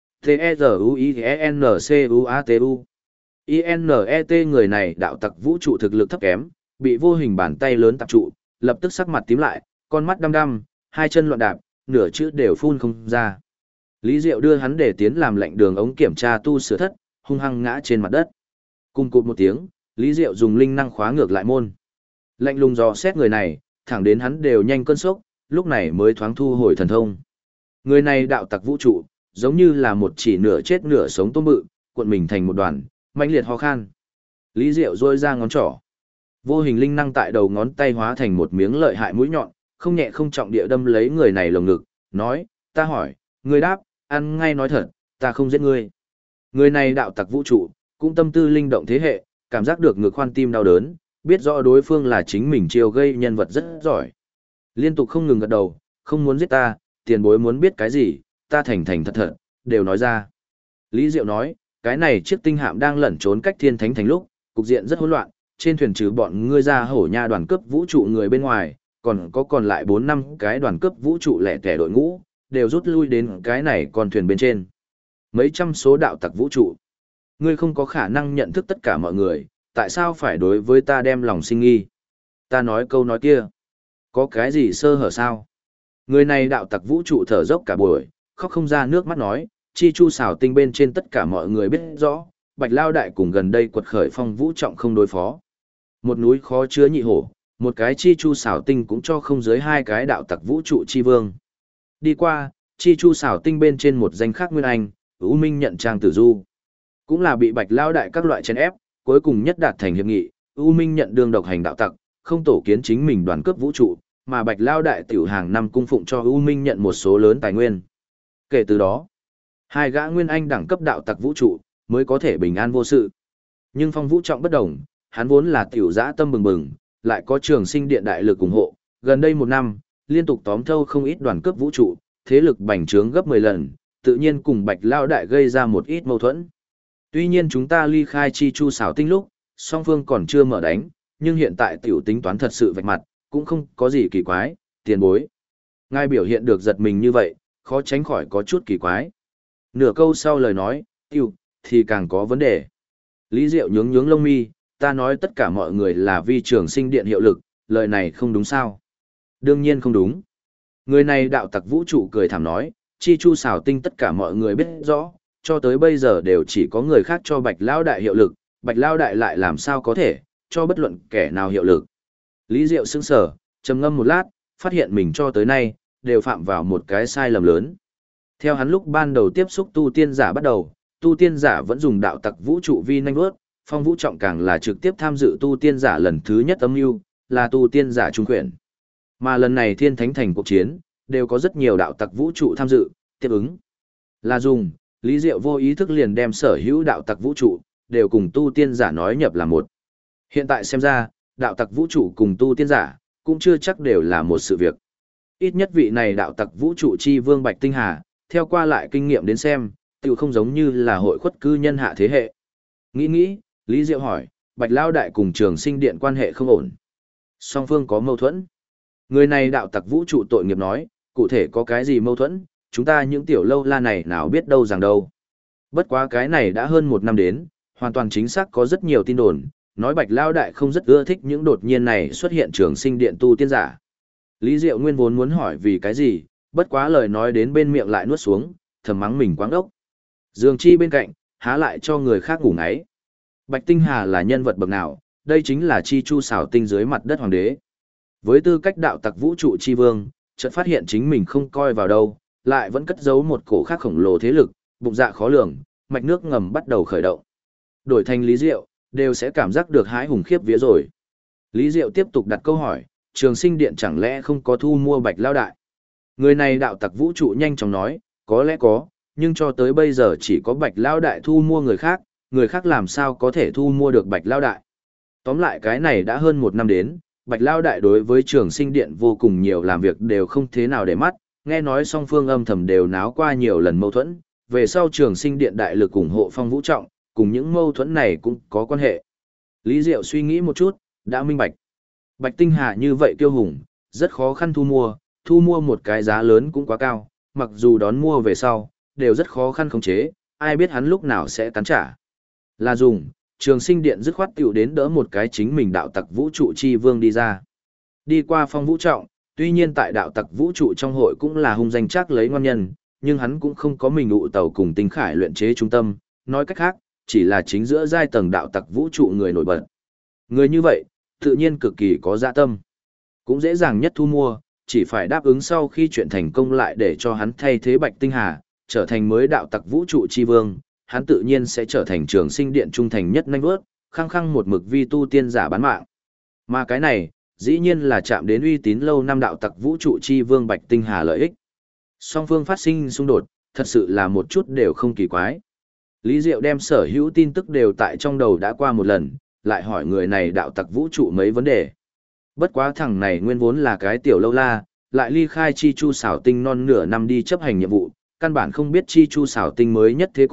[SPEAKER 1] T-E-Z-U-I-N-C-U-A-T-U I-N-E-T người này đạo tặc vũ trụ thực lực thấp kém, bị vô hình bàn tay lớn tập trụ, lập tức sắc mặt tím lại, con mắt đăm đăm, hai chân loạn đạp, nửa chữ đều phun không ra. Lý Diệu đưa hắn để tiến làm lệnh đường ống kiểm tra tu sửa thất, hung hăng ngã trên mặt đất. Cùng cụt một tiếng, Lý Diệu dùng linh năng khóa ngược lại môn. Lạnh lùng dò xét người này, thẳng đến hắn đều nhanh cơn sốc, lúc này mới thoáng thu hồi thần thông. Người này đạo tặc vũ trụ, giống như là một chỉ nửa chết nửa sống tôm bự, cuộn mình thành một đoàn, mãnh liệt ho khan. Lý Diệu rôi ra ngón trỏ. Vô hình linh năng tại đầu ngón tay hóa thành một miếng lợi hại mũi nhọn, không nhẹ không trọng địa đâm lấy người này lồng ngực, nói, ta hỏi, ngươi đáp, ăn ngay nói thật, ta không giết ngươi. Người này đạo tặc vũ trụ, cũng tâm tư linh động thế hệ, cảm giác được ngực khoan tim đau đớn, biết rõ đối phương là chính mình chiêu gây nhân vật rất giỏi. Liên tục không ngừng gật đầu, không muốn giết ta, tiền bối muốn biết cái gì, ta thành thành thật thật, đều nói ra. Lý Diệu nói, Cái này chiếc tinh hạm đang lẩn trốn cách thiên thánh thành lúc, cục diện rất hỗn loạn, trên thuyền trừ bọn ngươi ra hổ nha đoàn cướp vũ trụ người bên ngoài, còn lại 4-5 cái đoàn cướp vũ trụ lẻ tẻ đội ngũ, đều rút lui đến cái này con thuyền bên trên. Mấy trăm số đạo tặc vũ trụ. Ngươi không có khả năng nhận thức tất cả mọi người, tại sao phải đối với ta đem lòng sinh nghi? Ta nói câu nói kia. Có cái gì sơ hở sao? Người này đạo tặc vũ trụ thở dốc cả buổi, khóc không ra nước mắt nói, chi chu xảo tinh bên trên tất cả mọi người biết rõ, Bạch Lao Đại cùng gần đây quật khởi phong vũ trọng không đối phó. Một núi khó chứa nhị hổ, một cái chi chu xảo tinh cũng cho không dưới 2 cái đạo tặc vũ trụ chi vương. Đi qua, chi chu xảo tinh bên trên một danh khác Nguyên Anh, U Minh nhận Trang Tử Du. Cũng là bị Bạch Lao Đại các loại chèn ép, cuối cùng nhất đạt thành hiệp nghị, U Minh nhận đương độc hành đạo tặc, không tổ kiến chính mình đoàn cướp vũ trụ, mà Bạch Lao Đại tiểu hàng năm cung phụng cho U Minh nhận một số lớn tài nguyên. Kể từ đó, 2 gã Nguyên Anh đẳng cấp đạo tặc vũ trụ mới có thể bình an vô sự. Nhưng Phong Vũ Trọng bất đồng, hắn vốn là tiểu dã tâm bừng bừng, lại có Trường Sinh Điện đại lực ủng hộ, gần đây 1 năm, liên tục tóm thâu không ít đoàn cướp vũ trụ, thế lực bành trướng gấp 10 lần, tự nhiên cùng Bạch Lao Đại gây ra một ít mâu thuẫn. Tuy nhiên chúng ta ly khai chi chu xảo tinh lúc, song phương còn chưa mở đánh, nhưng hiện tại tiểu tính toán thật sự vạch mặt, cũng không có gì kỳ quái, tiền bối. Ngài biểu hiện được giật mình như vậy, khó tránh khỏi có chút kỳ quái. Nửa câu sau lời nói, thì càng có vấn đề. Lý Diệu nhướng nhướng lông mi, ta nói tất cả mọi người là vi Trường Sinh Điện hiệu lực, lời này không đúng sao? Đương nhiên không đúng. Người này đạo tặc vũ trụ cười thảm nói, chi chu xảo tinh tất cả mọi người biết rõ, cho tới bây giờ đều chỉ có người khác cho Bạch Lao Đại hiệu lực, Bạch Lao Đại lại làm sao có thể, cho bất luận kẻ nào hiệu lực. Lý Diệu sững sờ, trầm ngâm một lát, phát hiện mình cho tới nay, đều phạm vào một cái sai lầm lớn. Theo hắn lúc ban đầu tiếp xúc tu tiên giả bắt đầu, tu tiên giả vẫn dùng đạo tặc vũ trụ vi nanh bước, Phong Vũ Trọng càng là trực tiếp tham dự tu tiên giả lần thứ nhất âm mưu, là tu tiên giả trung quyển. Mà lần này Thiên Thánh Thành cuộc chiến, đều có rất nhiều đạo tặc vũ trụ tham dự, tiếp ứng. Là dùng, Lý Diệu vô ý thức liền đem sở hữu đạo tặc vũ trụ, đều cùng tu tiên giả nói nhập là một. Hiện tại xem ra, đạo tặc vũ trụ cùng tu tiên giả, cũng chưa chắc đều là một sự việc. Ít nhất vị này đạo tặc vũ trụ chi vương Bạch Tinh Hà, theo qua lại kinh nghiệm đến xem, tự không giống như là hội khuất cư nhân hạ thế hệ. Nghĩ, Lý Diệu hỏi, Bạch Lao Đại cùng Trường Sinh Điện quan hệ không ổn. Song phương có mâu thuẫn. Người này đạo tặc vũ trụ tội nghiệp nói, cụ thể có cái gì mâu thuẫn, chúng ta những tiểu lâu la này nào biết đâu rằng đâu. Bất quá cái này đã hơn 1 năm đến, hoàn toàn chính xác có rất nhiều tin đồn, nói Bạch Lao Đại không rất ưa thích những đột nhiên này xuất hiện Trường Sinh Điện tu tiên giả. Lý Diệu nguyên vốn muốn hỏi vì cái gì, bất quá lời nói đến bên miệng lại nuốt xuống, thầm mắng mình quáng ốc. Dương Chi bên cạnh, há lại cho người khác ngủ ngáy. Bạch Tinh Hà là nhân vật bậc nào, đây chính là chi chu xảo tinh dưới mặt đất hoàng đế. Với tư cách đạo tặc vũ trụ chi vương, chợt phát hiện chính mình không coi vào đâu, lại vẫn cất giấu một cổ khác khổng lồ thế lực, bụng dạ khó lường, mạch nước ngầm bắt đầu khởi động. Đổi thành Lý Diệu, đều sẽ cảm giác được hãi hùng khiếp vía rồi. Lý Diệu tiếp tục đặt câu hỏi, Trường Sinh Điện chẳng lẽ không có thu mua Bạch Lao Đại? Người này đạo tặc vũ trụ nhanh chóng nói, có lẽ có, nhưng cho tới bây giờ chỉ có Bạch Lao Đại thu mua người khác làm sao có thể thu mua được Bạch Lao Đại. Tóm lại cái này đã hơn 1 năm đến, Bạch Lao Đại đối với Trường Sinh Điện vô cùng nhiều làm việc đều không thế nào để mắt, nghe nói song phương âm thầm đều náo qua nhiều lần mâu thuẫn, về sau Trường Sinh Điện đại lực ủng hộ Phong Vũ Trọng, cùng những mâu thuẫn này cũng có quan hệ. Lý Diệu suy nghĩ một chút, đã minh bạch. Bạch Tinh Hà như vậy kiêu hùng, rất khó khăn thu mua một cái giá lớn cũng quá cao, mặc dù đón mua về sau, đều rất khó khăn khống chế, ai biết hắn lúc nào sẽ cắn trả. Là dùng, Trường Sinh Điện dứt khoát tiểu đến đỡ một cái chính mình đạo tặc vũ trụ chi vương đi ra. Đi qua Phong Vũ Trọng, tuy nhiên tại đạo tặc vũ trụ trong hội cũng là hung danh chắc lấy ngon nhân, nhưng hắn cũng không có mình ụ tàu cùng tinh khải luyện chế trung tâm, nói cách khác, chỉ là chính giữa giai tầng đạo tặc vũ trụ người nổi bật. Người như vậy, tự nhiên cực kỳ có dạ tâm. Cũng dễ dàng nhất thu mua, chỉ phải đáp ứng sau khi chuyện thành công lại để cho hắn thay thế Bạch Tinh Hà, trở thành mới đạo tặc vũ trụ chi vương, hắn tự nhiên sẽ trở thành Trường Sinh Điện trung thành nhất nhanh vớt, khăng khăng một mực vi tu tiên giả bán mạng. Mà cái này, dĩ nhiên là chạm đến uy tín lâu năm đạo tặc vũ trụ chi vương Bạch Tinh Hà lợi ích. Song phương phát sinh xung đột, thật sự là một chút đều không kỳ quái. Lý Diệu đem sở hữu tin tức đều tại trong đầu đã qua một lần, lại hỏi người này đạo tặc vũ trụ mấy vấn đề. Bất quá thằng này nguyên vốn là cái tiểu lâu la, lại ly khai chi chu xảo tinh non nửa năm đi chấp hành nhiệm vụ, căn bản không biết chi chu xảo tinh mới nhất thế cục,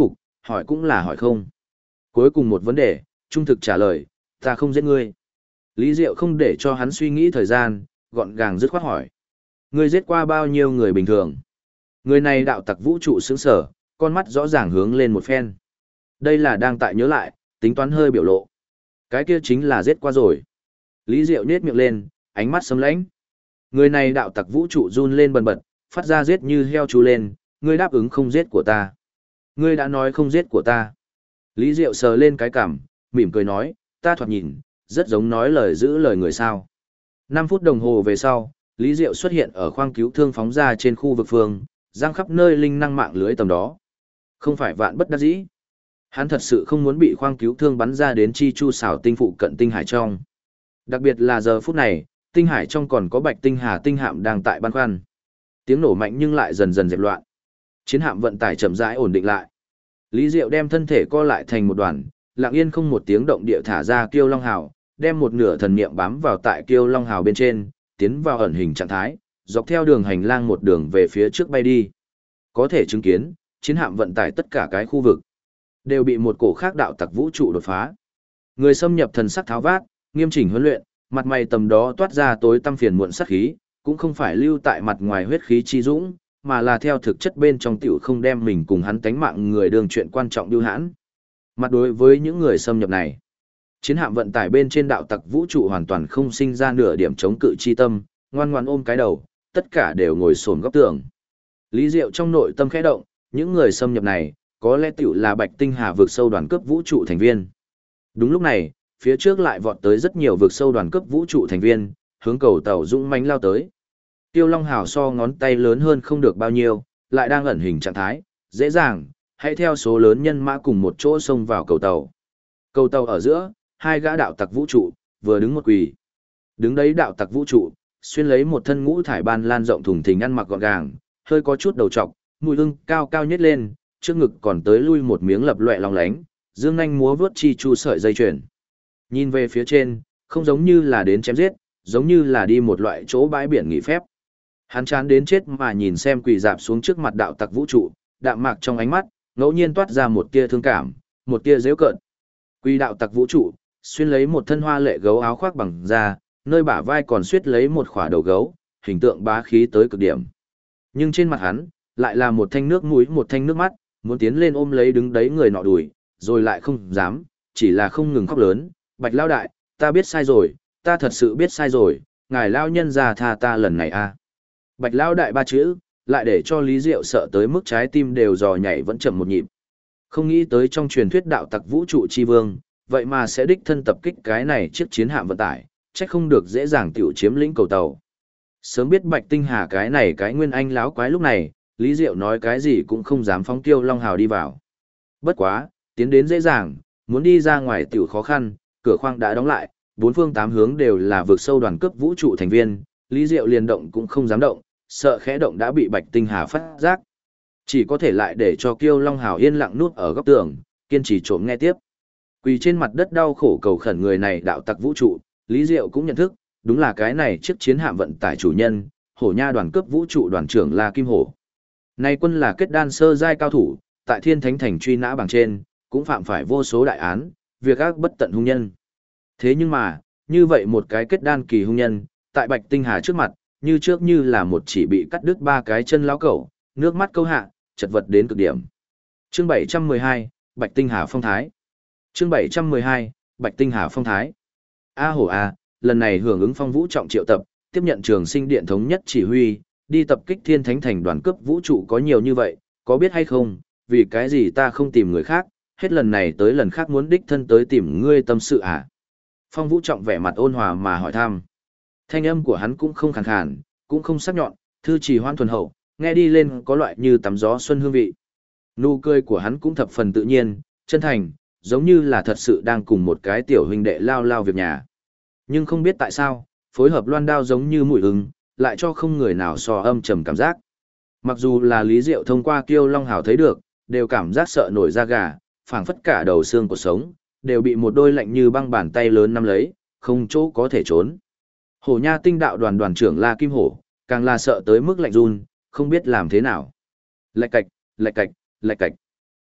[SPEAKER 1] hỏi cũng là hỏi không. Cuối cùng một vấn đề, trung thực trả lời, ta không giết ngươi. Lý Diệu không để cho hắn suy nghĩ thời gian, gọn gàng dứt khoát hỏi. Ngươi giết qua bao nhiêu người bình thường? Người này đạo tặc vũ trụ sững sở, con mắt rõ ràng hướng lên một phen. Đây là đang tại nhớ lại, tính toán hơi biểu lộ. Cái kia chính là giết qua rồi. Lý Diệu nhếch miệng lên, ánh mắt sấm lãnh. Người này đạo tặc vũ trụ run lên bần bật, phát ra giết như heo chú lên, ngươi đáp ứng không giết của ta. Ngươi đã nói không giết của ta. Lý Diệu sờ lên cái cằm, mỉm cười nói, ta thoạt nhìn, rất giống nói lời giữ lời người sao. 5 phút đồng hồ về sau, Lý Diệu xuất hiện ở khoang cứu thương phóng ra trên khu vực phương, giang khắp nơi linh năng mạng lưới tầm đó. Không phải vạn bất đắc dĩ. Hắn thật sự không muốn bị khoang cứu thương bắn ra đến chi chu xảo tinh phụ cận tinh hải trong. Đặc biệt là giờ phút này, tinh hải trong còn có bạch tinh hà tinh hạm đang tại băn khoăn. Tiếng nổ mạnh nhưng lại dần dần dẹp loạn. Chiến hạm vận tải chậm rãi ổn định lại. Lý Diệu đem thân thể co lại thành một đoàn, lặng yên không một tiếng động địa thả ra Kiêu Long Hào, đem một nửa thần niệm bám vào tại Kiêu Long Hào bên trên, tiến vào ẩn hình trạng thái, dọc theo đường hành lang một đường về phía trước bay đi. Có thể chứng kiến, chiến hạm vận tải tất cả cái khu vực đều bị một cổ khác đạo tặc vũ trụ đột phá. Người xâm nhập thần sắc tháo vát, nghiêm chỉnh huấn luyện, mặt mày tầm đó toát ra tối tăm phiền muộn sát khí, cũng không phải lưu tại mặt ngoài huyết khí chi dũng, mà là theo thực chất bên trong tiểu không đem mình cùng hắn tánh mạng người đường chuyện quan trọng điêu hãn. Mặt đối với những người xâm nhập này, chiến hạm vận tải bên trên đạo tặc vũ trụ hoàn toàn không sinh ra nửa điểm chống cự chi tâm, ngoan ngoan ôm cái đầu, tất cả đều ngồi xổm góc tường. Lý Diệu trong nội tâm khẽ động, những người xâm nhập này, có lẽ tiểu là Bạch Tinh Hà vượt sâu đoàn cướp vũ trụ thành viên. Đúng lúc này, phía trước lại vọt tới rất nhiều vượt sâu đoàn cướp vũ trụ thành viên, hướng cầu tàu dũng mãnh lao tới. Tiêu Long Hào so ngón tay lớn hơn không được bao nhiêu, lại đang ẩn hình trạng thái, dễ dàng, hãy theo số lớn nhân mã cùng một chỗ xông vào cầu tàu. Cầu tàu ở giữa, hai gã đạo tặc vũ trụ, vừa đứng một quỳ. Đứng đấy đạo tặc vũ trụ, xuyên lấy một thân ngũ thải ban lan rộng thùng thình ăn mặc gọn gàng, hơi có chút đầu trọc, mũi ưng cao cao nhếch lên, trước ngực còn tới lui một miếng lập loè long lánh, dương nhanh múa vướt chi chu sợi dây chuyền. Nhìn về phía trên, không giống như là đến chém giết, giống như là đi một loại chỗ bãi biển nghỉ phép. Hắn chán đến chết mà nhìn xem quỳ dạp xuống trước mặt đạo tặc vũ trụ, đạm mạc trong ánh mắt, ngẫu nhiên toát ra một tia thương cảm, một tia giễu cợt. Quỳ đạo tặc vũ trụ, xuyên lấy một thân hoa lệ gấu áo khoác bằng da, nơi bả vai còn xuyết lấy một khỏa đầu gấu, hình tượng bá khí tới cực điểm. Nhưng trên mặt hắn, lại là một thanh nước mũi một thanh nước mắt, muốn tiến lên ôm lấy đứng đấy người nọ đùi, rồi lại không dám, chỉ là không ngừng khóc lớn, Bạch Lao Đại, ta biết sai rồi, ta thật sự biết sai rồi, ngài Lao nhân già tha ta lần này a. Bạch Lao Đại ba chữ, lại để cho Lý Diệu sợ tới mức trái tim đều dò nhảy vẫn chậm một nhịp. Không nghĩ tới trong truyền thuyết đạo tặc vũ trụ chi vương, vậy mà sẽ đích thân tập kích cái này chiếc chiến hạm vận tải, chắc không được dễ dàng tiểu chiếm lĩnh cầu tàu. Sớm biết Bạch Tinh Hà cái này cái nguyên anh láo quái lúc này, Lý Diệu nói cái gì cũng không dám phóng Kiêu Long Hào đi vào. Bất quá, tiến đến dễ dàng, muốn đi ra ngoài tiểu khó khăn, cửa khoang đã đóng lại, bốn phương tám hướng đều là vực sâu đoàn cướp vũ trụ thành viên, Lý Diệu liền động cũng không dám động, sợ khẽ động đã bị Bạch Tinh Hà phát giác. Chỉ có thể lại để cho Kiêu Long Hào yên lặng nút ở góc tường, kiên trì trộm nghe tiếp. Quỳ trên mặt đất đau khổ cầu khẩn người này đạo tặc vũ trụ, Lý Diệu cũng nhận thức, đúng là cái này chiếc chiến hạm vận tải chủ nhân, Hổ Nha đoàn cướp vũ trụ đoàn trưởng La Kim Hổ. Nay quân là kết đan sơ giai cao thủ, tại Thiên Thánh Thành truy nã bảng trên, cũng phạm phải vô số đại án, việc ác bất tận hung nhân. Thế nhưng mà, như vậy một cái kết đan kỳ hung nhân, tại Bạch Tinh Hà trước mặt, như trước như là một chỉ bị cắt đứt ba cái chân lão cẩu, nước mắt câu hạ, chật vật đến cực điểm. Chương 712, Bạch Tinh Hà phong thái. Chương 712, Bạch Tinh Hà phong thái. A Hổ A, lần này hưởng ứng Phong Vũ trọng triệu tập, tiếp nhận Trường Sinh Điện thống nhất chỉ huy, đi tập kích Thiên Thánh Thành đoàn cướp vũ trụ có nhiều như vậy, có biết hay không, vì cái gì ta không tìm người khác, hết lần này tới lần khác muốn đích thân tới tìm ngươi tâm sự à? Phong Vũ trọng vẻ mặt ôn hòa mà hỏi thăm. Thanh âm của hắn cũng không khàn khàn, cũng không sắc nhọn, thư trì hoan thuần hậu, nghe đi lên có loại như tắm gió xuân hương vị. Nụ cười của hắn cũng thập phần tự nhiên, chân thành, giống như là thật sự đang cùng một cái tiểu huynh đệ lao lao việc nhà. Nhưng không biết tại sao, phối hợp loan đao giống như mùi hứng, lại cho không người nào so âm trầm cảm giác. Mặc dù là Lý Diệu thông qua Kiêu Long Hào thấy được, đều cảm giác sợ nổi da gà, phảng phất cả đầu xương của sống, đều bị một đôi lạnh như băng bàn tay lớn nắm lấy, không chỗ có thể trốn. Hổ Nha tinh đạo đoàn đoàn trưởng La Kim Hổ, càng là sợ tới mức lạnh run, không biết làm thế nào. Lạch cạch, lạch cạch, lạch cạch.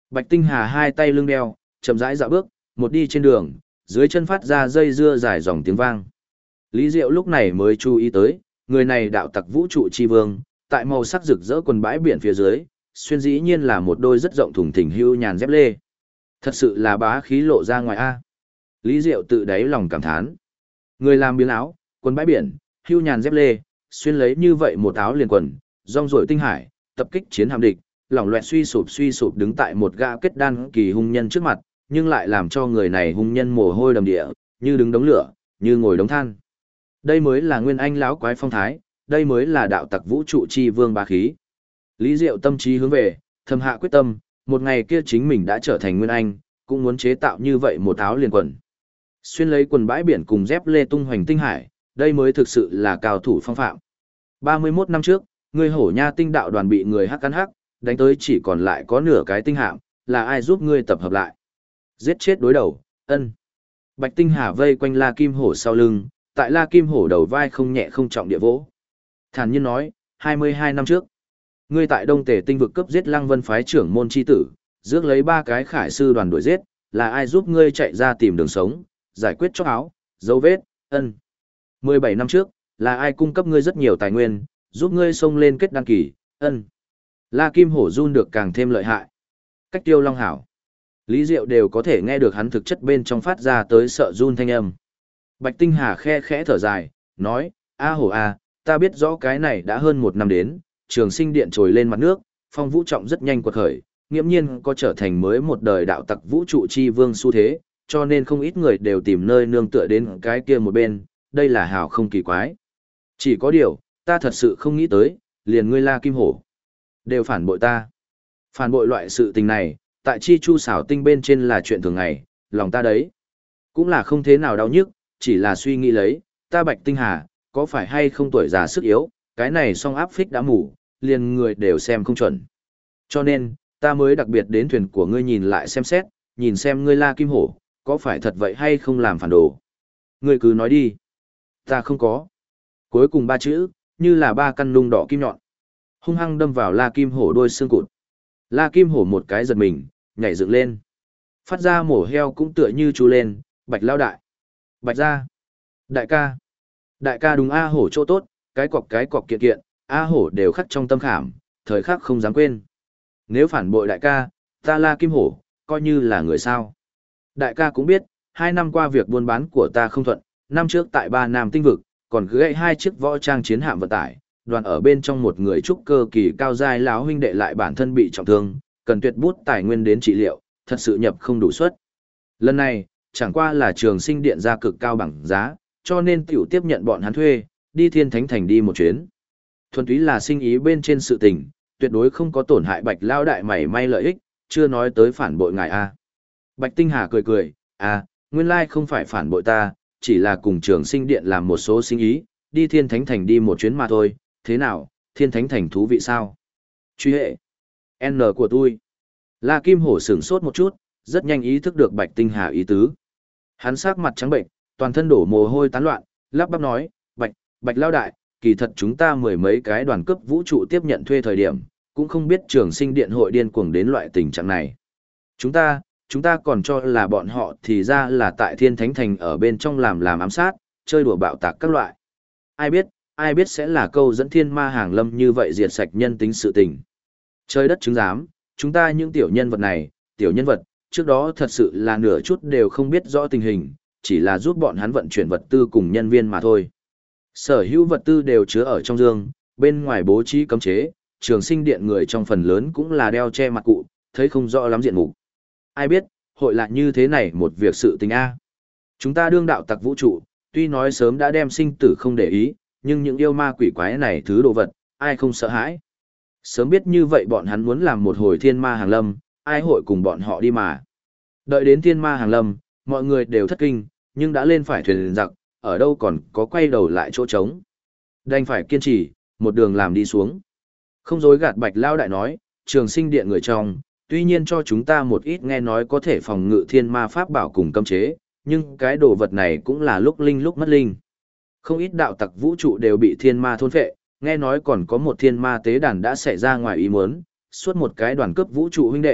[SPEAKER 1] Bạch Tinh Hà hai tay lưng đeo, chậm rãi dạo bước, một đi trên đường, dưới chân phát ra dây dưa dài dòng tiếng vang. Lý Diệu lúc này mới chú ý tới, người này đạo tặc vũ trụ chi vương, tại màu sắc rực rỡ quần bãi biển phía dưới, xuyên dĩ nhiên là một đôi rất rộng thùng thình hưu nhàn dép lê. Thật sự là bá khí lộ ra ngoài a. Lý Diệu tự đáy lòng cảm thán. Người làm biếng áo, quần bãi biển, hưu nhàn dép lê, xuyên lấy như vậy một áo liền quần, rong ruổi tinh hải, tập kích chiến hạm địch, lỏng loẹt suy sụp đứng tại một gã kết đan kỳ hung nhân trước mặt, nhưng lại làm cho người này hung nhân mồ hôi đầm địa, như đứng đống lửa, như ngồi đống than. Đây mới là nguyên anh lão quái phong thái, đây mới là đạo tặc vũ trụ chi vương bá khí. Lý Diệu tâm trí hướng về, thầm hạ quyết tâm, một ngày kia chính mình đã trở thành nguyên anh, cũng muốn chế tạo như vậy một áo liền quần. Xuyên lấy quần bãi biển cùng dép lê tung hoành tinh hải, đây mới thực sự là cao thủ phong phạm. 31 năm trước, người hổ nha tinh đạo đoàn bị người hắc cắn hắc, đánh tới chỉ còn lại có nửa cái tinh hạm, là ai giúp ngươi tập hợp lại? Giết chết đối đầu, ân. Bạch Tinh Hà vây quanh La Kim Hổ sau lưng, tại La Kim Hổ đầu vai không nhẹ không trọng địa vỗ. Thản nhiên nói, 22 năm trước, ngươi tại Đông Tề tinh vực cướp giết Lăng Vân phái trưởng môn chi tử, rước lấy 3 cái khải sư đoàn đuổi giết, là ai giúp ngươi chạy ra tìm đường sống, giải quyết chóc áo, dấu vết, ân. 17 năm trước, là ai cung cấp ngươi rất nhiều tài nguyên, giúp ngươi xông lên kết đăng kỳ, ân. La Kim Hổ run được càng thêm lợi hại. Cách Tiêu Long hảo. Lý Diệu đều có thể nghe được hắn thực chất bên trong phát ra tới sợ run thanh âm. Bạch Tinh Hà khe khẽ thở dài, nói, A Hổ A, ta biết rõ cái này đã hơn 1 năm đến, Trường Sinh Điện trồi lên mặt nước, phong vũ trọng rất nhanh quật khởi, nghiễm nhiên có trở thành mới một đời đạo tặc vũ trụ chi vương xu thế, cho nên không ít người đều tìm nơi nương tựa đến cái kia một bên, đây là hảo không kỳ quái. Chỉ có điều, ta thật sự không nghĩ tới, liền ngươi La Kim Hổ đều phản bội ta. Phản bội loại sự tình này, tại chi chu xảo tinh bên trên là chuyện thường ngày, lòng ta đấy. Cũng là không thế nào đau nhức, chỉ là suy nghĩ lấy, ta Bạch Tinh Hà, có phải hay không tuổi già sức yếu, cái này song áp phích đã mù, liền người đều xem không chuẩn. Cho nên, ta mới đặc biệt đến thuyền của ngươi nhìn lại xem xét, nhìn xem ngươi La Kim Hổ, có phải thật vậy hay không làm phản đồ. Ngươi cứ nói đi. Ta không có. Cuối cùng 3 chữ, như là 3 căn nung đỏ kim nhọn. Hung hăng đâm vào La Kim Hổ đôi xương cụt. La Kim Hổ một cái giật mình, nhảy dựng lên. Phát ra mổ heo cũng tựa như chú lên, Bạch lao đại. Bạch ra. Đại ca. Đại ca đúng A Hổ chỗ tốt, cái cọc kiện kiện, A Hổ đều khắc trong tâm khảm, thời khắc không dám quên. Nếu phản bội đại ca, ta La Kim Hổ, coi như là người sao. Đại ca cũng biết, 2 năm qua việc buôn bán của ta không thuận, năm trước tại 3 Nam tinh vực, còn gãy 2 chiếc võ trang chiến hạm vận tải, đoàn ở bên trong một người trúc cơ kỳ cao giai lão huynh đệ lại bản thân bị trọng thương, cần tuyệt bút tài nguyên đến trị liệu, thật sự nhập không đủ suất. Lần này, chẳng qua là Trường Sinh Điện ra cực cao bằng giá, cho nên tiểu tiếp nhận bọn hắn thuê, đi Thiên Thánh Thành đi một chuyến. Thuần túy là sinh ý bên trên sự tình, tuyệt đối không có tổn hại Bạch lao đại mảy may lợi ích, chưa nói tới phản bội ngài a. Bạch Tinh Hà cười cười, nguyên lai không phải phản bội ta, chỉ là cùng Trường Sinh Điện làm một số sinh ý, đi Thiên Thánh Thành đi một chuyến mà thôi, thế nào, Thiên Thánh Thành thú vị sao? Truy hệ. N của tôi. La Kim Hổ sửng sốt một chút, rất nhanh ý thức được Bạch Tinh Hà ý tứ. Hắn sắc mặt trắng bệnh, toàn thân đổ mồ hôi tán loạn, lắp bắp nói, Bạch lao đại, kỳ thật chúng ta 10 mấy cái đoàn cấp vũ trụ tiếp nhận thuê thời điểm, cũng không biết Trường Sinh Điện hội điên cuồng đến loại tình trạng này. Chúng ta còn cho là bọn họ thì ra là tại Thiên Thánh Thành ở bên trong làm ám sát, chơi đùa bạo tạc các loại. Ai biết sẽ là câu dẫn thiên ma hàng lâm như vậy diệt sạch nhân tính sự tình. Trời đất chứng giám, chúng ta những tiểu nhân vật này, tiểu nhân vật, trước đó thật sự là nửa chút đều không biết rõ tình hình, chỉ là giúp bọn hắn vận chuyển vật tư cùng nhân viên mà thôi. Sở hữu vật tư đều chứa ở trong dương, bên ngoài bố trí cấm chế, Trường Sinh Điện người trong phần lớn cũng là đeo che mặt cụ, thấy không rõ lắm diện mục. Ai biết, hội lại như thế này một việc sự tình a. Chúng ta đương đạo tặc vũ trụ, tuy nói sớm đã đem sinh tử không để ý, nhưng những yêu ma quỷ quái này thứ đồ vật, ai không sợ hãi. Sớm biết như vậy bọn hắn muốn làm một hồi thiên ma hàng lâm, ai hội cùng bọn họ đi mà. Đợi đến thiên ma hàng lâm, mọi người đều thất kinh, nhưng đã lên phải thuyền giặc, ở đâu còn có quay đầu lại chỗ trống. Đành phải kiên trì, một đường làm đi xuống. Không dối gạt Bạch lao đại nói, Trường Sinh Điện người trong, tuy nhiên cho chúng ta một ít nghe nói có thể phòng ngự thiên ma pháp bảo cùng cấm chế, nhưng cái đồ vật này cũng là lúc linh lúc mất linh. Không ít đạo tặc vũ trụ đều bị thiên ma thôn phệ, nghe nói còn có một thiên ma tế đàn đã xảy ra ngoài ý muốn, suốt một cái đoàn cướp vũ trụ huynh đệ,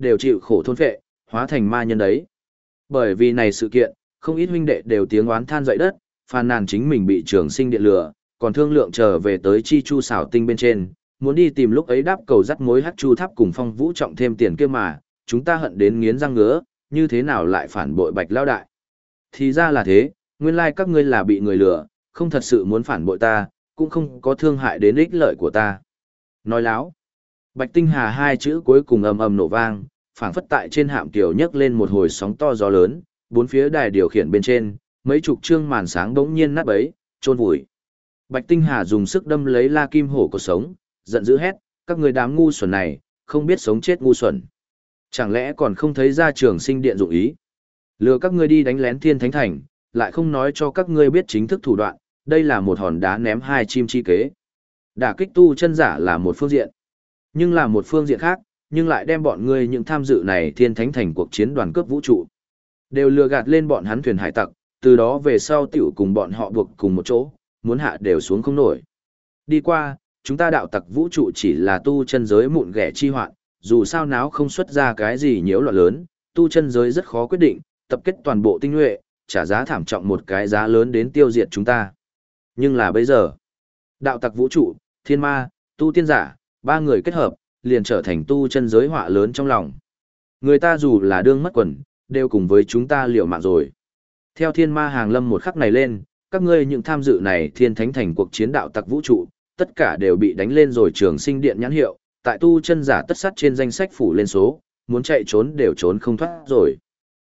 [SPEAKER 1] đều chịu khổ thôn phệ, hóa thành ma nhân đấy. Bởi vì này sự kiện, không ít huynh đệ đều tiếng oán than dậy đất, phàn nàn chính mình bị Trường Sinh Điện lừa, còn thương lượng trở về tới Chi Chu xảo tinh bên trên, muốn đi tìm lúc ấy đáp cầu dắt mối Hắc Chu Tháp cùng Phong Vũ trọng thêm tiền kia mà, chúng ta hận đến nghiến răng ngứa, như thế nào lại phản bội Bạch lão đại? Thì ra là thế, nguyên lai các ngươi là bị người lừa, không thật sự muốn phản bội ta, cũng không có thương hại đến ích lợi của ta. Nói láo. Bạch Tinh Hà hai chữ cuối cùng ầm ầm nổ vang, phảng phất tại trên hạm tiểu nhấc lên một hồi sóng to gió lớn, bốn phía đài điều khiển bên trên, mấy chục trương màn sáng bỗng nhiên nát bấy, trôn vùi. Bạch Tinh Hà dùng sức đâm lấy La Kim Hổ cột sống, giận dữ hét, các người đám ngu xuẩn này, không biết sống chết ngu xuẩn. Chẳng lẽ còn không thấy ra Trường Sinh Điện dụng ý? Lừa các ngươi đi đánh lén Thiên Thánh Thành, lại không nói cho các ngươi biết chính thức thủ đoạn, đây là một hòn đá ném hai chim chi kế. Đả kích tu chân giả là một phương diện, nhưng là một phương diện khác, nhưng lại đem bọn ngươi những tham dự này Thiên Thánh Thành cuộc chiến đoàn cướp vũ trụ. Đều lừa gạt lên bọn hắn thuyền hải tặc, từ đó về sau tiểu cùng bọn họ buộc cùng một chỗ, muốn hạ đều xuống không nổi. Đi qua, chúng ta đạo tặc vũ trụ chỉ là tu chân giới mụn ghẻ chi hoạn, dù sao náo không xuất ra cái gì nhiễu loạn lớn, tu chân giới rất khó quyết định, tập kết toàn bộ tinh nhuệ, trả giá thảm trọng một cái giá lớn đến tiêu diệt chúng ta. Nhưng là bây giờ, đạo tặc vũ trụ, thiên ma, tu tiên giả, ba người kết hợp, liền trở thành tu chân giới họa lớn trong lòng. Người ta dù là đương mất quần, đều cùng với chúng ta liều mạng rồi. Theo thiên ma hàng lâm một khắc này lên, các ngươi những tham dự này Thiên Thánh Thành cuộc chiến đạo tặc vũ trụ, tất cả đều bị đánh lên rồi Trường Sinh Điện nhãn hiệu, tại tu chân giả tất sắt trên danh sách phủ lên số, muốn chạy trốn đều trốn không thoát rồi.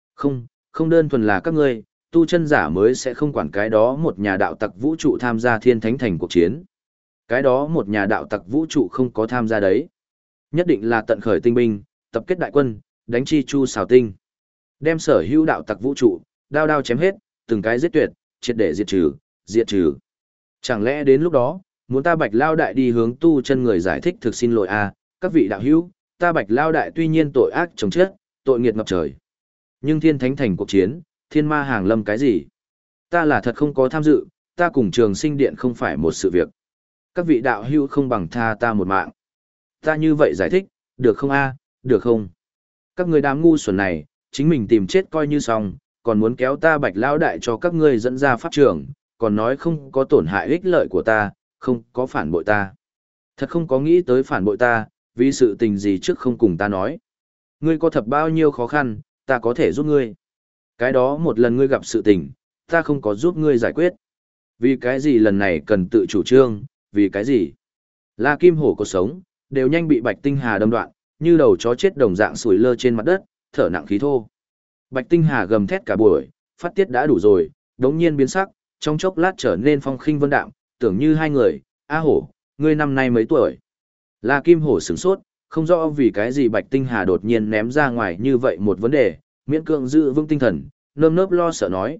[SPEAKER 1] Không đơn thuần là các ngươi, tu chân giả mới sẽ không quản cái đó một nhà đạo tặc vũ trụ tham gia Thiên Thánh Thành cuộc chiến. Cái đó một nhà đạo tặc vũ trụ không có tham gia đấy. Nhất định là tận khởi tinh binh, tập kết đại quân, đánh Chi Chu xào tinh. Đem sở hữu đạo tặc vũ trụ, đao đao chém hết, từng cái giết tuyệt, triệt để diệt trừ. Chẳng lẽ đến lúc đó, muốn ta Bạch Lao Đại đi hướng tu chân người giải thích thực xin lỗi à, các vị đạo hữu, ta Bạch Lao Đại tuy nhiên tội ác chồng chết, tội nghiệt ngập trời. Nhưng Thiên Thánh Thành cuộc chiến, thiên ma hàng lâm cái gì? Ta là thật không có tham dự, ta cùng Trường Sinh Điện không phải một sự việc. Các vị đạo hữu không bằng tha ta một mạng. Ta như vậy giải thích, được không a? Được không? Các người đám ngu xuẩn này, chính mình tìm chết coi như xong, còn muốn kéo ta Bạch Lão Đại cho các ngươi dẫn ra pháp trường, còn nói không có tổn hại ích lợi của ta, không có phản bội ta. Thật không có nghĩ tới phản bội ta, vì sự tình gì trước không cùng ta nói. Ngươi có thật bao nhiêu khó khăn, ta có thể giúp ngươi. Cái đó một lần ngươi gặp sự tình, ta không có giúp ngươi giải quyết. Vì cái gì lần này cần tự chủ trương, vì cái gì? La Kim Hổ có sống, đều nhanh bị Bạch Tinh Hà đâm đoạn, như đầu chó chết đồng dạng sủi lơ trên mặt đất, thở nặng khí thô. Bạch Tinh Hà gầm thét cả buổi, phát tiết đã đủ rồi, đống nhiên biến sắc, trong chốc lát trở nên phong khinh vân đạm, tưởng như hai người, A Hổ, ngươi năm nay mấy tuổi? La Kim Hổ sửng sốt, không rõ vì cái gì Bạch Tinh Hà đột nhiên ném ra ngoài như vậy một vấn đề, miễn cưỡng giữ vững tinh thần, nơm nớp lo sợ nói,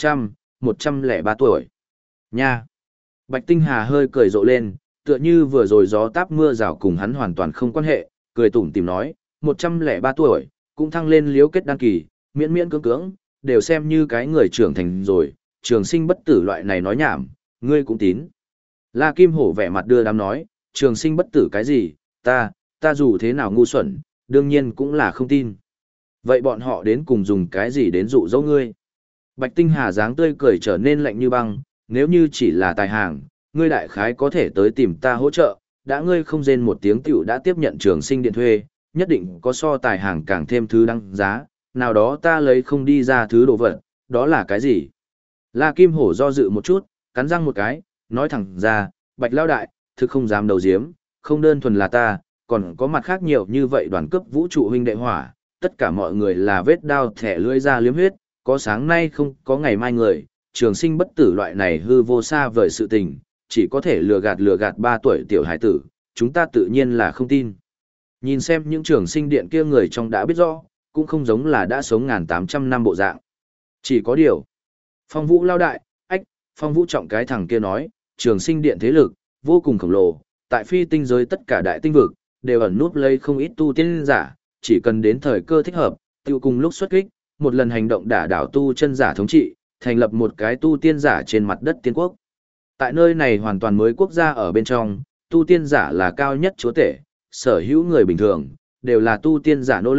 [SPEAKER 1] 103 tuổi. Nha! Bạch Tinh Hà hơi cười rộ lên, tựa như vừa rồi gió táp mưa rào cùng hắn hoàn toàn không quan hệ, cười tủm tỉm nói, 103 tuổi, cũng thăng lên liếu kết đăng kỳ, miễn miễn cưỡng cưỡng, đều xem như cái người trưởng thành rồi, trường sinh bất tử loại này nói nhảm, ngươi cũng tín. La Kim Hổ vẻ mặt đưa đám nói, trường sinh bất tử cái gì, ta dù thế nào ngu xuẩn, đương nhiên cũng là không tin. Vậy bọn họ đến cùng dùng cái gì đến dụ dỗ ngươi? Bạch Tinh Hà dáng tươi cười trở nên lạnh như băng, nếu như chỉ là tài hàng, ngươi đại khái có thể tới tìm ta hỗ trợ, đã ngươi không rên một tiếng tiểu đã tiếp nhận trường sinh điện thuê, nhất định có so tài hàng càng thêm thứ đăng giá, nào đó ta lấy không đi ra thứ đồ vật, đó là cái gì? La Kim Hổ do dự một chút, cắn răng một cái, nói thẳng ra, Bạch Lao Đại, thực không dám đầu diếm, không đơn thuần là ta, còn có mặt khác nhiều như vậy đoàn cấp vũ trụ huynh đệ hỏa, tất cả mọi người là vết đao thẻ lưỡi ra liếm huyết, có sáng nay không có ngày mai người, trường sinh bất tử loại này hư vô xa vời sự tình, chỉ có thể lừa gạt 3 tuổi tiểu hải tử, chúng ta tự nhiên là không tin. Nhìn xem những trường sinh điện kia người trong đã biết rõ, cũng không giống là đã sống 1800 năm bộ dạng. Chỉ có điều, Phong Vũ Lao Đại, Phong Vũ Trọng cái thằng kia nói, trường sinh điện thế lực, vô cùng khổng lồ, tại phi tinh giới tất cả đại tinh vực, đều ẩn núp lấy không ít tu tiên giả, chỉ cần đến thời cơ thích hợp, tiêu cùng lúc xuất kích, một lần hành động đả đảo tu chân giả thống trị, thành lập một cái tu tiên giả trên mặt đất tiên quốc. Tại nơi này hoàn toàn mới quốc gia ở bên trong, tu tiên giả là cao nhất chúa tể, sở hữu người bình thường, đều là tu tiên giả nô lệ,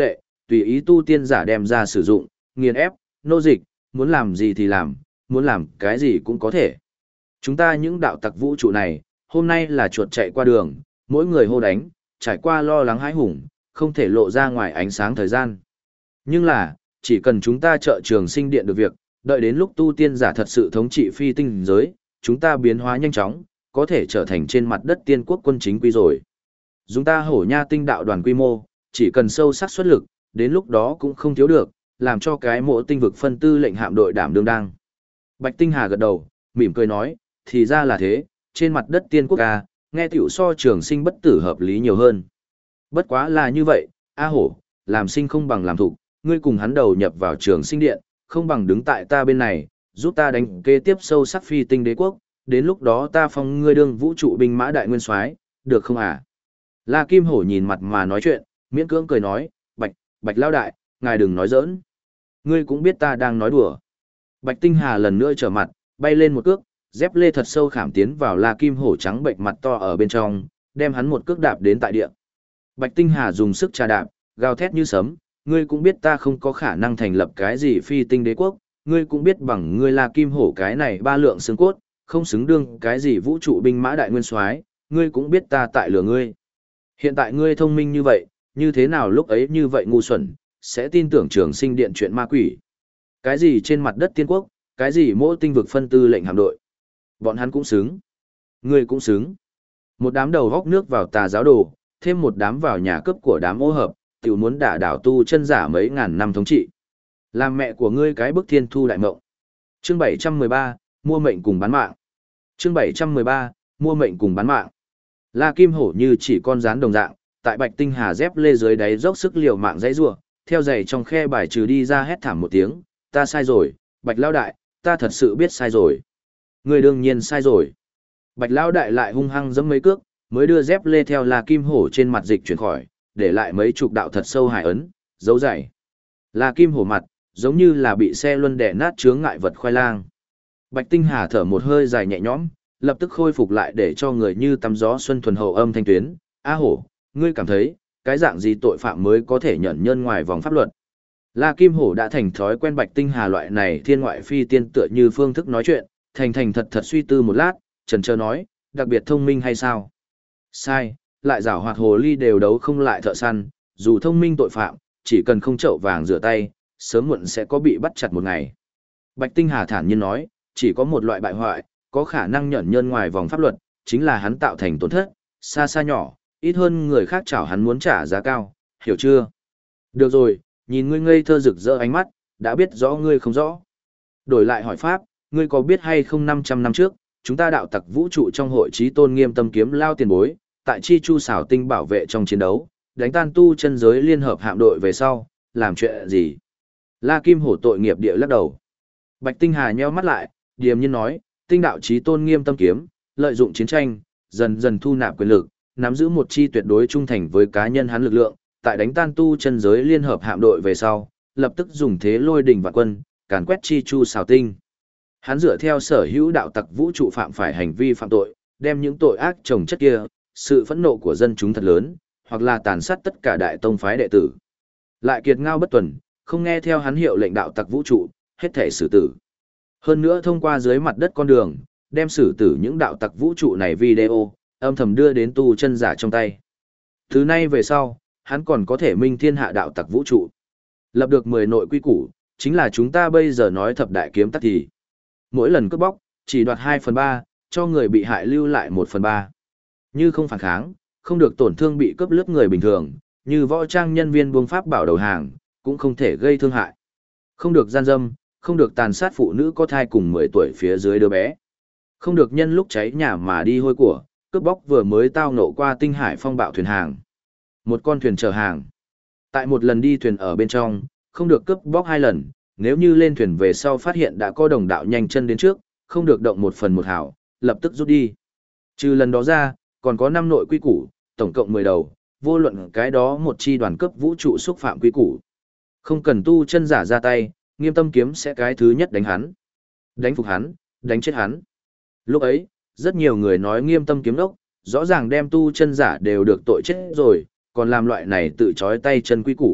[SPEAKER 1] tùy ý tu tiên giả đem ra sử dụng, nghiền ép, nô dịch, muốn làm gì thì làm, muốn làm cái gì cũng có thể. Chúng ta những đạo tặc vũ trụ này, hôm nay là chuột chạy qua đường, mỗi người hô đánh, trải qua lo lắng hãi hùng, không thể lộ ra ngoài ánh sáng thời gian. Nhưng là, chỉ cần chúng ta trợ trường sinh điện được việc, đợi đến lúc tu tiên giả thật sự thống trị phi tinh giới, chúng ta biến hóa nhanh chóng, có thể trở thành trên mặt đất tiên quốc quân chính quy rồi. Chúng ta hổ nha tinh đạo đoàn quy mô, chỉ cần sâu sắc xuất lực, đến lúc đó cũng không thiếu được, làm cho cái mộ tinh vực phân tư lệnh hạm đội đảm đương đang. Bạch Tinh Hà gật đầu, mỉm cười nói, thì ra là thế, trên mặt đất tiên quốc ca, nghe tiểu so trường sinh bất tử hợp lý nhiều hơn. Bất quá là như vậy, A Hổ, làm sinh không bằng làm thủ, ngươi cùng hắn đầu nhập vào trường sinh điện, không bằng đứng tại ta bên này, giúp ta đánh kế tiếp sâu sắc phi tinh đế quốc, đến lúc đó ta phong ngươi đương vũ trụ binh mã đại nguyên soái, được không à? La Kim Hổ nhìn mặt mà nói chuyện, miễn cưỡng cười nói, Bạch Lao Đại, ngài đừng nói giỡn. Ngươi cũng biết ta đang nói đùa. Bạch Tinh Hà lần nữa trở mặt, bay lên một cước, dép lê thật sâu khảm tiến vào La Kim Hổ trắng bệnh mặt to ở bên trong, đem hắn một cước đạp đến tại địa. Bạch Tinh Hà dùng sức trà đạp, gào thét như sấm, ngươi cũng biết ta không có khả năng thành lập cái gì phi tinh đế quốc, ngươi cũng biết bằng ngươi La Kim Hổ cái này ba lượng xương cốt, không xứng đương cái gì vũ trụ binh mã đại nguyên soái, ngươi cũng biết ta tại lừa ngươi. Hiện tại ngươi thông minh như vậy, như thế nào lúc ấy như vậy ngu xuẩn, sẽ tin tưởng trường sinh điện chuyện ma quỷ. Cái gì trên mặt đất tiên quốc, cái gì mỗi tinh vực phân tư lệnh hạm đội. Bọn hắn cũng xứng. Ngươi cũng xứng. Một đám đầu góc nước vào tà giáo đồ, thêm một đám vào nhà cướp của đám ô hợp, tiểu muốn đả đảo tu chân giả mấy ngàn năm thống trị. Làm mẹ của ngươi cái bức thiên thu đại mộng. Chương 713, mua mệnh cùng bán mạng. Chương 713, mua mệnh cùng bán mạng. La Kim Hổ như chỉ con rán đồng dạng, tại Bạch Tinh Hà dép lê dưới đáy dốc sức liều mạng dãy rủa, theo giày trong khe bài trừ đi ra hét thảm một tiếng, ta sai rồi, Bạch Lão Đại, ta thật sự biết sai rồi. Ngươi đương nhiên sai rồi. Bạch Lão Đại lại hung hăng giẫm mấy cước, mới đưa dép lê theo La Kim Hổ trên mặt dịch chuyển khỏi, để lại mấy chục đạo thật sâu hải ấn, dấu dày. La Kim Hổ mặt, giống như là bị xe luân đè nát chướng ngại vật khoai lang. Bạch Tinh Hà thở một hơi dài nhẹ nhõm, lập tức khôi phục lại để cho người như tắm gió xuân thuần hậu âm thanh tuyến. A Hổ, ngươi cảm thấy, cái dạng gì tội phạm mới có thể nhận nhân ngoài vòng pháp luật? La Kim Hổ đã thành thói quen Bạch Tinh Hà loại này thiên ngoại phi tiên tựa như phương thức nói chuyện, thành thật thật suy tư một lát, chần chờ nói, đặc biệt thông minh hay sao? Sai, lại giảo hoạt hồ ly đều đấu không lại thợ săn, dù thông minh tội phạm, chỉ cần không chậu vàng rửa tay, sớm muộn sẽ có bị bắt chặt một ngày. Bạch Tinh Hà thản nhiên nói, chỉ có một loại bại hoại, có khả năng nhận nhân ngoài vòng pháp luật, chính là hắn tạo thành tổn thất, xa xa nhỏ, ít hơn người khác chảo hắn muốn trả giá cao, hiểu chưa? Được rồi, nhìn ngươi ngây thơ rực rỡ ánh mắt, đã biết rõ ngươi không rõ. Đổi lại hỏi pháp, ngươi có biết hay không 500 năm trước, chúng ta đạo tặc vũ trụ trong hội chí tôn nghiêm tâm kiếm lao tiền bối, tại chi chu xảo tinh bảo vệ trong chiến đấu, đánh tan tu chân giới liên hợp hạm đội về sau, làm chuyện gì? La Kim Hổ tội nghiệp địa lắc đầu. Bạch Tinh Hà nheo mắt lại, điềm nhiên nói, tinh đạo chí tôn nghiêm tâm kiếm, lợi dụng chiến tranh, dần dần thu nạp quyền lực, nắm giữ một chi tuyệt đối trung thành với cá nhân hắn lực lượng, tại đánh tan tu chân giới liên hợp hạm đội về sau, lập tức dùng thế lôi đỉnh vạn quân, càn quét chi chu xảo tinh. Hắn dựa theo sở hữu đạo tặc vũ trụ phạm phải hành vi phạm tội, đem những tội ác chồng chất kia, sự phẫn nộ của dân chúng thật lớn, hoặc là tàn sát tất cả đại tông phái đệ tử. Lại kiệt ngao bất tuần, không nghe theo hắn hiệu lệnh đạo tặc vũ trụ, hết thể xử tử. Hơn nữa thông qua dưới mặt đất con đường, đem xử tử những đạo tặc vũ trụ này video, âm thầm đưa đến tu chân giả trong tay. Thứ nay về sau, hắn còn có thể minh thiên hạ đạo tặc vũ trụ. Lập được 10 nội quy củ, chính là chúng ta bây giờ nói thập đại kiếm tắc thì. Mỗi lần cướp bóc, chỉ đoạt 2/3, cho người bị hại lưu lại 1/3. Như không phản kháng, không được tổn thương bị cướp lướt người bình thường, như võ trang nhân viên buông pháp bảo đầu hàng, cũng không thể gây thương hại. Không được gian dâm, không được tàn sát phụ nữ có thai cùng 10 tuổi phía dưới đứa bé. Không được nhân lúc cháy nhà mà đi hôi của, cướp bóc vừa mới tao nộ qua tinh hải phong bạo thuyền hàng. Một con thuyền chở hàng. Tại một lần đi thuyền ở bên trong, không được cướp bóc 2 lần, nếu như lên thuyền về sau phát hiện đã có đồng đạo nhanh chân đến trước, không được động 1/1 hào, lập tức rút đi. Trừ lần đó ra, còn có 5 nội quy củ, tổng cộng 10 đầu, vô luận cái đó một chi đoàn cấp vũ trụ xúc phạm quy củ. Không cần tu chân giả ra tay, nghiêm tâm kiếm sẽ cái thứ nhất đánh hắn. Đánh phục hắn, đánh chết hắn. Lúc ấy, rất nhiều người nói nghiêm tâm kiếm đốc, rõ ràng đem tu chân giả đều được tội chết rồi, còn làm loại này tự chói tay chân quy củ,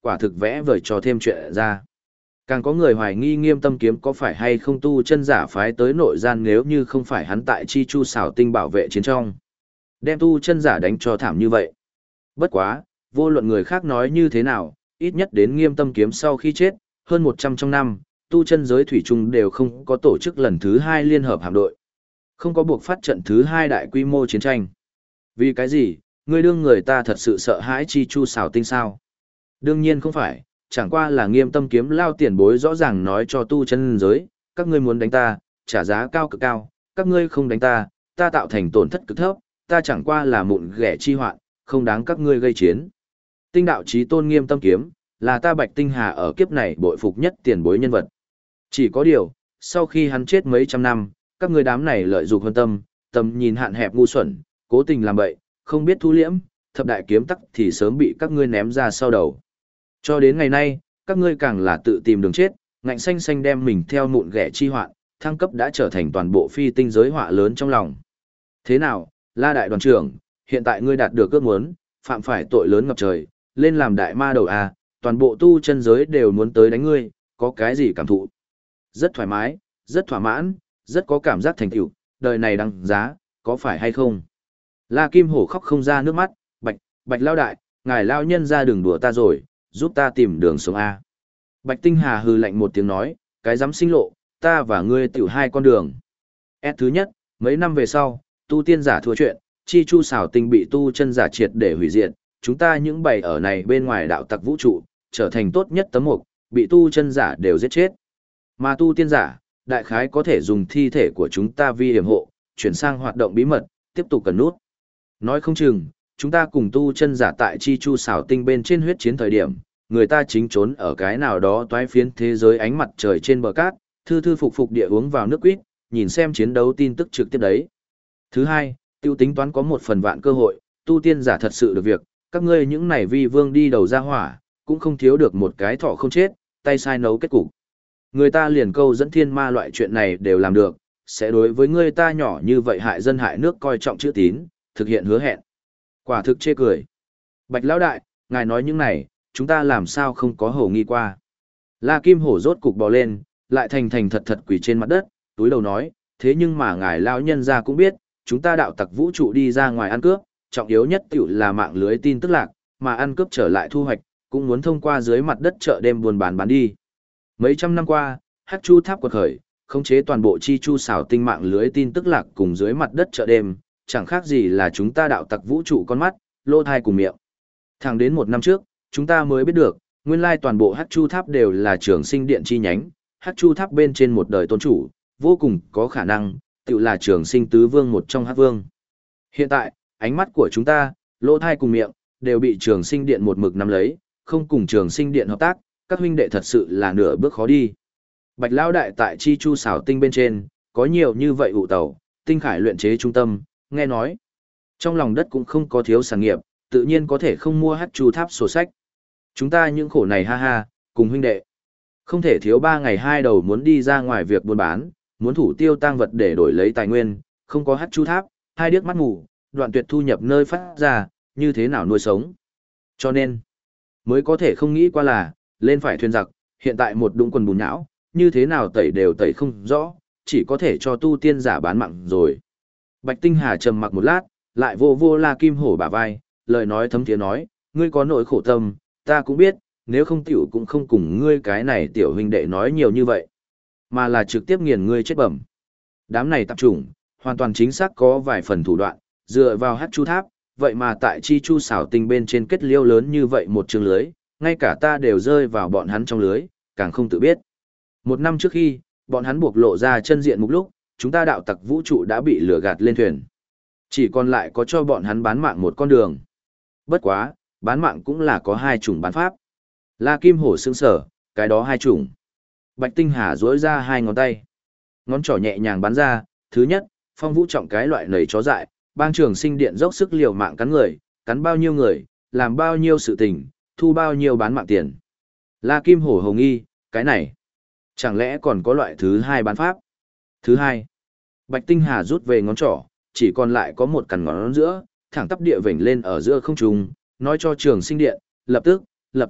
[SPEAKER 1] quả thực vẽ vời cho thêm chuyện ra. Càng có người hoài nghi Nghiêm Tâm Kiếm có phải hay không tu chân giả phái tới nội gian nếu như không phải hắn tại Chi Chu xảo tinh bảo vệ chiến trong. Đem tu chân giả đánh cho thảm như vậy. Bất quá, vô luận người khác nói như thế nào, ít nhất đến Nghiêm Tâm Kiếm sau khi chết, hơn 100 trong năm, tu chân giới thủy chung đều không có tổ chức lần thứ 2 liên hợp hạm đội. Không có buộc phát trận thứ 2 đại quy mô chiến tranh. Vì cái gì, ngươi đương người ta thật sự sợ hãi Chi Chu xảo tinh sao? Đương nhiên không phải, chẳng qua là Nghiêm Tâm Kiếm lao tiền bối rõ ràng nói cho tu chân giới, các ngươi muốn đánh ta, trả giá cao cực cao, các ngươi không đánh ta, ta tạo thành tổn thất cực thấp, ta chẳng qua là mụn ghẻ chi hoạn, không đáng các ngươi gây chiến. Tinh đạo chí tôn Nghiêm Tâm Kiếm, là ta Bạch Tinh Hà ở kiếp này bội phục nhất tiền bối nhân vật. Chỉ có điều, sau khi hắn chết mấy trăm năm, các ngươi đám này lợi dụng hơn tâm, tầm nhìn hạn hẹp ngu xuẩn, cố tình làm bậy, không biết thu liễm, thập đại kiếm tắc thì sớm bị các ngươi ném ra sau đầu. Cho đến ngày nay, các ngươi càng là tự tìm đường chết, ngạnh xanh xanh đem mình theo mụn ghẻ chi hoạn, thăng cấp đã trở thành toàn bộ phi tinh giới họa lớn trong lòng. Thế nào, La đại đoàn trưởng, hiện tại ngươi đạt được ước muốn, phạm phải tội lớn ngập trời, lên làm đại ma đầu à, toàn bộ tu chân giới đều muốn tới đánh ngươi, có cái gì cảm thụ? Rất thoải mái, rất thỏa mãn, rất có cảm giác thành tựu, đời này đăng giá, có phải hay không? La Kim Hổ khóc không ra nước mắt, Bạch lao đại, ngài lao nhân ra đường đùa ta rồi, giúp ta tìm đường sống A. Bạch Tinh Hà hừ lạnh một tiếng nói, cái dám sinh lộ, ta và ngươi tiểu hai con đường. Thứ nhất, mấy năm về sau, tu tiên giả thua chuyện, Chi Chu xảo tinh bị tu chân giả triệt để hủy diệt, chúng ta những bầy ở này bên ngoài đạo tặc vũ trụ, trở thành tốt nhất tấm mục, bị tu chân giả đều giết chết. Mà tu tiên giả, đại khái có thể dùng thi thể của chúng ta vi hiểm hộ, chuyển sang hoạt động bí mật, tiếp tục cần nút. Nói không chừng, chúng ta cùng tu chân giả tại Chi Chu xảo tinh bên trên huyết chiến thời điểm, người ta chính trốn ở cái nào đó toái phiến thế giới ánh mặt trời trên bờ cát, thư thư phục phục địa uống vào nước quýt, nhìn xem chiến đấu tin tức trực tiếp đấy. Thứ hai, tiêu tính toán có một phần vạn cơ hội, tu tiên giả thật sự được việc, các ngươi những này vi vương đi đầu ra hỏa, cũng không thiếu được một cái thọ không chết, tay sai nấu kết cục. Người ta liền câu dẫn thiên ma loại chuyện này đều làm được, sẽ đối với người ta nhỏ như vậy hại dân hại nước coi trọng chữ tín, thực hiện hứa hẹn. Quả thực chê cười. Bạch lão đại, ngài nói những này, chúng ta làm sao không có hổ nghi qua. La Kim Hổ rốt cục bò lên, lại thành thành thật thật quỳ trên mặt đất, túi đầu nói, thế nhưng mà ngài lão nhân ra cũng biết, chúng ta đạo tặc vũ trụ đi ra ngoài ăn cướp, trọng yếu nhất tiểu là mạng lưới tin tức lạc, mà ăn cướp trở lại thu hoạch, cũng muốn thông qua dưới mặt đất chợ đêm buôn bán đi. Mấy trăm năm qua, Hắc Chu Tháp quật khởi, khống chế toàn bộ Chi Chu xảo tinh mạng lưới tin tức lạc cùng dưới mặt đất chợ đêm, chẳng khác gì là chúng ta đạo tặc vũ trụ con mắt, lỗ thai cùng miệng. Thẳng đến một năm trước, chúng ta mới biết được, nguyên lai toàn bộ Hắc Chu Tháp đều là Trường Sinh Điện chi nhánh, Hắc Chu Tháp bên trên một đời tôn chủ, vô cùng có khả năng, tự là Trường Sinh Tứ Vương một trong Hắc Vương. Hiện tại, ánh mắt của chúng ta, lỗ thai cùng miệng, đều bị Trường Sinh Điện một mực nắm lấy, không cùng Trường Sinh Điện hợp tác, các huynh đệ thật sự là nửa bước khó đi. Bạch Lão đại tại Chi Chu xảo tinh bên trên, có nhiều như vậy ụ tàu, tinh khải luyện chế trung tâm, nghe nói, trong lòng đất cũng không có thiếu sản nghiệp, tự nhiên có thể không mua Hắc Chu Tháp sổ sách. Chúng ta những khổ này ha ha, cùng huynh đệ. Không thể thiếu 3 ngày 2 đầu muốn đi ra ngoài việc buôn bán, muốn thủ tiêu tang vật để đổi lấy tài nguyên, không có Hắc Chu Tháp, hai điếc mắt mù, đoạn tuyệt thu nhập nơi phát ra, như thế nào nuôi sống. Cho nên, mới có thể không nghĩ qua là, lên phải thuyền giặc, hiện tại một đũng quần bùn nhão, như thế nào tẩy đều tẩy không rõ, chỉ có thể cho tu tiên giả bán mạng rồi. Bạch Tinh Hà trầm mặc một lát, lại vô vô La Kim Hổ bả vai, lời nói thấm thiế nói, ngươi có nỗi khổ tâm, ta cũng biết, nếu không tiểu cũng không cùng ngươi cái này tiểu huynh đệ nói nhiều như vậy, mà là trực tiếp nghiền ngươi chết bẩm. Đám này tạp chủng, hoàn toàn chính xác có vài phần thủ đoạn, dựa vào Hắc Chu Tháp, vậy mà tại Chi Chu xảo tinh bên trên kết liêu lớn như vậy một trường lưới, ngay cả ta đều rơi vào bọn hắn trong lưới, càng không tự biết. Một năm trước khi, bọn hắn buộc lộ ra chân diện mục lúc, chúng ta đạo tặc vũ trụ đã bị lừa gạt lên thuyền. Chỉ còn lại có cho bọn hắn bán mạng một con đường. Bất quá, bán mạng cũng là có 2 chủng bán pháp. La Kim Hổ sững sở, cái đó 2 chủng. Bạch Tinh Hà duỗi ra 2 ngón tay. Ngón trỏ nhẹ nhàng bắn ra, thứ nhất, Phong Vũ trọng cái loại nầy chó dại, bang Trường Sinh Điện dốc sức liều mạng cắn người, cắn bao nhiêu người, làm bao nhiêu sự tình, thu bao nhiêu bán mạng tiền. La Kim Hổ hồng nghi, cái này, chẳng lẽ còn có loại thứ 2 bán pháp? Thứ 2, Bạch Tinh Hà rút về ngón trỏ, chỉ còn lại có một cằn ngón giữa, thẳng tắp địa vểnh lên ở giữa không trung, nói cho Trường Sinh Điện, lập tức,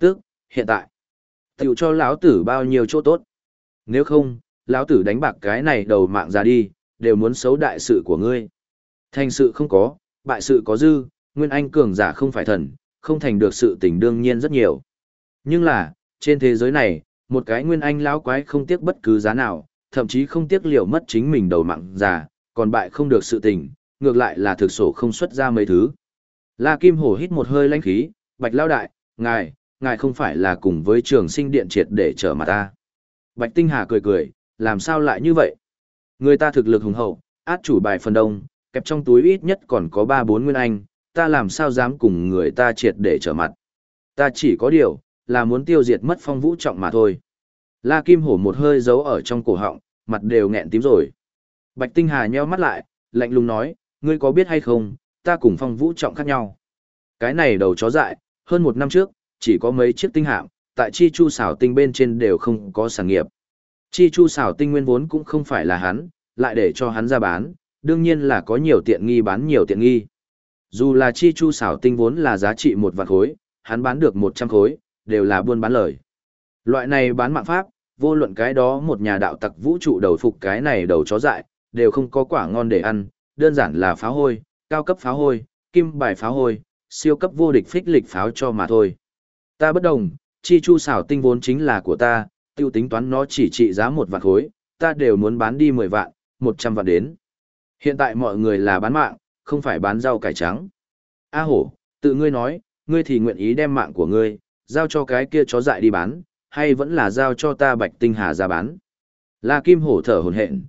[SPEAKER 1] hiện tại, tiểu cho lão tử bao nhiêu chỗ tốt. Nếu không, lão tử đánh bạc cái này đầu mạng ra đi, đều muốn xấu đại sự của ngươi. Thành sự không có, bại sự có dư, nguyên anh cường giả không phải thần, không thành được sự tình đương nhiên rất nhiều. Nhưng là, trên thế giới này, một cái nguyên anh lão quái không tiếc bất cứ giá nào, thậm chí không tiếc liều mất chính mình đầu mạng già, còn bại không được sự tình, ngược lại là thực sổ không xuất ra mấy thứ. La Kim Hổ hít một hơi lãnh khí, Bạch Lao Đại, ngài không phải là cùng với Trường Sinh Điện triệt để trở mặt ta. Bạch Tinh Hà cười cười, làm sao lại như vậy? Người ta thực lực hùng hậu, át chủ bài phần đông, kẹp trong túi ít nhất còn có 3-4 nguyên anh, ta làm sao dám cùng người ta triệt để trở mặt. Ta chỉ có điều, là muốn tiêu diệt mất Phong Vũ Trọng mà thôi. La Kim Hổ một hơi giấu ở trong cổ họng, mặt đều nghẹn tím rồi. Bạch Tinh Hà nheo mắt lại, lạnh lùng nói, ngươi có biết hay không, ta cùng Phong Vũ Trọng khác nhau. Cái này đầu chó dại, hơn 1 năm trước, chỉ có mấy chiếc tinh hạm, tại Chi Chu xảo tinh bên trên đều không có sản nghiệp. Chi Chu xảo tinh nguyên vốn cũng không phải là hắn, lại để cho hắn ra bán, đương nhiên là có nhiều tiện nghi bán nhiều tiện nghi. Dù là Chi Chu xảo tinh vốn là giá trị 1 vạn khối, hắn bán được 100 khối, đều là buôn bán lời. Loại này bán mạng pháp, vô luận cái đó một nhà đạo tặc vũ trụ đầu phục cái này đầu chó dại, đều không có quả ngon để ăn, đơn giản là pháo hôi, cao cấp pháo hôi, kim bài pháo hôi, siêu cấp vô địch phích lịch pháo cho mà thôi. Ta bất đồng, Chi Chu xảo tinh vốn chính là của ta, tiêu tính toán nó chỉ trị giá 1 vạn khối, ta đều muốn bán đi 10 vạn, 100 vạn đến. Hiện tại mọi người là bán mạng, không phải bán rau cải trắng. A hổ, tự ngươi nói, ngươi thì nguyện ý đem mạng của ngươi, giao cho cái kia chó dại đi bán, hay vẫn là giao cho ta Bạch Tinh Hà ra bán. La Kim Hổ thở hổn hển,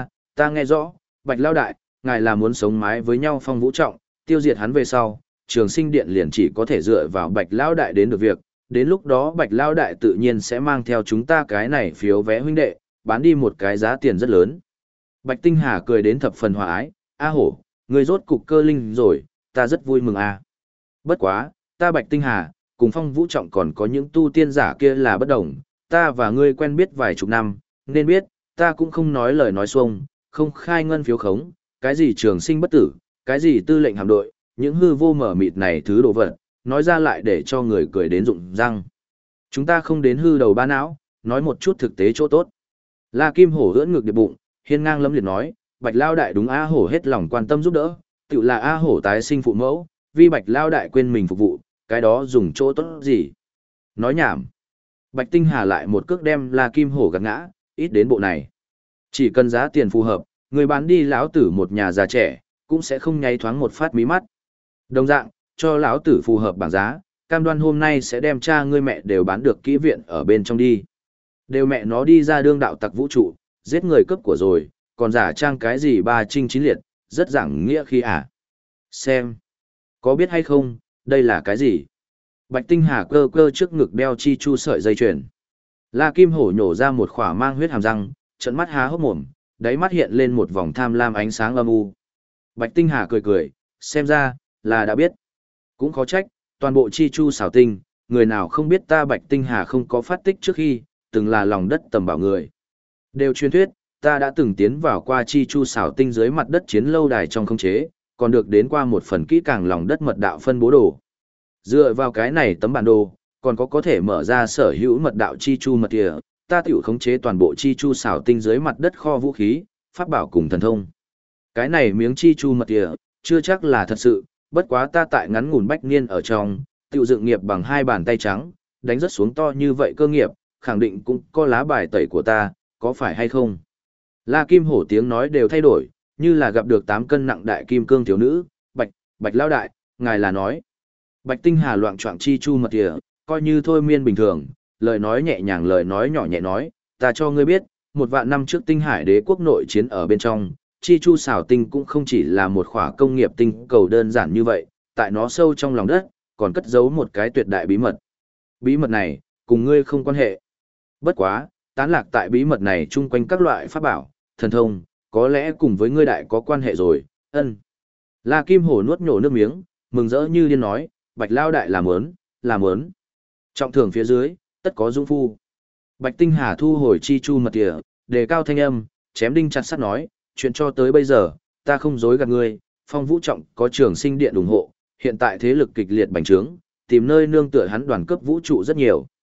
[SPEAKER 1] ta nghe rõ, Bạch Lao Đại, ngài là muốn sống mái với nhau Phong Vũ Trọng, tiêu diệt hắn về sau, Trường Sinh Điện liền chỉ có thể dựa vào Bạch Lao Đại đến được việc, đến lúc đó Bạch Lao Đại tự nhiên sẽ mang theo chúng ta cái này phiếu vé huynh đệ, bán đi một cái giá tiền rất lớn. Bạch Tinh Hà cười đến thập phần hòa ái, A hổ, ngươi rốt cục cơ linh rồi, ta rất vui mừng a. Bất quá, ta Bạch Tinh Hà, cùng Phong Vũ Trọng còn có những tu tiên giả kia là bất đồng, ta và ngươi quen biết vài chục năm, nên biết, ta cũng không nói lời nói xuông, không khai ngân phiếu khống, cái gì trường sinh bất tử, cái gì tư lệnh hạm đội, những hư vô mở mịt này thứ đồ vật, nói ra lại để cho người cười đến rụng răng. Chúng ta không đến hư đầu ba não, nói một chút thực tế chỗ tốt. La Kim Hổ ưỡn ngực điệp bụng, hiên ngang lấm liệt nói, Bạch Lao Đại đúng A Hổ hết lòng quan tâm giúp đỡ, tự là A Hổ tái sinh phụ mẫu, vì Bạch Lao Đại quên mình phục vụ, cái đó dùng chỗ tốt gì? Nói nhảm. Bạch Tinh Hà lại một cước đem La Kim Hổ gạt ngã, ít đến bộ này. Chỉ cần giá tiền phù hợp, người bán đi lão tử một nhà già trẻ, cũng sẽ không nháy thoáng một phát mí mắt. Đồng dạng, cho lão tử phù hợp bảng giá, cam đoan hôm nay sẽ đem cha ngươi mẹ đều bán được kỹ viện ở bên trong đi. Đều mẹ nó đi ra đương đạo tặc vũ trụ, giết người cướp của rồi, còn giả trang cái gì ba trinh chín liệt, rất giảng nghĩa khi à. Xem, có biết hay không, đây là cái gì? Bạch Tinh Hà cơ cơ trước ngực đeo chi chu sợi dây chuyền. La Kim Hổ nhổ ra một khỏa mang huyết hàm răng, trận mắt há hốc mồm, đáy mắt hiện lên một vòng tham lam ánh sáng âm u. Bạch Tinh Hà cười cười, xem ra, là đã biết. Cũng khó trách, toàn bộ chi chu xảo tinh, người nào không biết ta Bạch Tinh Hà không có phát tích trước khi, từng là lòng đất tầm bảo người. Đều truyền thuyết, ta đã từng tiến vào qua chi chu xảo tinh dưới mặt đất chiến lâu đài trong không chế, còn được đến qua một phần kỹ càng lòng đất mật đạo phân bố đồ. Dựa vào cái này tấm bản đồ, còn có thể mở ra sở hữu mật đạo chi chu mật địa, ta tiểu khống chế toàn bộ chi chu xảo tinh dưới mặt đất kho vũ khí, pháp bảo cùng thần thông. Cái này miếng chi chu mật địa, chưa chắc là thật sự, bất quá ta tại ngắn ngủn bách niên ở trong, tiểu dựng nghiệp bằng 2 bàn tay trắng, đánh rất xuống to như vậy cơ nghiệp, khẳng định cũng có lá bài tẩy của ta, có phải hay không? La Kim Hổ tiếng nói đều thay đổi, như là gặp được 8 cân nặng đại kim cương thiếu nữ, Bạch Lão Đại, ngài là nói. Bạch Tinh Hà loạn choạng chi chu mật địa, coi như thôi miên bình thường, lời nói nhẹ nhàng lời nói nhỏ nhẹ nói, ta cho ngươi biết, 1 vạn năm trước Tinh Hải Đế quốc nội chiến ở bên trong, chi chu xảo tinh cũng không chỉ là một khỏa công nghiệp tinh cầu đơn giản như vậy, tại nó sâu trong lòng đất, còn cất giấu một cái tuyệt đại bí mật. Bí mật này, cùng ngươi không quan hệ. Bất quá, tán lạc tại bí mật này chung quanh các loại pháp bảo, thần thông, có lẽ cùng với ngươi đại có quan hệ rồi, ân. La Kim Hổ nuốt nhổ nước miếng, mừng rỡ như điên nói, Bạch Lao Đại làm ớn. Trọng thưởng phía dưới, tất có dũng phu. Bạch Tinh Hà thu hồi chi chu mật địa, đề cao thanh âm, chém đinh chặt sắt nói, chuyện cho tới bây giờ, ta không dối gạt ngươi, Phong Vũ Trọng có Trường Sinh Điện ủng hộ, hiện tại thế lực kịch liệt bành trướng, tìm nơi nương tựa hắn đoàn cấp vũ trụ rất nhiều.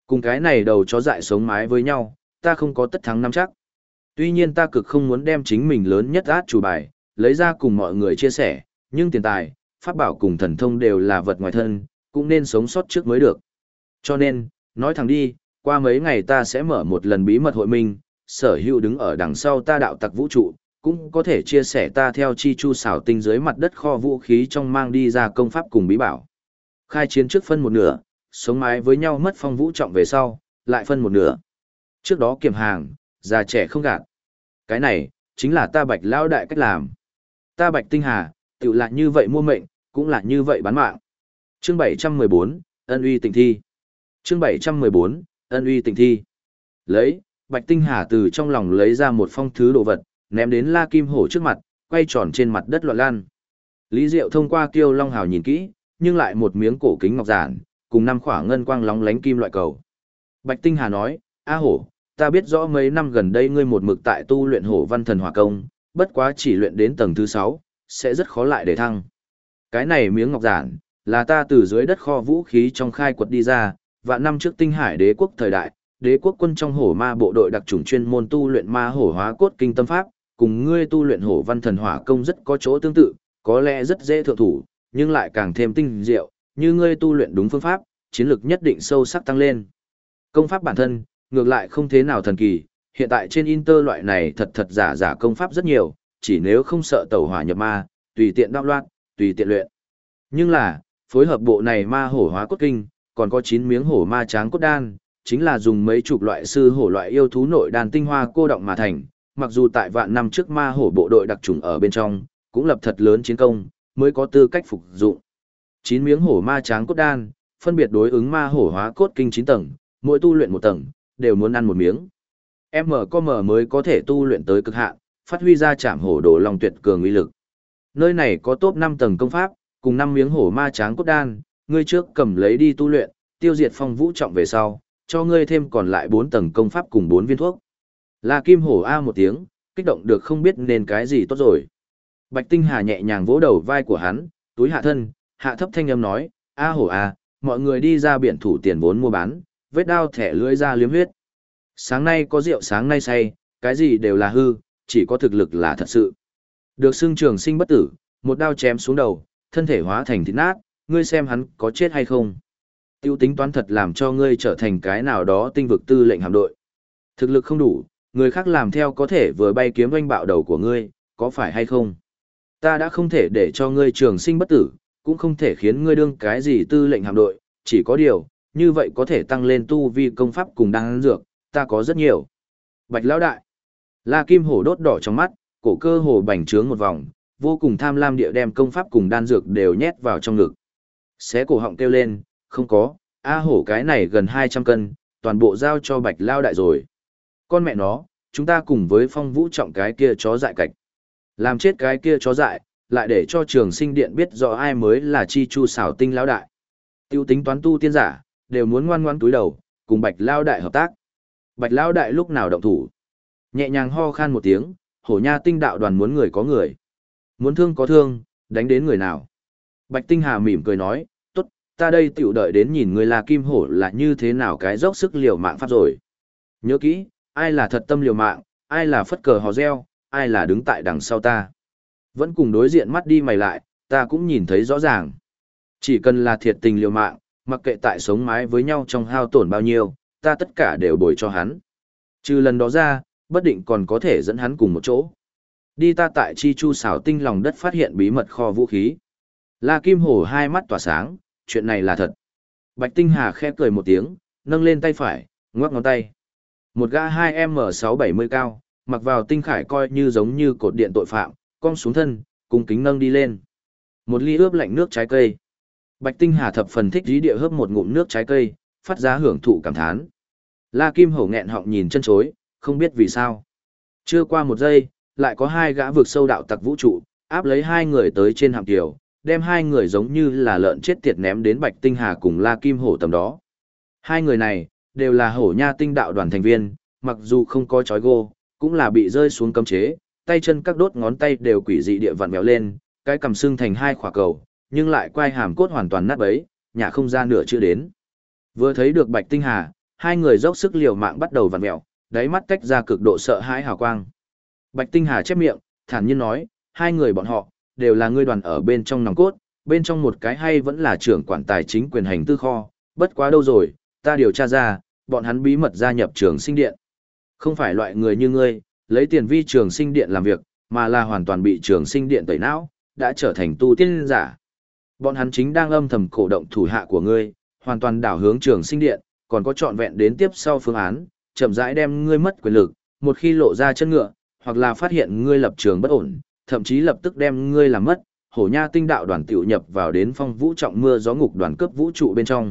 [SPEAKER 1] Cùng cái này đầu chó dại sống mái với nhau, ta không có tất thắng năm chắc. Tuy nhiên ta cực không muốn đem chính mình lớn nhất át chủ bài, lấy ra cùng mọi người chia sẻ, nhưng tiền tài, pháp bảo cùng thần thông đều là vật ngoài thân, cũng nên sống sót trước mới được. Cho nên, nói thẳng đi, qua mấy ngày ta sẽ mở một lần bí mật hội minh, sở hữu đứng ở đằng sau ta đạo tặc vũ trụ, cũng có thể chia sẻ ta theo chi chu xảo tinh dưới mặt đất kho vũ khí trong mang đi ra công pháp cùng bí bảo. Khai chiến trước phân một nửa, sống mái với nhau mất phong vũ trọng về sau, lại phân một nửa. Trước đó kiểm hàng, già trẻ không gạt. Cái này, chính là ta Bạch Lão đại cách làm. Ta Bạch Tinh Hà, tự là như vậy mua mệnh, cũng là như vậy bán mạng. Chương 714, ân uy tịnh thi. Chương 714, ân uy tịnh thi. Lấy, Bạch Tinh Hà từ trong lòng lấy ra một phong thứ đồ vật, ném đến La Kim Hổ trước mặt, quay tròn trên mặt đất loạn lan. Lý Diệu thông qua Kiêu Long Hào nhìn kỹ, nhưng lại một miếng cổ kính ngọc giản, cùng năm khỏa ngân quang lóng lánh kim loại cầu. Bạch Tinh Hà nói, A Hổ, ta biết rõ mấy năm gần đây ngươi một mực tại tu luyện Hổ Văn Thần Hỏa Công, bất quá chỉ luyện đến tầng thứ 6, sẽ rất khó lại để thăng. Cái này miếng ngọc giản, là ta từ dưới đất kho vũ khí trong khai quật đi ra, vạn năm trước Tinh Hải Đế quốc thời đại, Đế quốc quân trong Hổ Ma bộ đội đặc chủng chuyên môn tu luyện ma hổ hóa cốt kinh tâm pháp, cùng ngươi tu luyện Hổ Văn Thần Hỏa Công rất có chỗ tương tự, có lẽ rất dễ thượng thủ, nhưng lại càng thêm tinh diệu, như ngươi tu luyện đúng phương pháp, chiến lực nhất định sâu sắc tăng lên. Công pháp bản thân, ngược lại không thế nào thần kỳ, hiện tại trên Inter loại này thật giả công pháp rất nhiều, chỉ nếu không sợ tẩu hỏa nhập ma, tùy tiện đạo loạn, tùy tiện luyện. Nhưng là, phối hợp bộ này ma hổ hóa cốt kinh, còn có 9 miếng hổ ma tráng cốt đan, chính là dùng mấy chục loại sư hổ loại yêu thú nội đan tinh hoa cô động mà thành, mặc dù tại vạn năm trước ma hổ bộ đội đặc trùng ở bên trong, cũng lập thật lớn chiến công, mới có tư cách phục dụng. 9 miếng hổ ma tráng cốt đan, phân biệt đối ứng ma hổ hóa cốt kinh 9 tầng, mỗi tu luyện một tầng, đều muốn ăn một miếng. M mới có thể tu luyện tới cực hạn, phát huy ra trảm hổ đồ long tuyệt cường uy lực. Nơi này có top 5 tầng công pháp, cùng 5 miếng hổ ma tráng cốt đan, ngươi trước cầm lấy đi tu luyện, tiêu diệt phong vũ trọng về sau, cho ngươi thêm còn lại 4 tầng công pháp cùng 4 viên thuốc. La Kim Hổ a một tiếng, kích động được không biết nên cái gì tốt rồi. Bạch Tinh Hà nhẹ nhàng vỗ đầu vai của hắn, túi hạ thân, hạ thấp thanh âm nói, A Hổ a, mọi người đi ra biển thủ tiền vốn mua bán, vết đao thẻ lưỡi ra liếm huyết. Sáng nay có rượu sáng nay say, cái gì đều là hư, chỉ có thực lực là thật sự. Được xưng trường sinh bất tử, một đao chém xuống đầu, thân thể hóa thành thịt nát, ngươi xem hắn có chết hay không. Tiêu tính toán thật làm cho ngươi trở thành cái nào đó tinh vực tư lệnh hạm đội. Thực lực không đủ, người khác làm theo có thể vừa bay kiếm oanh bạo đầu của ngươi, có phải hay không? Ta đã không thể để cho ngươi trường sinh bất tử, cũng không thể khiến ngươi đương cái gì tư lệnh hạm đội, chỉ có điều, như vậy có thể tăng lên tu vi công pháp cùng đan dược, ta có rất nhiều. Bạch lão đại, La Kim Hổ đốt đỏ trong mắt, cổ cơ hồ bành trướng một vòng, vô cùng tham lam địa đem công pháp cùng đan dược đều nhét vào trong ngực. Xé cổ họng kêu lên, không có, A Hổ cái này gần 200 cân, toàn bộ giao cho Bạch lão đại rồi. Con mẹ nó, chúng ta cùng với Phong Vũ Trọng cái kia chó dại cạch. Làm chết cái kia chó dại, lại để cho Trường Sinh Điện biết rõ ai mới là chi chu xảo tinh lão đại. Tiêu tính toán tu tiên giả, đều muốn ngoan ngoãn túi đầu, cùng Bạch lão đại hợp tác. Bạch lão đại lúc nào động thủ? Nhẹ nhàng ho khan một tiếng, Hổ Nha Tinh đạo đoàn muốn người có người. Muốn thương có thương, đánh đến người nào? Bạch Tinh Hà mỉm cười nói, tốt, ta đây tiểu đợi đến nhìn người là Kim Hổ là như thế nào cái dốc sức liều mạng pháp rồi. Nhớ kỹ, ai là thật tâm liều mạng, ai là phất cờ hò reo, ai là đứng tại đằng sau ta. Vẫn cùng đối diện mắt đi mày lại, ta cũng nhìn thấy rõ ràng. Chỉ cần là thiệt tình liều mạng, mặc kệ tại sống mái với nhau trong hao tổn bao nhiêu, ta tất cả đều bồi cho hắn. Trừ lần đó ra, bất định còn có thể dẫn hắn cùng một chỗ. Đi ta tại chi chu xảo tinh lòng đất phát hiện bí mật kho vũ khí. La Kim Hổ hai mắt tỏa sáng, chuyện này là thật. Bạch Tinh Hà khẽ cười một tiếng, nâng lên tay phải, ngoắc ngón tay. Một gã 2M670 cao, mặc vào tinh khải coi như giống như cột điện tội phạm, cong xuống thân, cùng kính nâng đi lên. Một ly ướp lạnh nước trái cây. Bạch Tinh Hà thập phần thích dí địa hớp một ngụm nước trái cây, phát ra hưởng thụ cảm thán. La Kim Hổ nghẹn họng nhìn chân chối, không biết vì sao. Chưa qua một giây, lại có hai gã vượt sâu đạo tặc vũ trụ, áp lấy hai người tới trên hạm kiều, đem hai người giống như là lợn chết tiệt ném đến Bạch Tinh Hà cùng La Kim Hổ tầm đó. Hai người này, đều là Hổ Nha Tinh đạo đoàn thành viên, mặc dù không có chói gô, cũng là bị rơi xuống cấm chế, tay chân các đốt ngón tay đều quỷ dị địa vặn vẹo lên, cái cằm xương thành hai khỏa cầu, nhưng lại quai hàm cốt hoàn toàn nát bấy, nhả không ra nửa chưa đến. Vừa thấy được Bạch Tinh Hà, hai người dốc sức liều mạng bắt đầu vặn mèo, đáy mắt tách ra cực độ sợ hãi hào quang. Bạch Tinh Hà chép miệng, thản nhiên nói, hai người bọn họ, đều là ngươi đoàn ở bên trong nòng cốt, bên trong một cái hay vẫn là trưởng quản tài chính quyền hành tư kho, bất quá đâu rồi, ta điều tra ra, bọn hắn bí mật gia nhập trường sinh điện. Không phải loại người như ngươi, lấy tiền vi trường sinh điện làm việc, mà là hoàn toàn bị trường sinh điện tẩy não, đã trở thành tu tiên giả. Bọn hắn chính đang âm thầm cổ động thủ hạ của ngươi, hoàn toàn đảo hướng trường sinh điện, còn có trọn vẹn đến tiếp sau phương án, chậm rãi đem ngươi mất quyền lực, một khi lộ ra chân ngựa, hoặc là phát hiện ngươi lập trường bất ổn, thậm chí lập tức đem ngươi làm mất, Hổ Nha Tinh Đạo đoàn tiểu nhập vào đến phong vũ trọng mưa gió ngục đoàn cấp vũ trụ bên trong.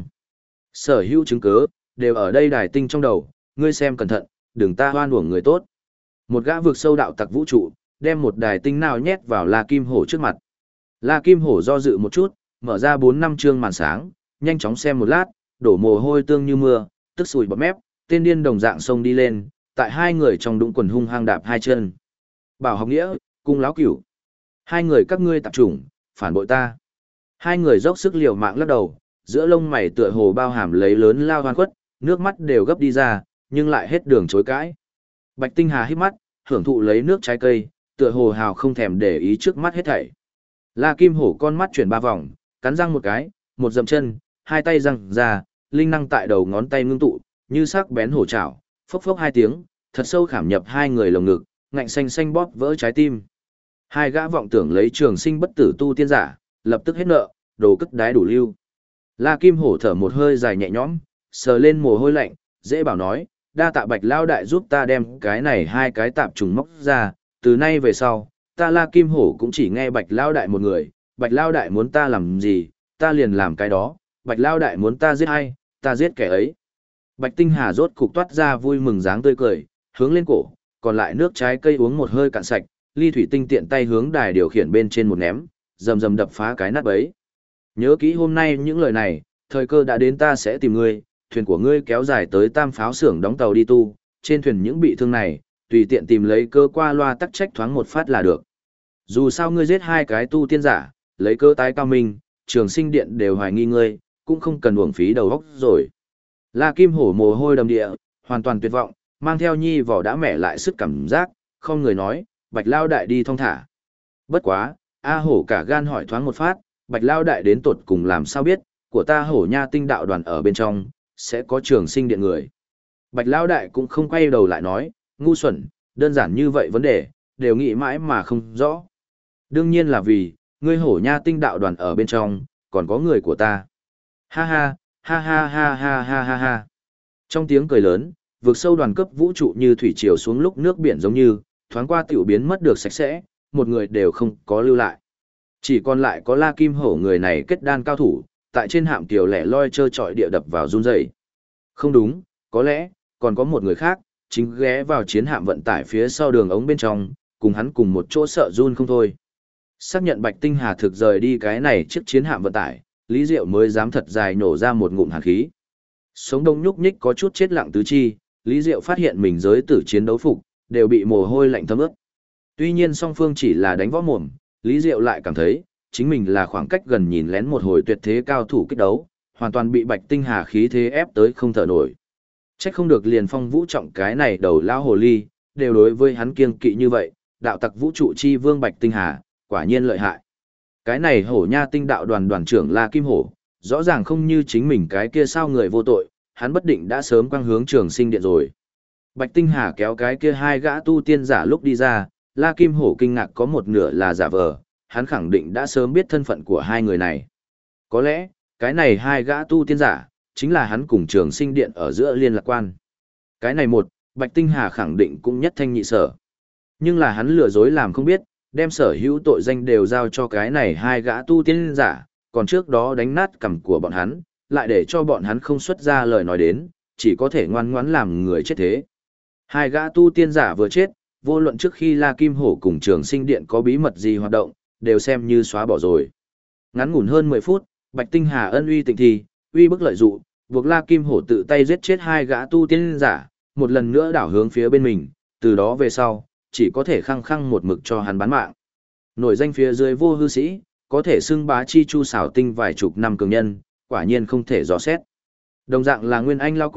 [SPEAKER 1] Sở hữu chứng cứ đều ở đây đài tinh trong đầu, ngươi xem cẩn thận, đừng ta hoan uổng người tốt. Một gã vực sâu đạo tặc vũ trụ, đem một đài tinh nào nhét vào La Kim Hổ trước mặt. La Kim Hổ do dự một chút, mở ra 4-5 chương màn sáng, nhanh chóng xem một lát, đổ mồ hôi tương như mưa, tức sùi bọt mép, tên điên đồng dạng xông đi lên, tại hai người trong đũng quần hung hăng đạp hai chân. Bảo học nghĩa, cung láo cửu. Hai người các ngươi tạp chủng, phản bội ta. Hai người dốc sức liều mạng lắc đầu, giữa lông mày tựa hồ bao hàm lấy lớn lao hoan khuất, nước mắt đều gấp đi ra, nhưng lại hết đường chối cãi. Bạch Tinh Hà hít mắt, hưởng thụ lấy nước trái cây, tựa hồ hào không thèm để ý trước mắt hết thảy. La Kim Hổ con mắt chuyển 3 vòng, cắn răng một cái, một dậm chân, hai tay răng ra, linh năng tại đầu ngón tay ngưng tụ, như sắc bén hổ chảo, phốc phốc hai tiếng, thật sâu khảm nhập hai người lồng ngực, ngạnh xanh xanh bóp vỡ trái tim. Hai gã vọng tưởng lấy trường sinh bất tử tu tiên giả, lập tức hết nợ, đồ cất đái đủ lưu. La Kim Hổ thở một hơi dài nhẹ nhõm, sờ lên mồ hôi lạnh, dễ bảo nói, đa tạ Bạch Lao Đại giúp ta đem cái này hai cái tạp trùng móc ra, từ nay về sau, ta La Kim Hổ cũng chỉ nghe Bạch Lao Đại một người, Bạch Lao Đại muốn ta làm gì, ta liền làm cái đó, Bạch Lao Đại muốn ta giết ai, ta giết kẻ ấy. Bạch Tinh Hà rốt cục toát ra vui mừng dáng tươi cười, hướng lên cổ, còn lại nước trái cây uống một hơi cạn sạch, ly thủy tinh tiện tay hướng đài điều khiển bên trên một ném, rầm rầm đập phá cái nát bấy. Nhớ kỹ hôm nay những lời này, thời cơ đã đến ta sẽ tìm ngươi, thuyền của ngươi kéo dài tới Tam Pháo xưởng đóng tàu đi tu, trên thuyền những bị thương này, tùy tiện tìm lấy cơ qua loa tắc trách thoáng một phát là được. Dù sao ngươi giết hai cái tu tiên giả, lấy cơ tái cao minh, trường sinh điện đều hoài nghi ngươi, cũng không cần uổng phí đầu óc rồi. La Kim Hổ mồ hôi đầm địa, hoàn toàn tuyệt vọng, mang theo nhi vỏ đã mẻ lại sức cảm giác, không người nói, Bạch Lao Đại đi thong thả. Bất quá, A Hổ cả gan hỏi thoáng một phát, Bạch Lao Đại đến tột cùng làm sao biết, của ta Hổ Nha Tinh Đạo đoàn ở bên trong, sẽ có trường sinh điện người. Bạch Lao Đại cũng không quay đầu lại nói, ngu xuẩn, đơn giản như vậy vấn đề, đều nghĩ mãi mà không rõ. Đương nhiên là vì, ngươi Hổ Nha Tinh Đạo đoàn ở bên trong, còn có người của ta. Ha ha, ha ha ha ha ha ha ha. Trong tiếng cười lớn, vực sâu đoàn cấp vũ trụ như thủy triều xuống lúc nước biển giống như, thoáng qua tiểu biến mất được sạch sẽ, một người đều không có lưu lại. Chỉ còn lại có La Kim Hổ người này kết đan cao thủ, tại trên hạm tiểu lẻ loi trơ trọi địa đập vào run rẩy. Không đúng, có lẽ, còn có một người khác, chính ghé vào chiến hạm vận tải phía sau đường ống bên trong, cùng hắn cùng một chỗ sợ run không thôi. Xác nhận Bạch Tinh Hà thực rời đi cái này chiếc chiến hạm vận tải, Lý Diệu mới dám thật dài nổ ra một ngụm hàn khí. Sống đông nhúc nhích có chút chết lặng tứ chi, Lý Diệu phát hiện mình giới tử chiến đấu phục, đều bị mồ hôi lạnh thấm ướt. Tuy nhiên song phương chỉ là đánh võ mồm, Lý Diệu lại cảm thấy, chính mình là khoảng cách gần nhìn lén một hồi tuyệt thế cao thủ kích đấu, hoàn toàn bị Bạch Tinh Hà khí thế ép tới không thở nổi. Trách không được liền phong vũ trọng cái này đầu lao hồ ly, đều đối với hắn kiêng kỵ như vậy, đạo tặc vũ trụ chi vương Bạch Tinh Hà, quả nhiên lợi hại. Cái này Hổ Nha Tinh đạo đoàn đoàn trưởng La Kim Hổ, rõ ràng không như chính mình cái kia sao người vô tội, hắn bất định đã sớm quang hướng trường sinh điện rồi. Bạch Tinh Hà kéo cái kia hai gã tu tiên giả lúc đi ra, La Kim Hổ kinh ngạc có một nửa là giả vờ, hắn khẳng định đã sớm biết thân phận của hai người này. Có lẽ, cái này hai gã tu tiên giả, chính là hắn cùng trường sinh điện ở giữa liên lạc quan. Cái này một, Bạch Tinh Hà khẳng định cũng nhất thanh nhị sở. Nhưng là hắn lừa dối làm không biết, đem sở hữu tội danh đều giao cho cái này hai gã tu tiên giả, còn trước đó đánh nát cằm của bọn hắn, lại để cho bọn hắn không xuất ra lời nói đến, chỉ có thể ngoan ngoãn làm người chết thế. Hai gã tu tiên giả vừa chết, vô luận trước khi La Kim Hổ cùng trường sinh điện có bí mật gì hoạt động, đều xem như xóa bỏ rồi. Ngắn ngủn hơn 10 phút, Bạch Tinh Hà ân uy tịnh thì, uy bức lợi dụ, buộc La Kim Hổ tự tay giết chết hai gã tu tiên giả, một lần nữa đảo hướng phía bên mình, từ đó về sau, chỉ có thể khăng khăng một mực cho hắn bán mạng. Nổi danh phía dưới vô hư sĩ, có thể xưng bá chi chu xảo tinh vài chục năm cường nhân, quả nhiên không thể dò xét. Đồng dạng là nguyên anh lao quái,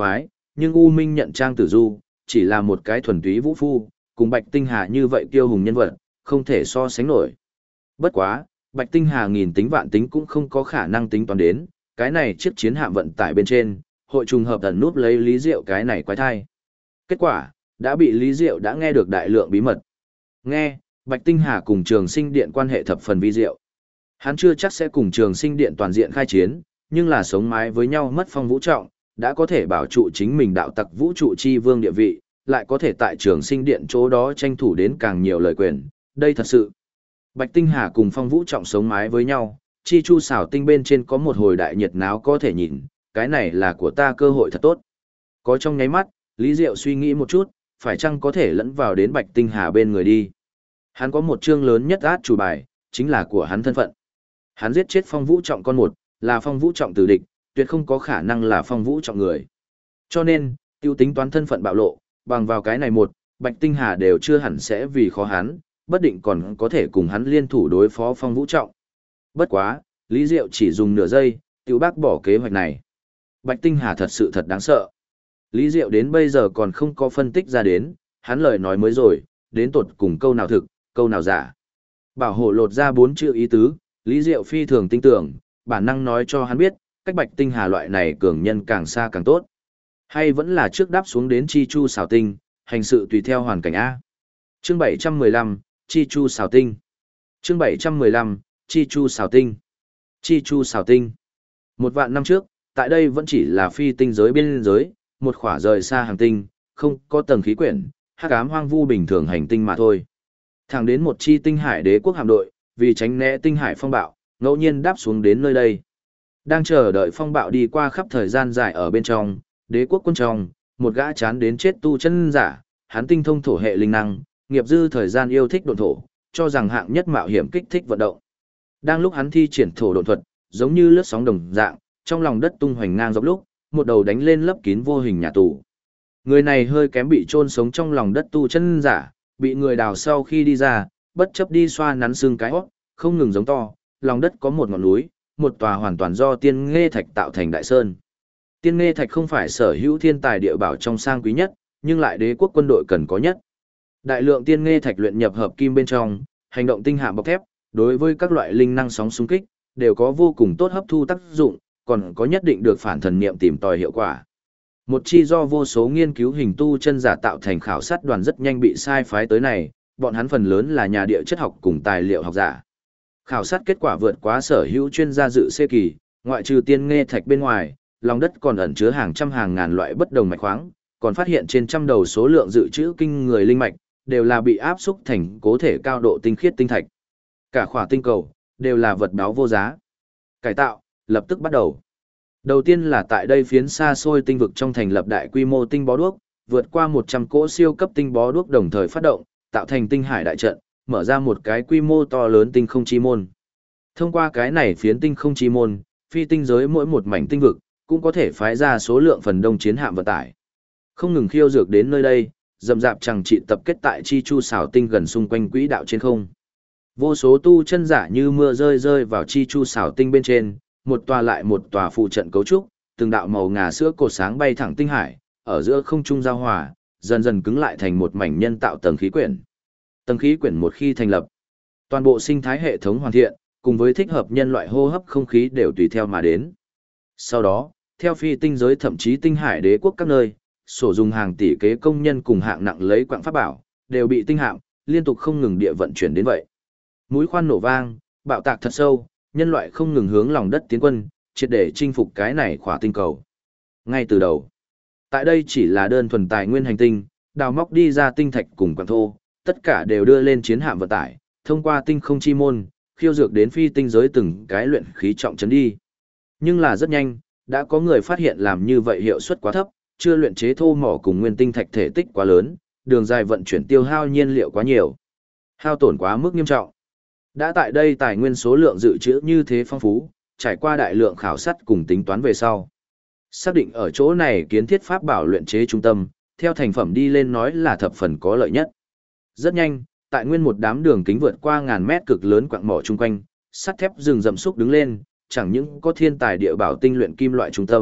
[SPEAKER 1] nhưng U Minh nhận Trang Tử Du, chỉ là một cái thuần túy vũ phu, cùng Bạch Tinh Hà như vậy kiêu hùng nhân vật, không thể so sánh nổi. Bất quá, Bạch Tinh Hà nghìn tính vạn tính cũng không có khả năng tính toán đến, cái này chiếc chiến hạm vận tải bên trên, hội trùng hợp ẩn núp lấy Lý Diệu cái này quái thai. Kết quả, đã bị Lý Diệu đã nghe được đại lượng bí mật. Nghe, Bạch Tinh Hà cùng Trường Sinh Điện quan hệ thập phần vi diệu. Hắn chưa chắc sẽ cùng Trường Sinh Điện toàn diện khai chiến, nhưng là sống mái với nhau mất phong vũ trọng, đã có thể bảo trụ chính mình đạo tặc vũ trụ chi vương địa vị, lại có thể tại Trường Sinh Điện chỗ đó tranh thủ đến càng nhiều lời quyền. Đây thật sự. Bạch Tinh Hà cùng Phong Vũ Trọng sống mái với nhau, chi chu xảo tinh bên trên có một hồi đại nhiệt náo có thể nhìn, cái này là của ta cơ hội thật tốt. Có trong nháy mắt, Lý Diệu suy nghĩ một chút, phải chăng có thể lẫn vào đến Bạch Tinh Hà bên người đi. Hắn có một chương lớn nhất át chủ bài, chính là của hắn thân phận. Hắn giết chết Phong Vũ Trọng con một, là Phong Vũ Trọng tử địch, tuyệt không có khả năng là Phong Vũ Trọng người. Cho nên, tiêu tính toán thân phận bạo lộ, bằng vào cái này một, Bạch Tinh Hà đều chưa hẳn sẽ vì khó hắn, bất định còn có thể cùng hắn liên thủ đối phó Phong Vũ Trọng. Bất quá, Lý Diệu chỉ dùng nửa giây, tiêu bác bỏ kế hoạch này. Bạch Tinh Hà thật sự thật đáng sợ. Lý Diệu đến bây giờ còn không có phân tích ra đến, hắn lời nói mới rồi, đến tột cùng câu nào thực, câu nào giả. Bảo hộ lột ra 4 chữ ý tứ, Lý Diệu phi thường tin tưởng, bản năng nói cho hắn biết, cách Bạch Tinh Hà loại này cường nhân càng xa càng tốt. Hay vẫn là trước đáp xuống đến chi chu xảo tinh, hành sự tùy theo hoàn cảnh A. Chương 715, Chi Chu Xào Tinh. Chương 715, Chi Chu Xào Tinh. Chi Chu Xào Tinh. 1.000 năm trước, tại đây vẫn chỉ là phi tinh giới biên giới, một khỏa rời xa hành tinh, không có tầng khí quyển, hắc ám hoang vu bình thường hành tinh mà thôi. Thẳng đến một chi tinh hải đế quốc hạm đội, vì tránh né tinh hải phong bạo, ngẫu nhiên đáp xuống đến nơi đây. Đang chờ đợi phong bạo đi qua khắp thời gian dài ở bên trong, đế quốc quân trong, một gã chán đến chết tu chân giả, hắn tinh thông thổ hệ linh năng, nghiệp dư thời gian yêu thích độn thổ, cho rằng hạng nhất mạo hiểm kích thích vận động. Đang lúc hắn thi triển thổ độn thuật, giống như lướt sóng đồng dạng, trong lòng đất tung hoành ngang dọc lúc, một đầu đánh lên lấp kín vô hình nhà tù. Người này hơi kém bị chôn sống trong lòng đất tu chân giả, bị người đào sau khi đi ra, bất chấp đi xoa nắn xương cái hót, không ngừng giống to, lòng đất có một ngọn núi, một tòa hoàn toàn do tiên nghê thạch tạo thành đại sơn. Tiên nghê thạch không phải sở hữu thiên tài địa bảo trong sang quý nhất, nhưng lại đế quốc quân đội cần có nhất. Đại lượng tiên nghê thạch luyện nhập hợp kim bên trong, hành động tinh hạm bọc thép, đối với các loại linh năng sóng xung kích, đều có vô cùng tốt hấp thu tác dụng, còn có nhất định được phản thần niệm tìm tòi hiệu quả. Một chi do vô số nghiên cứu hình tu chân giả tạo thành khảo sát đoàn rất nhanh bị sai phái tới này, bọn hắn phần lớn là nhà địa chất học cùng tài liệu học giả. Khảo sát kết quả vượt quá sở hữu chuyên gia dự xê kỳ, ngoại trừ tiên nghê thạch bên ngoài, lòng đất còn ẩn chứa hàng trăm hàng ngàn loại bất đồng mạch khoáng, còn phát hiện trên trăm đầu số lượng dự trữ kinh người linh mạch, đều là bị áp xúc thành cố thể cao độ tinh khiết tinh thạch. Cả khỏa tinh cầu, đều là vật đáo vô giá. Cải tạo, lập tức bắt đầu. Đầu tiên là tại đây phiến xa xôi tinh vực trong thành lập đại quy mô tinh bó đuốc, vượt qua 100 cỗ siêu cấp tinh bó đuốc đồng thời phát động, tạo thành tinh hải đại trận, mở ra một cái quy mô to lớn tinh không chi môn. Thông qua cái này phiến tinh không chi môn, phi tinh giới mỗi một mảnh tinh vực, cũng có thể phái ra số lượng phần đông chiến hạm vận tải. Không ngừng khiêu dược đến nơi đây, rầm rạp chẳng trị tập kết tại chi chu xảo tinh gần xung quanh quỹ đạo trên không. Vô số tu chân giả như mưa rơi rơi vào chi chu xảo tinh bên trên, một tòa lại một tòa phụ trận cấu trúc, từng đạo màu ngà sữa cột sáng bay thẳng tinh hải, ở giữa không trung giao hòa, dần dần cứng lại thành một mảnh nhân tạo tầng khí quyển. Tầng khí quyển một khi thành lập, toàn bộ sinh thái hệ thống hoàn thiện, cùng với thích hợp nhân loại hô hấp không khí đều tùy theo mà đến. Sau đó, theo phi tinh giới thậm chí tinh hải đế quốc các nơi, sổ dùng hàng tỷ kế công nhân cùng hạng nặng lấy quặng pháp bảo, đều bị tinh hạm liên tục không ngừng địa vận chuyển đến vậy. Mũi khoan nổ vang, bạo tạc thật sâu, nhân loại không ngừng hướng lòng đất tiến quân, triệt để chinh phục cái này khỏa tinh cầu. Ngay từ đầu, tại đây chỉ là đơn thuần tài nguyên hành tinh, đào móc đi ra tinh thạch cùng quặng thô, tất cả đều đưa lên chiến hạm vận tải, thông qua tinh không chi môn, khiêu dược đến phi tinh giới từng cái luyện khí trọng trấn đi. Nhưng là rất nhanh, đã có người phát hiện làm như vậy hiệu suất quá thấp, chưa luyện chế thô mỏ cùng nguyên tinh thạch thể tích quá lớn, đường dài vận chuyển tiêu hao nhiên liệu quá nhiều, hao tổn quá mức nghiêm trọng. Đã tại đây tài nguyên số lượng dự trữ như thế phong phú, trải qua đại lượng khảo sát cùng tính toán về sau. Xác định ở chỗ này kiến thiết pháp bảo luyện chế trung tâm, theo thành phẩm đi lên nói là thập phần có lợi nhất. Rất nhanh, tại nguyên một đám đường kính vượt qua ngàn mét cực lớn quặng mỏ chung quanh, sắt thép rừng rậm xúc đứng lên, chẳng những có thiên tài địa bảo tinh luyện kim loại trung tâm,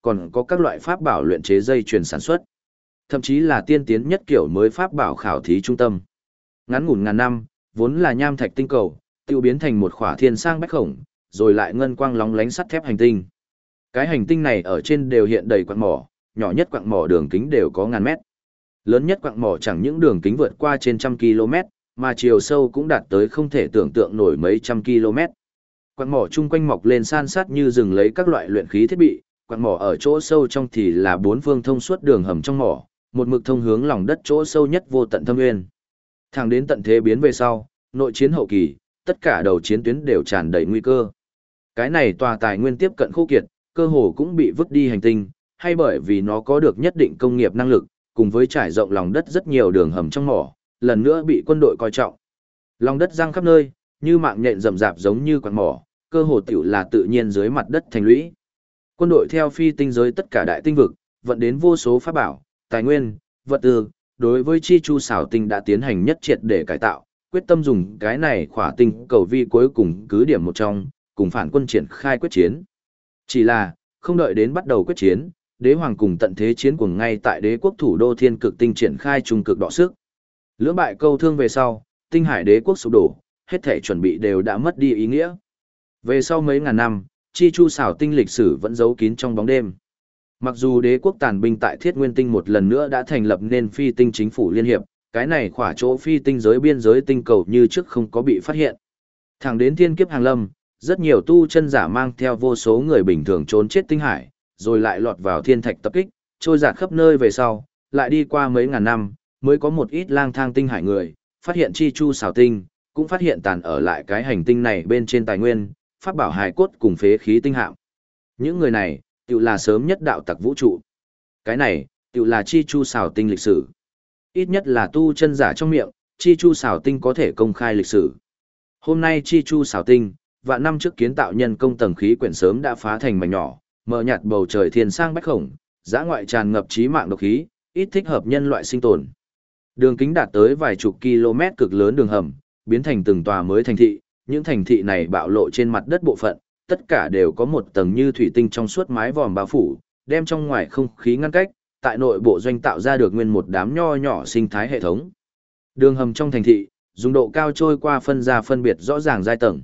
[SPEAKER 1] còn có các loại pháp bảo luyện chế dây chuyền sản xuất. Thậm chí là tiên tiến nhất kiểu mới pháp bảo khảo thí trung tâm. Ngắn ngủn ngàn năm, vốn là nham thạch tinh cầu, tiêu biến thành một khỏa thiên sang bách khổng, rồi lại ngân quang lóng lánh sắt thép hành tinh. Cái hành tinh này ở trên đều hiện đầy quặng mỏ, nhỏ nhất quặng mỏ đường kính đều có ngàn mét. Lớn nhất quặng mỏ chẳng những đường kính vượt qua trên trăm km, mà chiều sâu cũng đạt tới không thể tưởng tượng nổi mấy trăm km. Quặng mỏ chung quanh mọc lên san sát như rừng lấy các loại luyện khí thiết bị, quặng mỏ ở chỗ sâu trong thì là bốn phương thông suốt đường hầm trong mỏ, một mực thông hướng lòng đất chỗ sâu nhất vô tận thâm nguyên. Thẳng đến tận thế biến về sau, nội chiến hậu kỳ, tất cả đầu chiến tuyến đều tràn đầy nguy cơ. Cái này tòa tài nguyên tiếp cận khô kiệt, cơ hồ cũng bị vứt đi hành tinh, hay bởi vì nó có được nhất định công nghiệp năng lực, cùng với trải rộng lòng đất rất nhiều đường hầm trong mỏ, lần nữa bị quân đội coi trọng. Lòng đất giăng khắp nơi, như mạng nhện rậm rạp giống như quặng mỏ, cơ hồ tiểu là tự nhiên dưới mặt đất thành lũy. Quân đội theo phi tinh giới tất cả đại tinh vực, vận đến vô số pháp bảo, tài nguyên, vật tư, đối với chi chu xảo tinh đã tiến hành nhất triệt để cải tạo, quyết tâm dùng cái này khỏa tinh cầu vi cuối cùng cứ điểm một trong, cùng phản quân triển khai quyết chiến. Chỉ là, không đợi đến bắt đầu quyết chiến, đế hoàng cùng tận thế chiến cuồng ngay tại đế quốc thủ đô thiên cực tinh triển khai trung cực đọ sức. Lưỡng bại câu thương về sau, tinh hải đế quốc sụp đổ, hết thể chuẩn bị đều đã mất đi ý nghĩa. Về sau mấy ngàn năm, chi chu xảo tinh lịch sử vẫn giấu kín trong bóng đêm. Mặc dù đế quốc tàn binh tại Thiết Nguyên Tinh một lần nữa đã thành lập nên phi tinh chính phủ liên hiệp, cái này khỏa chỗ phi tinh giới biên giới tinh cầu như trước không có bị phát hiện. Thẳng đến thiên kiếp hàng lâm, rất nhiều tu chân giả mang theo vô số người bình thường trốn chết tinh hải, rồi lại lọt vào thiên thạch tập kích, trôi dạt khắp nơi về sau, lại đi qua mấy ngàn năm, mới có một ít lang thang tinh hải người, phát hiện chi chu xảo tinh, cũng phát hiện tàn ở lại cái hành tinh này bên trên tài nguyên, pháp bảo hài cốt cùng phế khí tinh hạm. Những người này, tự là sớm nhất đạo tặc vũ trụ. Cái này, tự là chi chu xảo tinh lịch sử. Ít nhất là tu chân giả trong miệng, chi chu xảo tinh có thể công khai lịch sử. Hôm nay chi chu xảo tinh, vạn năm trước kiến tạo nhân công tầng khí quyển sớm đã phá thành mảnh nhỏ, mờ nhạt bầu trời thiên sang bách khổng, dã ngoại tràn ngập chí mạng độc khí, ít thích hợp nhân loại sinh tồn. Đường kính đạt tới vài chục km cực lớn đường hầm, biến thành từng tòa mới thành thị, những thành thị này bạo lộ trên mặt đất bộ phận, tất cả đều có một tầng như thủy tinh trong suốt mái vòm bao phủ, đem trong ngoài không khí ngăn cách, tại nội bộ doanh tạo ra được nguyên một đám nho nhỏ sinh thái hệ thống. Đường hầm trong thành thị, dùng độ cao trôi qua phân ra phân biệt rõ ràng giai tầng.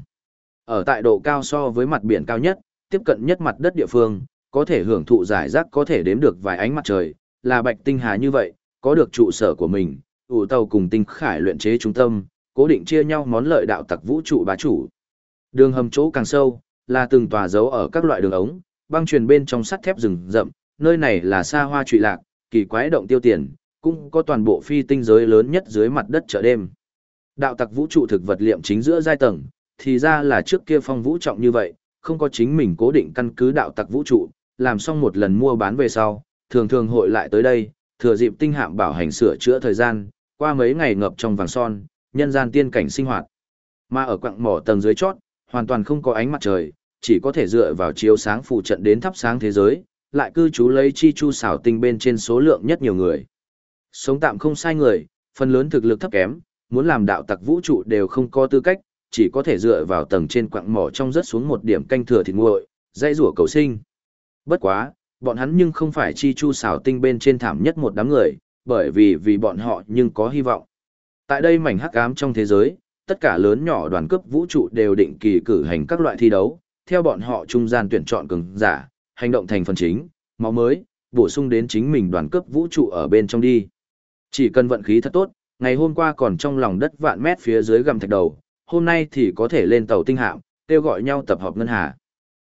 [SPEAKER 1] Ở tại độ cao so với mặt biển cao nhất, tiếp cận nhất mặt đất địa phương, có thể hưởng thụ giải rác có thể đếm được vài ánh mặt trời, là Bạch Tinh Hà như vậy, có được trụ sở của mình, ủ tàu cùng tinh khải luyện chế trung tâm, cố định chia nhau món lợi đạo tặc vũ trụ bá chủ. Đường hầm chỗ càng sâu, là từng tòa dấu ở các loại đường ống, băng truyền bên trong sắt thép rừng rậm, nơi này là xa hoa trụy lạc, kỳ quái động tiêu tiền, cũng có toàn bộ phi tinh giới lớn nhất dưới mặt đất chợ đêm. Đạo tặc vũ trụ thực vật liệm chính giữa giai tầng, thì ra là trước kia phong vũ trọng như vậy, không có chính mình cố định căn cứ đạo tặc vũ trụ, làm xong một lần mua bán về sau, thường thường hội lại tới đây, thừa dịp tinh hạm bảo hành sửa chữa thời gian, qua mấy ngày ngập trong vàng son, nhân gian tiên cảnh sinh hoạt. Mà ở quặng mỏ tầng dưới chót, hoàn toàn không có ánh mặt trời, chỉ có thể dựa vào chiếu sáng phụ trận đến thắp sáng thế giới, lại cư trú lấy chi chu xảo tinh bên trên số lượng nhất nhiều người. Sống tạm không sai người, phần lớn thực lực thấp kém, muốn làm đạo tặc vũ trụ đều không có tư cách, chỉ có thể dựa vào tầng trên quặng mỏ trong rớt xuống một điểm canh thừa thịt nguội, dây rủa cầu sinh. Bất quá, bọn hắn nhưng không phải chi chu xảo tinh bên trên thảm nhất một đám người, bởi vì bọn họ nhưng có hy vọng. Tại đây mảnh hắc ám trong thế giới, tất cả lớn nhỏ đoàn cướp vũ trụ đều định kỳ cử hành các loại thi đấu, theo bọn họ trung gian tuyển chọn cường giả, hành động thành phần chính, máu mới, bổ sung đến chính mình đoàn cướp vũ trụ ở bên trong đi. Chỉ cần vận khí thật tốt, ngày hôm qua còn trong lòng đất vạn mét phía dưới gầm thạch đầu, hôm nay thì có thể lên tàu tinh hạm, kêu gọi nhau tập hợp ngân hà.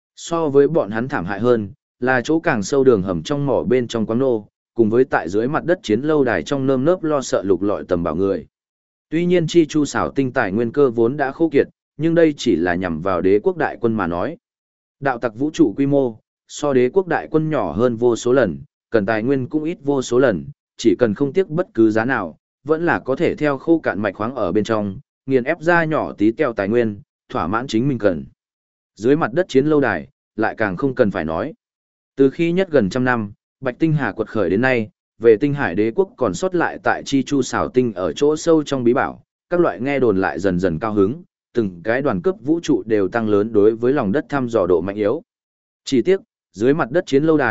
[SPEAKER 1] So với bọn hắn thảm hại hơn, là chỗ càng sâu đường hầm trong mỏ bên trong quáng nô, cùng với tại dưới mặt đất chiến lâu đài trong nơm nớp lo sợ lục lọi tầm bảo người. Tuy nhiên chi chu xảo tinh tài nguyên cơ vốn đã khô kiệt, nhưng đây chỉ là nhằm vào đế quốc đại quân mà nói. Đạo tặc vũ trụ quy mô, so đế quốc đại quân nhỏ hơn vô số lần, cần tài nguyên cũng ít vô số lần, chỉ cần không tiếc bất cứ giá nào, vẫn là có thể theo khô cạn mạch khoáng ở bên trong, nghiền ép ra nhỏ tí teo tài nguyên, thỏa mãn chính mình cần. Dưới mặt đất chiến lâu đài, lại càng không cần phải nói. Từ khi nhất gần trăm năm, Bạch Tinh Hà quật khởi đến nay, về tinh hải đế quốc còn sót lại tại chi chu xảo tinh ở chỗ sâu trong bí bảo, các loại nghe đồn lại dần dần cao hứng, từng cái đoàn cấp vũ trụ đều tăng lớn đối với lòng đất thăm dò độ mạnh yếu. Chỉ tiếc, dưới mặt đất chiến lâu đài,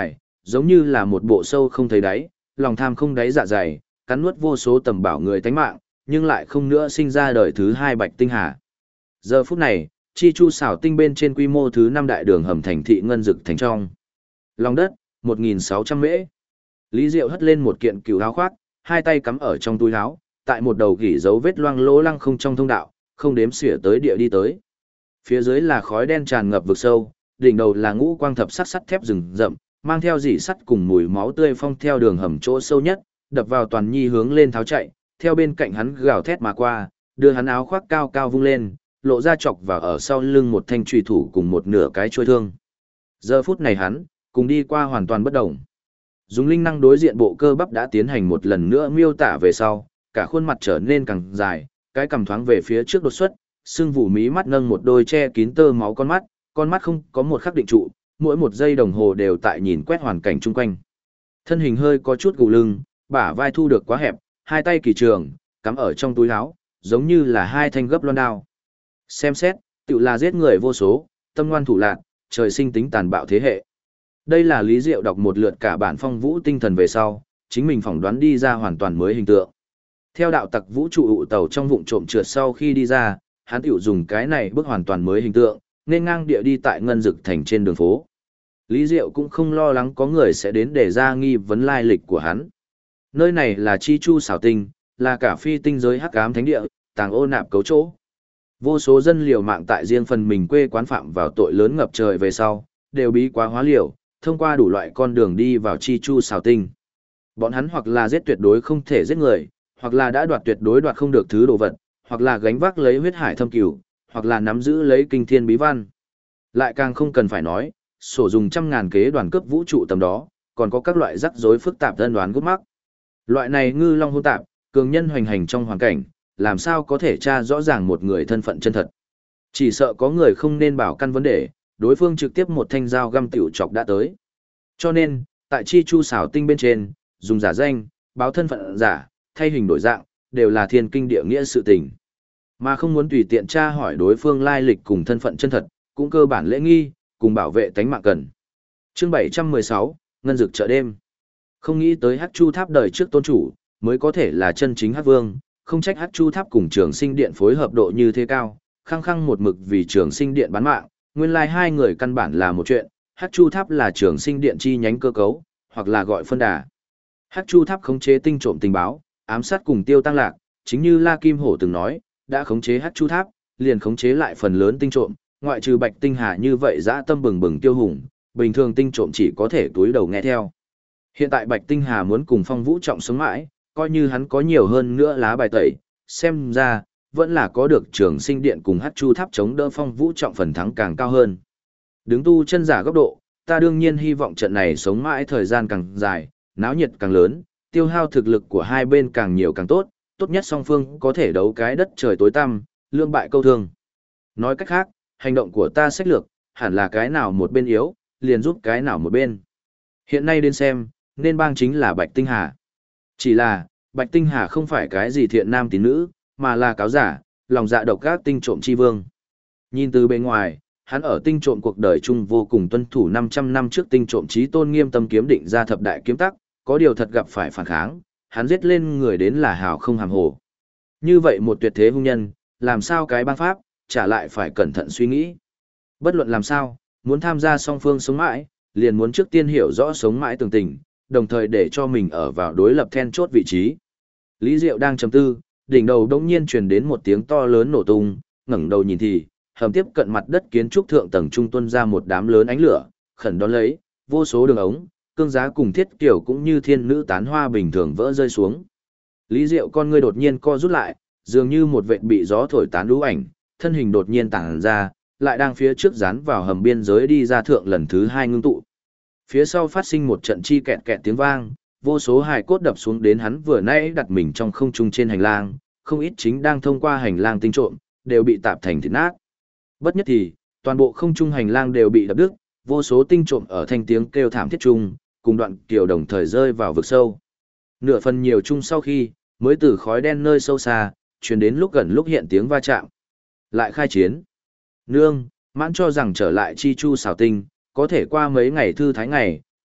[SPEAKER 1] giống như là một bộ sâu không thấy đáy, lòng tham không đáy dạ dày, cắn nuốt vô số tầm bảo người tánh mạng, nhưng lại không nữa sinh ra đời thứ hai Bạch Tinh Hà. Giờ phút này, Chi Chu xảo tinh bên trên quy mô thứ 5 đại đường hầm thành thị ngân dực thành trong. Lòng đất, 1.600 mễ. Lý Diệu hất lên một kiện cừu áo khoác, hai tay cắm ở trong túi áo, tại một đầu gỉ dấu vết loang lỗ lăng không trong thông đạo, không đếm xỉa tới địa đi tới. Phía dưới là khói đen tràn ngập vực sâu, đỉnh đầu là ngũ quang thập sắt sắt thép rừng rậm, mang theo dỉ sắt cùng mùi máu tươi phong theo đường hầm chỗ sâu nhất, đập vào toàn nhi hướng lên tháo chạy, theo bên cạnh hắn gào thét mà qua, đưa hắn áo khoác cao cao vung lên, lộ ra chọc vào ở sau lưng một thanh chùy thủ cùng một nửa cái chuôi thương. Giờ phút này hắn, cùng đi qua hoàn toàn bất động. Dùng linh năng đối diện bộ cơ bắp đã tiến hành một lần nữa miêu tả về sau, cả khuôn mặt trở nên càng dài, cái cằm thoáng về phía trước đột xuất, xương vụ mí mắt nâng một đôi che kín tơ máu con mắt không có một khắc định trụ, mỗi một giây đồng hồ đều tại nhìn quét hoàn cảnh chung quanh. Thân hình hơi có chút gù lưng, bả vai thu được quá hẹp, hai tay kỳ trường, cắm ở trong túi áo, giống như là hai thanh gấp loan đao. Xem xét, tự là giết người vô số, tâm ngoan thủ lạn, trời sinh tính tàn bạo thế hệ. Đây là Lý Diệu đọc một lượt cả bản phong vũ tinh thần về sau, chính mình phỏng đoán đi ra hoàn toàn mới hình tượng. Theo đạo tặc vũ trụ ụ tàu trong vụn trộm trượt sau khi đi ra, hắn tiểu dùng cái này bức hoàn toàn mới hình tượng, nên ngang địa đi tại ngân dực thành trên đường phố. Lý Diệu cũng không lo lắng có người sẽ đến để ra nghi vấn lai lịch của hắn. Nơi này là Chi Chu xảo tinh, là cả phi tinh giới hắc ám thánh địa, tàng ô nạp cấu chỗ. Vô số dân liều mạng tại riêng phần mình quê quán phạm vào tội lớn ngập trời về sau, đều bí quá hóa liều, thông qua đủ loại con đường đi vào Chi Chu xảo tinh. Bọn hắn hoặc là giết tuyệt đối không thể giết người, hoặc là đã đoạt tuyệt đối đoạt không được thứ đồ vật, hoặc là gánh vác lấy huyết hải thâm cửu, hoặc là nắm giữ lấy kinh thiên bí văn. Lại càng không cần phải nói, sổ dùng trăm ngàn kế đoàn cướp vũ trụ tầm đó, còn có các loại rắc rối phức tạp thân đoán gút mắc. Loại này ngư long hỗn tạp, cường nhân hoành hành trong hoàn cảnh, làm sao có thể tra rõ ràng một người thân phận chân thật. Chỉ sợ có người không nên bảo căn vấn đề, đối phương trực tiếp một thanh dao găm tiểu chọc đã tới. Cho nên, tại Chi Chu xảo tinh bên trên, dùng giả danh, báo thân phận giả, thay hình đổi dạng, đều là thiên kinh địa nghĩa sự tình. Mà không muốn tùy tiện tra hỏi đối phương lai lịch cùng thân phận chân thật, cũng cơ bản lễ nghi, cùng bảo vệ tánh mạng cần. Chương 716, Ngân Dực chợ đêm. Không nghĩ tới Hắc Chu Tháp đời trước tôn chủ, mới có thể là chân chính Hắc Vương, không trách Hắc Chu Tháp cùng Trường Sinh Điện phối hợp độ như thế cao, khăng khăng một mực vì Trường Sinh Điện bán mạng, nguyên lai hai người căn bản là một chuyện, Hắc Chu Tháp là Trường Sinh Điện chi nhánh cơ cấu, hoặc là gọi phân đà. Hắc Chu Tháp khống chế tinh trộm tình báo, ám sát cùng Tiêu Tăng Lạc, chính như La Kim Hổ từng nói, đã khống chế Hắc Chu Tháp, liền khống chế lại phần lớn tinh trộm, ngoại trừ Bạch Tinh Hà như vậy dã tâm bừng bừng tiêu hùng, bình thường tinh trộm chỉ có thể túi đầu nghe theo. Hiện tại Bạch Tinh Hà muốn cùng Phong Vũ Trọng sống mãi, coi như hắn có nhiều hơn nữa lá bài tẩy, xem ra, vẫn là có được Trường Sinh Điện cùng Hắc Chu Tháp chống đỡ Phong Vũ Trọng phần thắng càng cao hơn. Đứng tu chân giả góc độ, ta đương nhiên hy vọng trận này sống mãi thời gian càng dài, náo nhiệt càng lớn, tiêu hao thực lực của hai bên càng nhiều càng tốt, tốt nhất song phương có thể đấu cái đất trời tối tăm, lương bại câu thương. Nói cách khác, hành động của ta sách lược, hẳn là cái nào một bên yếu, liền giúp cái nào một bên. Hiện nay đến xem, nên bang chính là Bạch Tinh Hà. Chỉ là, Bạch Tinh Hà không phải cái gì thiện nam tín nữ, mà là cáo giả, lòng dạ độc ác tinh trộm chi vương. Nhìn từ bên ngoài, hắn ở tinh trộm cuộc đời chung vô cùng tuân thủ 500 năm trước tinh trộm chí tôn nghiêm tâm kiếm định ra thập đại kiếm tắc, có điều thật gặp phải phản kháng, hắn giết lên người đến là hào không hàm hồ. Như vậy một tuyệt thế hung nhân, làm sao cái bang pháp, trả lại phải cẩn thận suy nghĩ. Bất luận làm sao, muốn tham gia song phương sống mãi, liền muốn trước tiên hiểu rõ sống mãi tường tình, đồng thời để cho mình ở vào đối lập then chốt vị trí. Lý Diệu đang trầm tư, đỉnh đầu đống nhiên truyền đến một tiếng to lớn nổ tung, ngẩng đầu nhìn thì, hầm tiếp cận mặt đất kiến trúc thượng tầng trung tuân ra một đám lớn ánh lửa, khẩn đón lấy, vô số đường ống, cương giá cùng thiết kiểu cũng như thiên nữ tán hoa bình thường vỡ rơi xuống. Lý Diệu con ngươi đột nhiên co rút lại, dường như một vệt bị gió thổi tán lũ ảnh, thân hình đột nhiên tản ra, lại đang phía trước dán vào hầm biên giới đi ra thượng lần thứ hai ngưng tụ. Phía sau phát sinh một trận chi kẹt kẹt tiếng vang, vô số hài cốt đập xuống đến hắn vừa nãy đặt mình trong không trung trên hành lang, không ít chính đang thông qua hành lang tinh trộm, đều bị tạp thành thịt nát. Bất nhất thì, toàn bộ không trung hành lang đều bị đập đứt, vô số tinh trộm ở thanh tiếng kêu thảm thiết chung, cùng đoạn kiều đồng thời rơi vào vực sâu. Nửa phần nhiều chung sau khi, mới từ khói đen nơi sâu xa, truyền đến lúc gần lúc hiện tiếng va chạm. Lại khai chiến. Nương, mãn cho rằng trở lại Chi Chu xảo tinh, có thể qua mấy ngày thư thái ngày,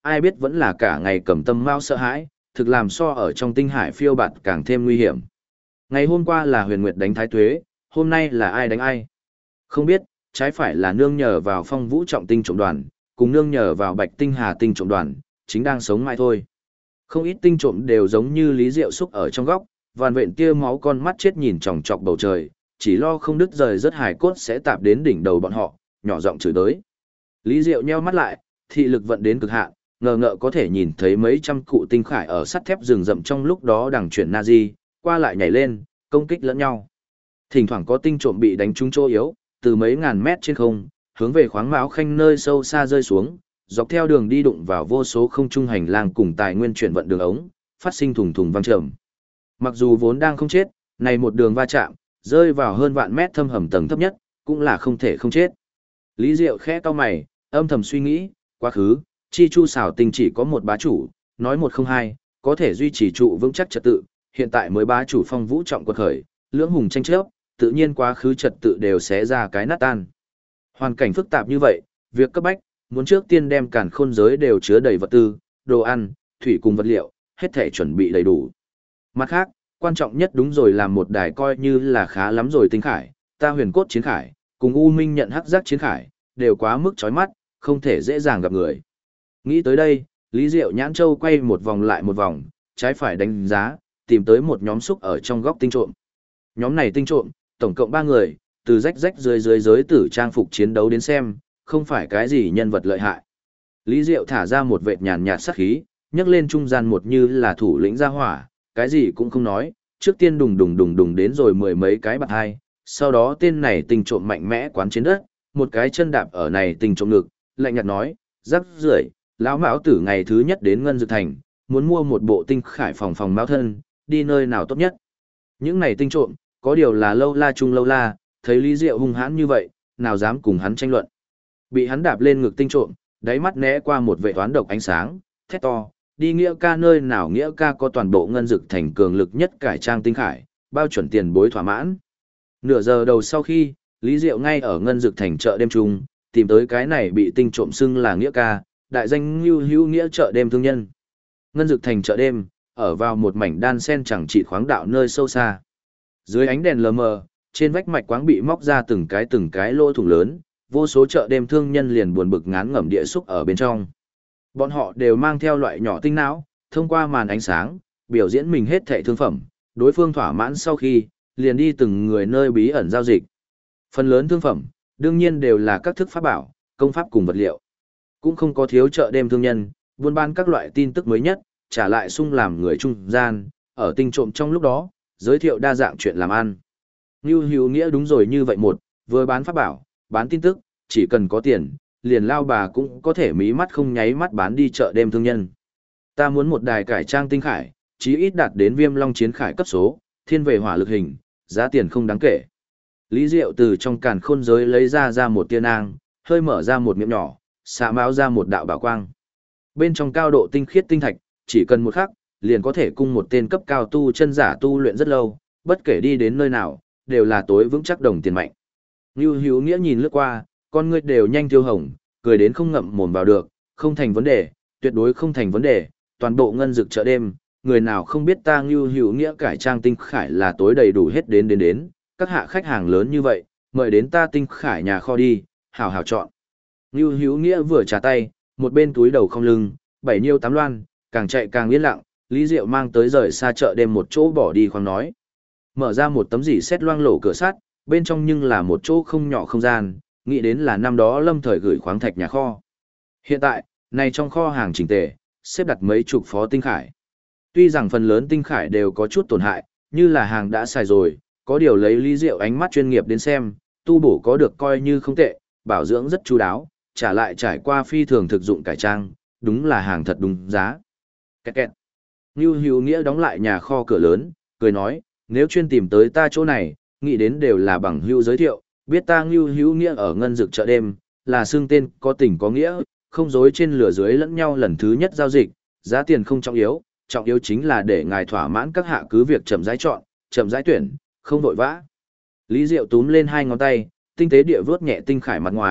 [SPEAKER 1] ai biết vẫn là cả ngày cầm tâm mao sợ hãi, thực làm so ở trong tinh hải phiêu bạt càng thêm nguy hiểm. Ngày hôm qua là Huyền Nguyệt đánh Thái Tuế, hôm nay là ai đánh ai? Không biết, trái phải là nương nhờ vào Phong Vũ trọng tinh trộm đoàn, cùng nương nhờ vào Bạch Tinh Hà tinh trộm đoàn, chính đang sống mãi thôi. Không ít tinh trộm đều giống như Lý Diệu Xúc ở trong góc, vằn vện tia máu con mắt chết nhìn chòng chọc bầu trời, chỉ lo không đứt rời rất hài cốt sẽ tạp đến đỉnh đầu bọn họ, nhỏ giọng chửi tới. Lý Diệu nheo mắt lại, thị lực vận đến cực hạn, ngờ ngợ có thể nhìn thấy mấy trăm cụ tinh khải ở sắt thép rừng rậm trong lúc đó đằng chuyển Nazi, qua lại nhảy lên, công kích lẫn nhau. Thỉnh thoảng có tinh trộm bị đánh trúng chỗ yếu, từ mấy ngàn mét trên không, hướng về khoáng mão khanh nơi sâu xa rơi xuống, dọc theo đường đi đụng vào vô số không trung hành lang cùng tài nguyên chuyển vận đường ống, phát sinh thùng thùng vang trầm. Mặc dù vốn đang không chết, này một đường va chạm, rơi vào hơn vạn mét thâm hầm tầng thấp nhất, cũng là không thể không chết. Lý Diệu khẽ cau mày, âm thầm suy nghĩ, quá khứ, chi chu xảo tinh chỉ có một bá chủ, nói một không hai, có thể duy trì trụ vững chắc trật tự, hiện tại mới bá chủ Phong Vũ trọng quật khởi, lưỡng hùng tranh chấp, tự nhiên quá khứ trật tự đều sẽ ra cái nát tan. Hoàn cảnh phức tạp như vậy, việc cấp bách, muốn trước tiên đem càn khôn giới đều chứa đầy vật tư, đồ ăn, thủy cùng vật liệu, hết thể chuẩn bị đầy đủ. Mặt khác, quan trọng nhất đúng rồi làm một đài coi như là khá lắm rồi tinh khải, ta huyền cốt chiến khải, cùng U Minh nhận hắc giác chiến khải, đều quá mức chói mắt, không thể dễ dàng gặp người. Nghĩ tới đây, Lý Diệu nhãn châu quay một vòng lại một vòng, trái phải đánh giá, tìm tới một nhóm xúc ở trong góc tinh trộm. Nhóm này tinh trộm, tổng cộng 3 người, từ rách rách dưới giới tử trang phục chiến đấu đến xem, không phải cái gì nhân vật lợi hại. Lý Diệu thả ra một vệt nhàn nhạt sát khí, nhấc lên trung gian một như là thủ lĩnh ra hỏa, cái gì cũng không nói, trước tiên đùng đùng đùng đùng đến rồi mười mấy cái bạt hai, sau đó tên này tinh trộm mạnh mẽ quán trên đất, một cái chân đạp ở này tinh trộm ngực, lạnh nhạt nói, rắc rưởi, lão mão tử ngày thứ nhất đến Ngân Dược Thành, muốn mua một bộ tinh khải phòng phòng mão thân, đi nơi nào tốt nhất. Những này tinh trộm, có điều là lâu la chung lâu la, thấy Lý Diệu hung hãn như vậy, nào dám cùng hắn tranh luận. Bị hắn đạp lên ngực tinh trộm, đáy mắt né qua một vệ toán độc ánh sáng, thét to, đi Nghĩa ca nơi nào Nghĩa ca có toàn bộ Ngân Dực Thành cường lực nhất cải trang tinh khải, bao chuẩn tiền bối thỏa mãn. Nửa giờ đầu sau khi, Lý Diệu ngay ở Ngân Dực Thành chợ đêm trung, tìm tới cái này bị tinh trộm xưng là Nghĩa ca, đại danh Nưu Hữu Nghĩa chợ đêm thương nhân. Ngân Dực Thành chợ đêm, ở vào một mảnh đan sen chẳng trị khoáng đạo nơi sâu xa. Dưới ánh đèn lờ mờ, trên vách mạch quáng bị móc ra từng cái lỗ thủng lớn, vô số chợ đêm thương nhân liền buồn bực ngán ngẩm địa xúc ở bên trong. Bọn họ đều mang theo loại nhỏ tinh não, thông qua màn ánh sáng, biểu diễn mình hết thảy thương phẩm, đối phương thỏa mãn sau khi, liền đi từng người nơi bí ẩn giao dịch. Phần lớn thương phẩm, đương nhiên đều là các thức pháp bảo, công pháp cùng vật liệu. Cũng không có thiếu chợ đêm thương nhân, buôn bán các loại tin tức mới nhất, trả lại sung làm người trung gian, ở tinh trộm trong lúc đó, giới thiệu đa dạng chuyện làm ăn. Nưu Hữu Nghĩa đúng rồi như vậy một, vừa bán pháp bảo, bán tin tức, chỉ cần có tiền, liền lao bà cũng có thể mí mắt không nháy mắt bán đi chợ đêm thương nhân. Ta muốn một đài cải trang tinh khải, chí ít đạt đến Viêm Long chiến khải cấp số, thiên về hỏa lực hình, giá tiền không đáng kể. Lý Diệu từ trong càn khôn giới lấy ra một tia nang, hơi mở ra một miệng nhỏ, xạ máu ra một đạo bảo quang. Bên trong cao độ tinh khiết tinh thạch, chỉ cần một khắc, liền có thể cung một tên cấp cao tu chân giả tu luyện rất lâu, bất kể đi đến nơi nào, đều là tối vững chắc đồng tiền mạnh. Nưu Hữu Nghĩa nhìn lướt qua, con ngươi đều nhanh tiêu hồng, cười đến không ngậm mồm vào được, không thành vấn đề, tuyệt đối không thành vấn đề, toàn bộ Ngân Dực chợ đêm, người nào không biết ta Nưu Hữu Nghĩa cải trang tinh khải là tối đầy đủ hết đến, các hạ khách hàng lớn như vậy, mời đến ta tinh khải nhà kho đi, hào hào chọn. Nưu Hữu Nghĩa vừa trả tay, một bên túi đầu không lưng, 7 nhiêu 8 loan, càng chạy càng yên lặng, Lý Diệu mang tới rời xa chợ đêm một chỗ bỏ đi khoáng nói. Mở ra một tấm dỉ xét loang lổ cửa sắt, bên trong nhưng là một chỗ không nhỏ không gian, nghĩ đến là năm đó Lâm Thời gửi khoáng thạch nhà kho. Hiện tại, này trong kho hàng chỉnh tề, xếp đặt mấy chục phó tinh khải. Tuy rằng phần lớn tinh khải đều có chút tổn hại, như là hàng đã xài rồi, có điều lấy Lý Diệu ánh mắt chuyên nghiệp đến xem, tu bổ có được coi như không tệ, bảo dưỡng rất chu đáo, trả lại trải qua phi thường thực dụng cải trang, đúng là hàng thật đúng giá. Kẹt kẹt. Nưu Hữu Nghĩa đóng lại nhà kho cửa lớn, cười nói, nếu chuyên tìm tới ta chỗ này, nghĩ đến đều là bằng hữu giới thiệu, biết ta Nưu Hữu Nghĩa ở Ngân Dực chợ đêm, là xương tên có tình có nghĩa, không dối trên lửa dưới lẫn nhau lần thứ nhất giao dịch, giá tiền không trọng yếu chính là để ngài thỏa mãn các hạ cứ việc chậm rãi chọn, chậm rãi tuyển, không vội vã. Lý Diệu túm lên hai ngón tay, tinh tế địa vớt nhẹ tinh khải mặt ngoài,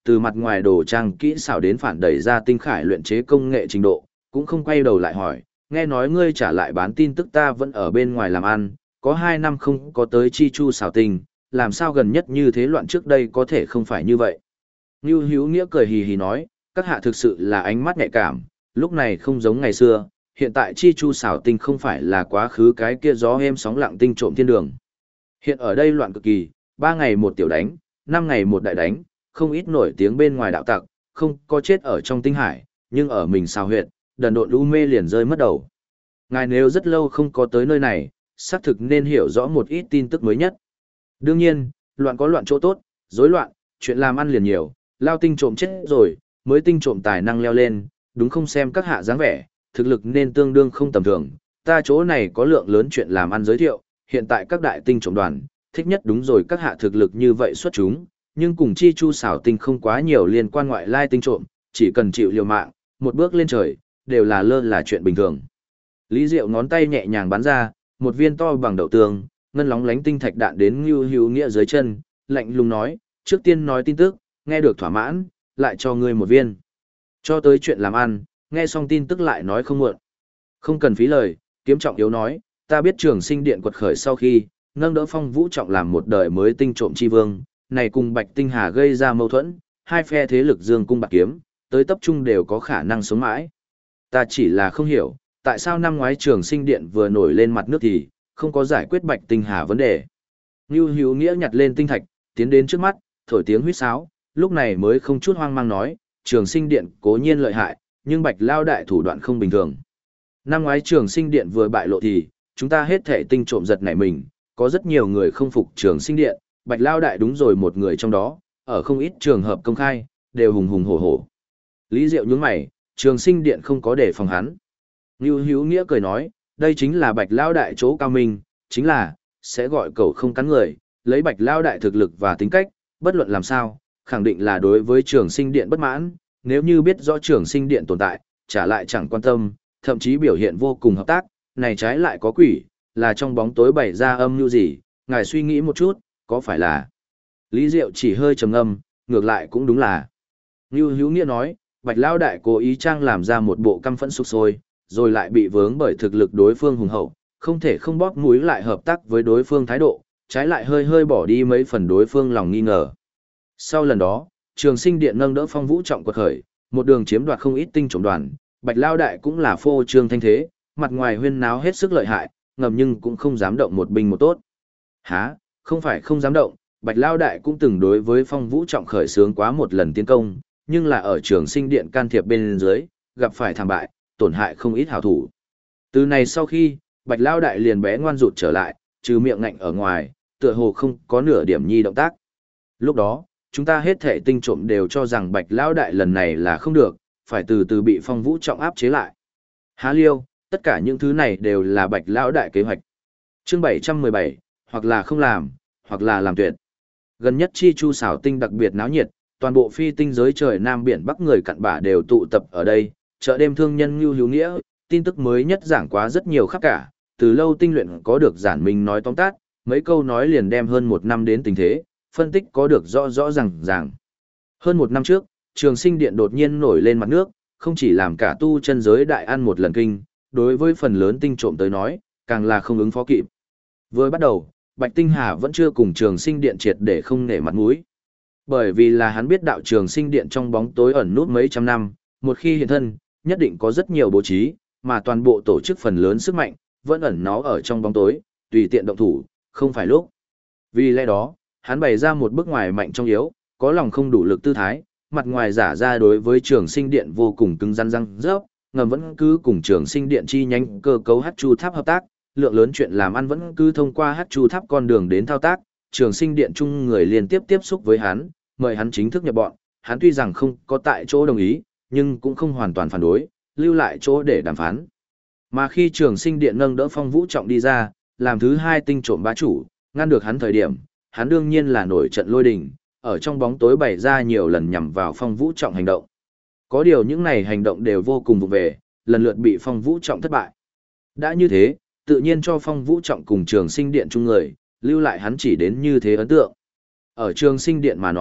[SPEAKER 1] từ mặt ngoài đồ trang kỹ xảo đến phản đẩy ra tinh khải luyện chế công nghệ trình độ, cũng không quay đầu lại hỏi, nghe nói ngươi trả lại bán tin tức ta vẫn ở bên ngoài làm ăn, có 2 năm không có tới chi chu xảo tinh, làm sao gần nhất như thế loạn trước đây có thể không phải như vậy. Ngưu Hữu Nghĩa cười hì hì nói, các hạ thực sự là ánh mắt nhạy cảm, lúc này không giống ngày xưa, hiện tại chi chu xảo tinh không phải là quá khứ cái kia gió êm sóng lặng tinh trộm thiên đường. Hiện ở đây loạn cực kỳ, 3 ngày một tiểu đánh, 5 ngày một đại đánh, không ít nổi tiếng bên ngoài đạo tặc, không có chết ở trong tinh hải, nhưng ở mình xào huyệt, đần độn u mê liền rơi mất đầu. Ngài nếu rất lâu không có tới nơi này, xác thực nên hiểu rõ một ít tin tức mới nhất. Đương nhiên, loạn có loạn chỗ tốt, rối loạn, chuyện làm ăn liền nhiều, lao tinh trộm chết rồi, mới tinh trộm tài năng leo lên, đúng không xem các hạ dáng vẻ, thực lực nên tương đương không tầm thường. Ta chỗ này có lượng lớn chuyện làm ăn giới thiệu, hiện tại các đại tinh trộm đoàn, thích nhất đúng rồi các hạ thực lực như vậy xuất chúng, nhưng cùng chi chu xảo tinh không quá nhiều liên quan ngoại lai tinh trộm, chỉ cần chịu liều mạng, một bước lên trời, đều là lơ là chuyện bình thường. Lý Diệu ngón tay nhẹ nhàng bắn ra, một viên to bằng đậu tương, ngân lóng lánh tinh thạch đạn đến Ngưu Hữu Nghĩa dưới chân, lạnh lùng nói, trước tiên nói tin tức, nghe được thỏa mãn, lại cho ngươi một viên. Cho tới chuyện làm ăn, nghe xong tin tức lại nói không muộn. Không cần phí lời, Kiếm Trọng Yếu nói, ta biết Trường Sinh Điện quật khởi sau khi, nâng đỡ Phong Vũ Trọng làm một đời mới tinh trộm chi vương, này cùng Bạch Tinh Hà gây ra mâu thuẫn, hai phe thế lực dương cung bạc kiếm, tới tập trung đều có khả năng sống mãi. Ta chỉ là không hiểu, tại sao năm ngoái Trường Sinh Điện vừa nổi lên mặt nước thì không có giải quyết Bạch Tinh Hà vấn đề. Ngưu Hữu Nghĩa nhặt lên tinh thạch, tiến đến trước mắt, thổi tiếng huýt sáo, lúc này mới không chút hoang mang nói, Trường Sinh Điện cố nhiên lợi hại, nhưng Bạch Lao đại thủ đoạn không bình thường. Năm ngoái Trường Sinh Điện vừa bại lộ thì, chúng ta hết thể tinh trộm giật nảy mình, có rất nhiều người không phục Trường Sinh Điện, Bạch Lao đại đúng rồi một người trong đó, ở không ít trường hợp công khai, đều hùng hùng hổ hổ. Lý Diệu nhướng mày, Trường Sinh Điện không có để phòng hắn. Ngưu Hữu Nghĩa cười nói, đây chính là Bạch Lao đại chỗ cao minh, chính là, sẽ gọi cẩu không cắn người, lấy Bạch Lao đại thực lực và tính cách, bất luận làm sao, khẳng định là đối với Trường Sinh Điện bất mãn, nếu như biết rõ Trường Sinh Điện tồn tại, trả lại chẳng quan tâm, thậm chí biểu hiện vô cùng hợp tác, này trái lại có quỷ, là trong bóng tối bày ra âm mưu gì, ngài suy nghĩ một chút, có phải là... Lý Diệu chỉ hơi trầm ngâm, ngược lại cũng đúng là. Ngưu Hữu Nghĩa nói, Bạch Lao đại cố ý trang làm ra một bộ căm phẫn sục sôi, rồi lại bị vướng bởi thực lực đối phương hùng hậu, không thể không bóp mũi lại hợp tác với đối phương thái độ, trái lại hơi hơi bỏ đi mấy phần đối phương lòng nghi ngờ. Sau lần đó, Trường Sinh Điện nâng đỡ Phong Vũ Trọng quật khởi, một đường chiếm đoạt không ít tinh trộm đoàn, Bạch Lao đại cũng là phô trương thanh thế, mặt ngoài huyên náo hết sức lợi hại, ngầm nhưng cũng không dám động một binh một tốt. Hả, không phải không dám động, Bạch Lao đại cũng từng đối với Phong Vũ Trọng khởi xướng quá một lần tiến công, nhưng là ở Trường Sinh Điện can thiệp bên dưới, gặp phải thảm bại, tổn hại không ít hảo thủ. Từ này sau khi, Bạch Lao đại liền bé ngoan rụt trở lại, trừ miệng ngạnh ở ngoài, tựa hồ không có nửa điểm nhi động tác. Lúc đó, chúng ta hết thể tinh trộm đều cho rằng Bạch Lao đại lần này là không được, phải từ từ bị Phong Vũ Trọng áp chế lại. Há liêu, tất cả những thứ này đều là Bạch Lao đại kế hoạch. Chương 717, hoặc là không làm, hoặc là làm tuyệt. Gần nhất chi chu xảo tinh đặc biệt náo nhiệt, toàn bộ phi tinh giới trời Nam Biển Bắc người cặn bã đều tụ tập ở đây, chợ đêm thương nhân Ngưu Hữu Nghĩa, tin tức mới nhất giảng quá rất nhiều khắp cả, từ lâu tinh luyện có được giản minh nói tóm tắt, mấy câu nói liền đem hơn một năm đến tình thế, phân tích có được rõ rõ ràng. Hơn một năm trước, Trường Sinh Điện đột nhiên nổi lên mặt nước, không chỉ làm cả tu chân giới đại ăn một lần kinh, đối với phần lớn tinh trộm tới nói, càng là không ứng phó kịp. Vừa bắt đầu, Bạch Tinh Hà vẫn chưa cùng Trường Sinh Điện triệt để không nể mặt mũi. Bởi vì là hắn biết đạo Trường Sinh Điện trong bóng tối ẩn nút mấy trăm năm, một khi hiện thân, nhất định có rất nhiều bố trí, mà toàn bộ tổ chức phần lớn sức mạnh, vẫn ẩn nó ở trong bóng tối, tùy tiện động thủ, không phải lúc. Vì lẽ đó, hắn bày ra một bước ngoài mạnh trong yếu, có lòng không đủ lực tư thái, mặt ngoài giả ra đối với Trường Sinh Điện vô cùng cứng rắn răng rớp, ngầm vẫn cứ cùng Trường Sinh Điện chi nhánh cơ cấu Hắc Chu Tháp hợp tác, lượng lớn chuyện làm ăn vẫn cứ thông qua Hắc Chu Tháp con đường đến thao tác, Trường Sinh Điện chung người liên tiếp tiếp xúc với hắn, mời hắn chính thức nhập bọn, hắn tuy rằng không có tại chỗ đồng ý, nhưng cũng không hoàn toàn phản đối, lưu lại chỗ để đàm phán. Mà khi Trường Sinh Điện nâng đỡ Phong Vũ Trọng đi ra, làm thứ hai tinh trộm bá chủ, ngăn được hắn thời điểm, hắn đương nhiên là nổi trận lôi đình, ở trong bóng tối bày ra nhiều lần nhằm vào Phong Vũ Trọng hành động. Có điều những này hành động đều vô cùng vụ về, lần lượt bị Phong Vũ Trọng thất bại. Đã như thế, tự nhiên cho Phong Vũ Trọng cùng Trường Sinh Điện chung người, lưu lại hắn chỉ đến như thế ấn tượng. Ở Trường Sinh Điện mà nói,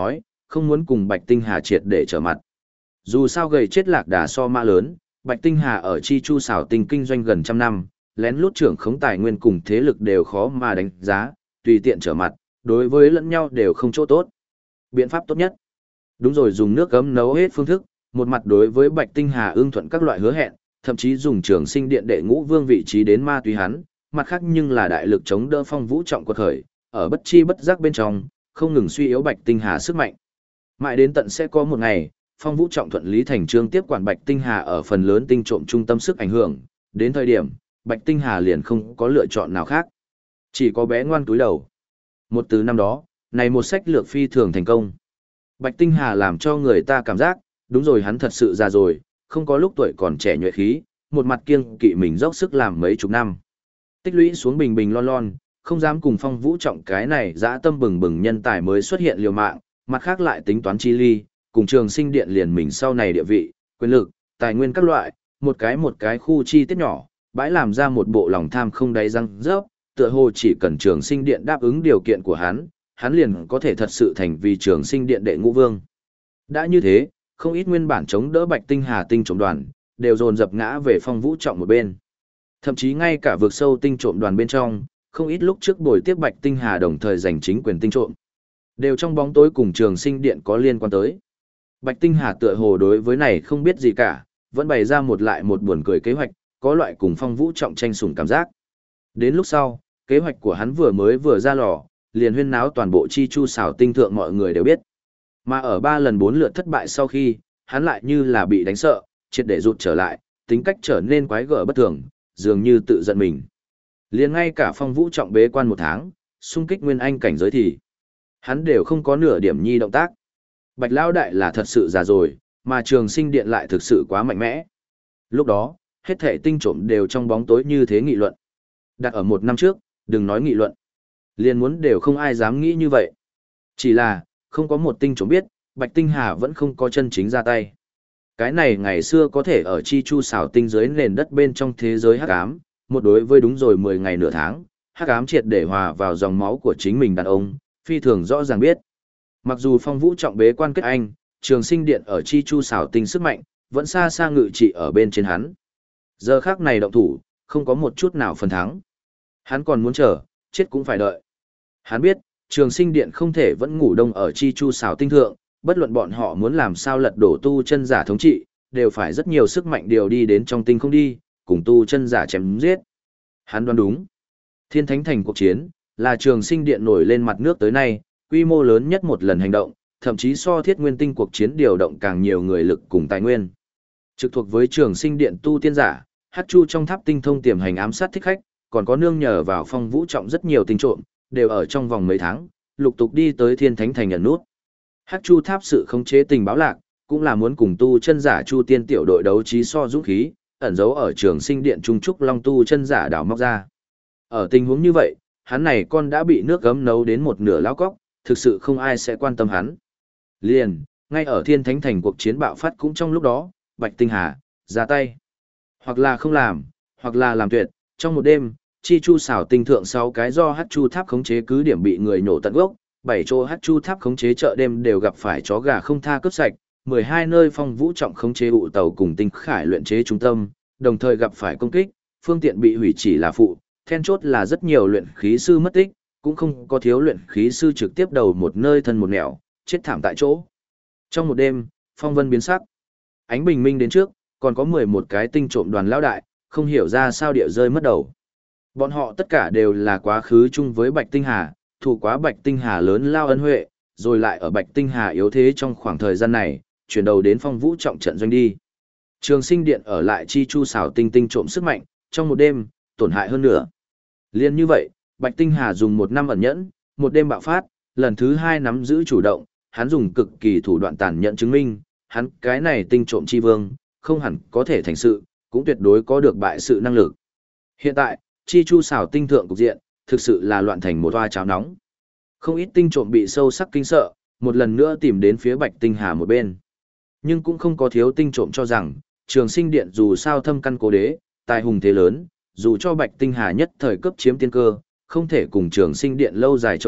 [SPEAKER 1] không muốn cùng Bạch Tinh Hà triệt để trở mặt. Dù sao gầy chết lạc đà so mã lớn, Bạch Tinh Hà ở Chi Chu xảo tinh kinh doanh gần trăm năm, lén lút trưởng khống tài nguyên cùng thế lực đều khó mà đánh giá, tùy tiện trở mặt, đối với lẫn nhau đều không chỗ tốt. Biện pháp tốt nhất. Đúng rồi, dùng nước gấm nấu hết phương thức, một mặt đối với Bạch Tinh Hà ưng thuận các loại hứa hẹn, thậm chí dùng Trường Sinh Điện đệ ngũ vương vị trí đến ma túy hắn, mặt khác nhưng là đại lực chống đỡ Phong Vũ Trọng quật khởi, ở bất chi bất giác bên trong, không ngừng suy yếu Bạch Tinh Hà sức mạnh. Mãi đến tận sẽ có một ngày, Phong Vũ Trọng thuận lý thành trương tiếp quản Bạch Tinh Hà ở phần lớn tinh trộm trung tâm sức ảnh hưởng, đến thời điểm, Bạch Tinh Hà liền không có lựa chọn nào khác. Chỉ có bé ngoan túi đầu. Một từ năm đó, này một sách lược phi thường thành công. Bạch Tinh Hà làm cho người ta cảm giác, đúng rồi, hắn thật sự già rồi, không có lúc tuổi còn trẻ nhuệ khí, một mặt kiêng kỵ mình dốc sức làm mấy chục năm. Tích lũy xuống bình bình lon lon, không dám cùng Phong Vũ Trọng cái này dã tâm bừng bừng nhân tài mới xuất hiện liều mạng, mặt khác lại tính toán chi ly, cùng Trường Sinh Điện liền mình sau này địa vị, quyền lực, tài nguyên các loại, một cái khu chi tiết nhỏ, bãi làm ra một bộ lòng tham không đáy răng rớp, tựa hồ chỉ cần Trường Sinh Điện đáp ứng điều kiện của hắn liền có thể thật sự thành vì Trường Sinh Điện đệ ngũ vương. Đã như thế, không ít nguyên bản chống đỡ Bạch Tinh Hà tinh trộm đoàn, đều dồn dập ngã về Phong Vũ Trọng một bên. Thậm chí ngay cả vực sâu tinh trộm đoàn bên trong, không ít lúc trước buổi tiếp Bạch Tinh Hà đồng thời giành chính quyền tinh trộm, đều trong bóng tối cùng Trường Sinh Điện có liên quan tới. Bạch Tinh Hà tựa hồ đối với này không biết gì cả, vẫn bày ra một lại một buồn cười kế hoạch, có loại cùng Phong Vũ Trọng tranh sủng cảm giác. Đến lúc sau, kế hoạch của hắn vừa ra lò, liền huyên náo toàn bộ Chi Chu xảo tinh thượng mọi người đều biết. Mà ở 3 lần 4 lượt thất bại sau khi, hắn lại như là bị đánh sợ, triệt để rụt trở lại, tính cách trở nên quái gở bất thường, dường như tự giận mình. Liền ngay cả Phong Vũ Trọng bế quan 1 tháng, xung kích nguyên anh cảnh giới thì hắn đều không có nửa điểm nhi động tác. Bạch Lão Đại là thật sự già rồi, mà Trường Sinh Điện lại thực sự quá mạnh mẽ. Lúc đó, hết thảy tinh trộm đều trong bóng tối như thế nghị luận. Đặt ở 1 năm trước, đừng nói nghị luận, liền muốn đều không ai dám nghĩ như vậy. Chỉ là, không có một tinh trộm biết, Bạch Tinh Hà vẫn không có chân chính ra tay. Cái này ngày xưa có thể ở Chi Chu xảo tinh dưới nền đất bên trong thế giới hắc ám, một đối với đúng rồi 10 ngày nửa tháng, hắc ám triệt để hòa vào dòng máu của chính mình đàn ông, phi thường rõ ràng biết. Mặc dù Phong Vũ Trọng bế quan kết anh, Trường Sinh Điện ở Chi Chu xảo tinh sức mạnh, vẫn xa xa ngự trị ở bên trên hắn. Giờ khắc này động thủ, không có một chút nào phần thắng. Hắn còn muốn chờ, chết cũng phải đợi. Hắn biết, Trường Sinh Điện không thể vẫn ngủ đông ở Chi Chu xảo tinh thượng, bất luận bọn họ muốn làm sao lật đổ tu chân giả thống trị, đều phải rất nhiều sức mạnh điều đi đến trong tinh không đi, cùng tu chân giả chém giết. Hắn đoán đúng. Thiên Thánh Thành cuộc chiến, là Trường Sinh Điện nổi lên mặt nước tới nay, quy mô lớn nhất một lần hành động, thậm chí so Thiết Nguyên Tinh cuộc chiến điều động càng nhiều người lực cùng tài nguyên. Trực thuộc với Trường Sinh Điện tu tiên giả, Hắc Chu trong tháp tinh thông tiềm hành ám sát thích khách, còn có nương nhờ vào Phong Vũ Trọng rất nhiều tinh trộm, đều ở trong vòng mấy tháng, lục tục đi tới Thiên Thánh Thành nhận nút. Hắc Chu tháp sự khống chế tình báo lạc, cũng là muốn cùng tu chân giả Chu Tiên tiểu đội đấu trí so dũng khí, ẩn giấu ở Trường Sinh Điện trung trúc long tu chân giả đào móc ra. Ở tình huống như vậy, hắn này con đã bị nước gấm nấu đến một nửa lão cóc, thực sự không ai sẽ quan tâm hắn. Liền, ngay ở Thiên Thánh Thành cuộc chiến bạo phát cũng trong lúc đó, Bạch Tinh Hà ra tay. Hoặc là không làm, hoặc là làm tuyệt, trong một đêm, Chi Chu xảo tinh thượng 6 cái do Hắc Chu tháp khống chế cứ điểm bị người nổ tận gốc, 7 chỗ Hắc Chu tháp khống chế chợ đêm đều gặp phải chó gà không tha cướp sạch, 12 nơi Phong Vũ Trọng khống chế ụ tàu cùng tinh khải luyện chế trung tâm, đồng thời gặp phải công kích, phương tiện bị hủy chỉ là phụ, then chốt là rất nhiều luyện khí sư mất tích, cũng không có thiếu luyện khí sư trực tiếp đầu một nơi thân một nẻo, chết thảm tại chỗ. Trong một đêm, phong vân biến sắc. Ánh bình minh đến trước, còn có 11 cái tinh trộm đoàn lão đại, không hiểu ra sao địa rơi mất đầu. Bọn họ tất cả đều là quá khứ chung với Bạch Tinh Hà, thủ quá Bạch Tinh Hà lớn lao ân huệ, rồi lại ở Bạch Tinh Hà yếu thế trong khoảng thời gian này, chuyển đầu đến Phong Vũ Trọng trận doanh đi. Trường Sinh Điện ở lại Chi Chu xảo tinh tinh trộm sức mạnh, trong một đêm, tổn hại hơn nữa. Liên như vậy, Bạch Tinh Hà dùng 1 năm ẩn nhẫn, một đêm bạo phát, lần thứ 2 nắm giữ chủ động, hắn dùng cực kỳ thủ đoạn tàn nhẫn chứng minh, hắn cái này tinh trộm chi vương, không hẳn có thể thành sự, cũng tuyệt đối có được bại sự năng lực. Hiện tại, Chi Chu xảo tinh thượng cục diện, thực sự là loạn thành một toa cháo nóng. Không ít tinh trộm bị sâu sắc kinh sợ, một lần nữa tìm đến phía Bạch Tinh Hà một bên. Nhưng cũng không có thiếu tinh trộm cho rằng, Trường Sinh Điện dù sao thâm căn cố đế, tài hùng thế lớn, dù cho Bạch Tinh Hà nhất thời cấp chiếm tiên cơ, không thể cùng Trường Sinh Điện lâu dài chống lại,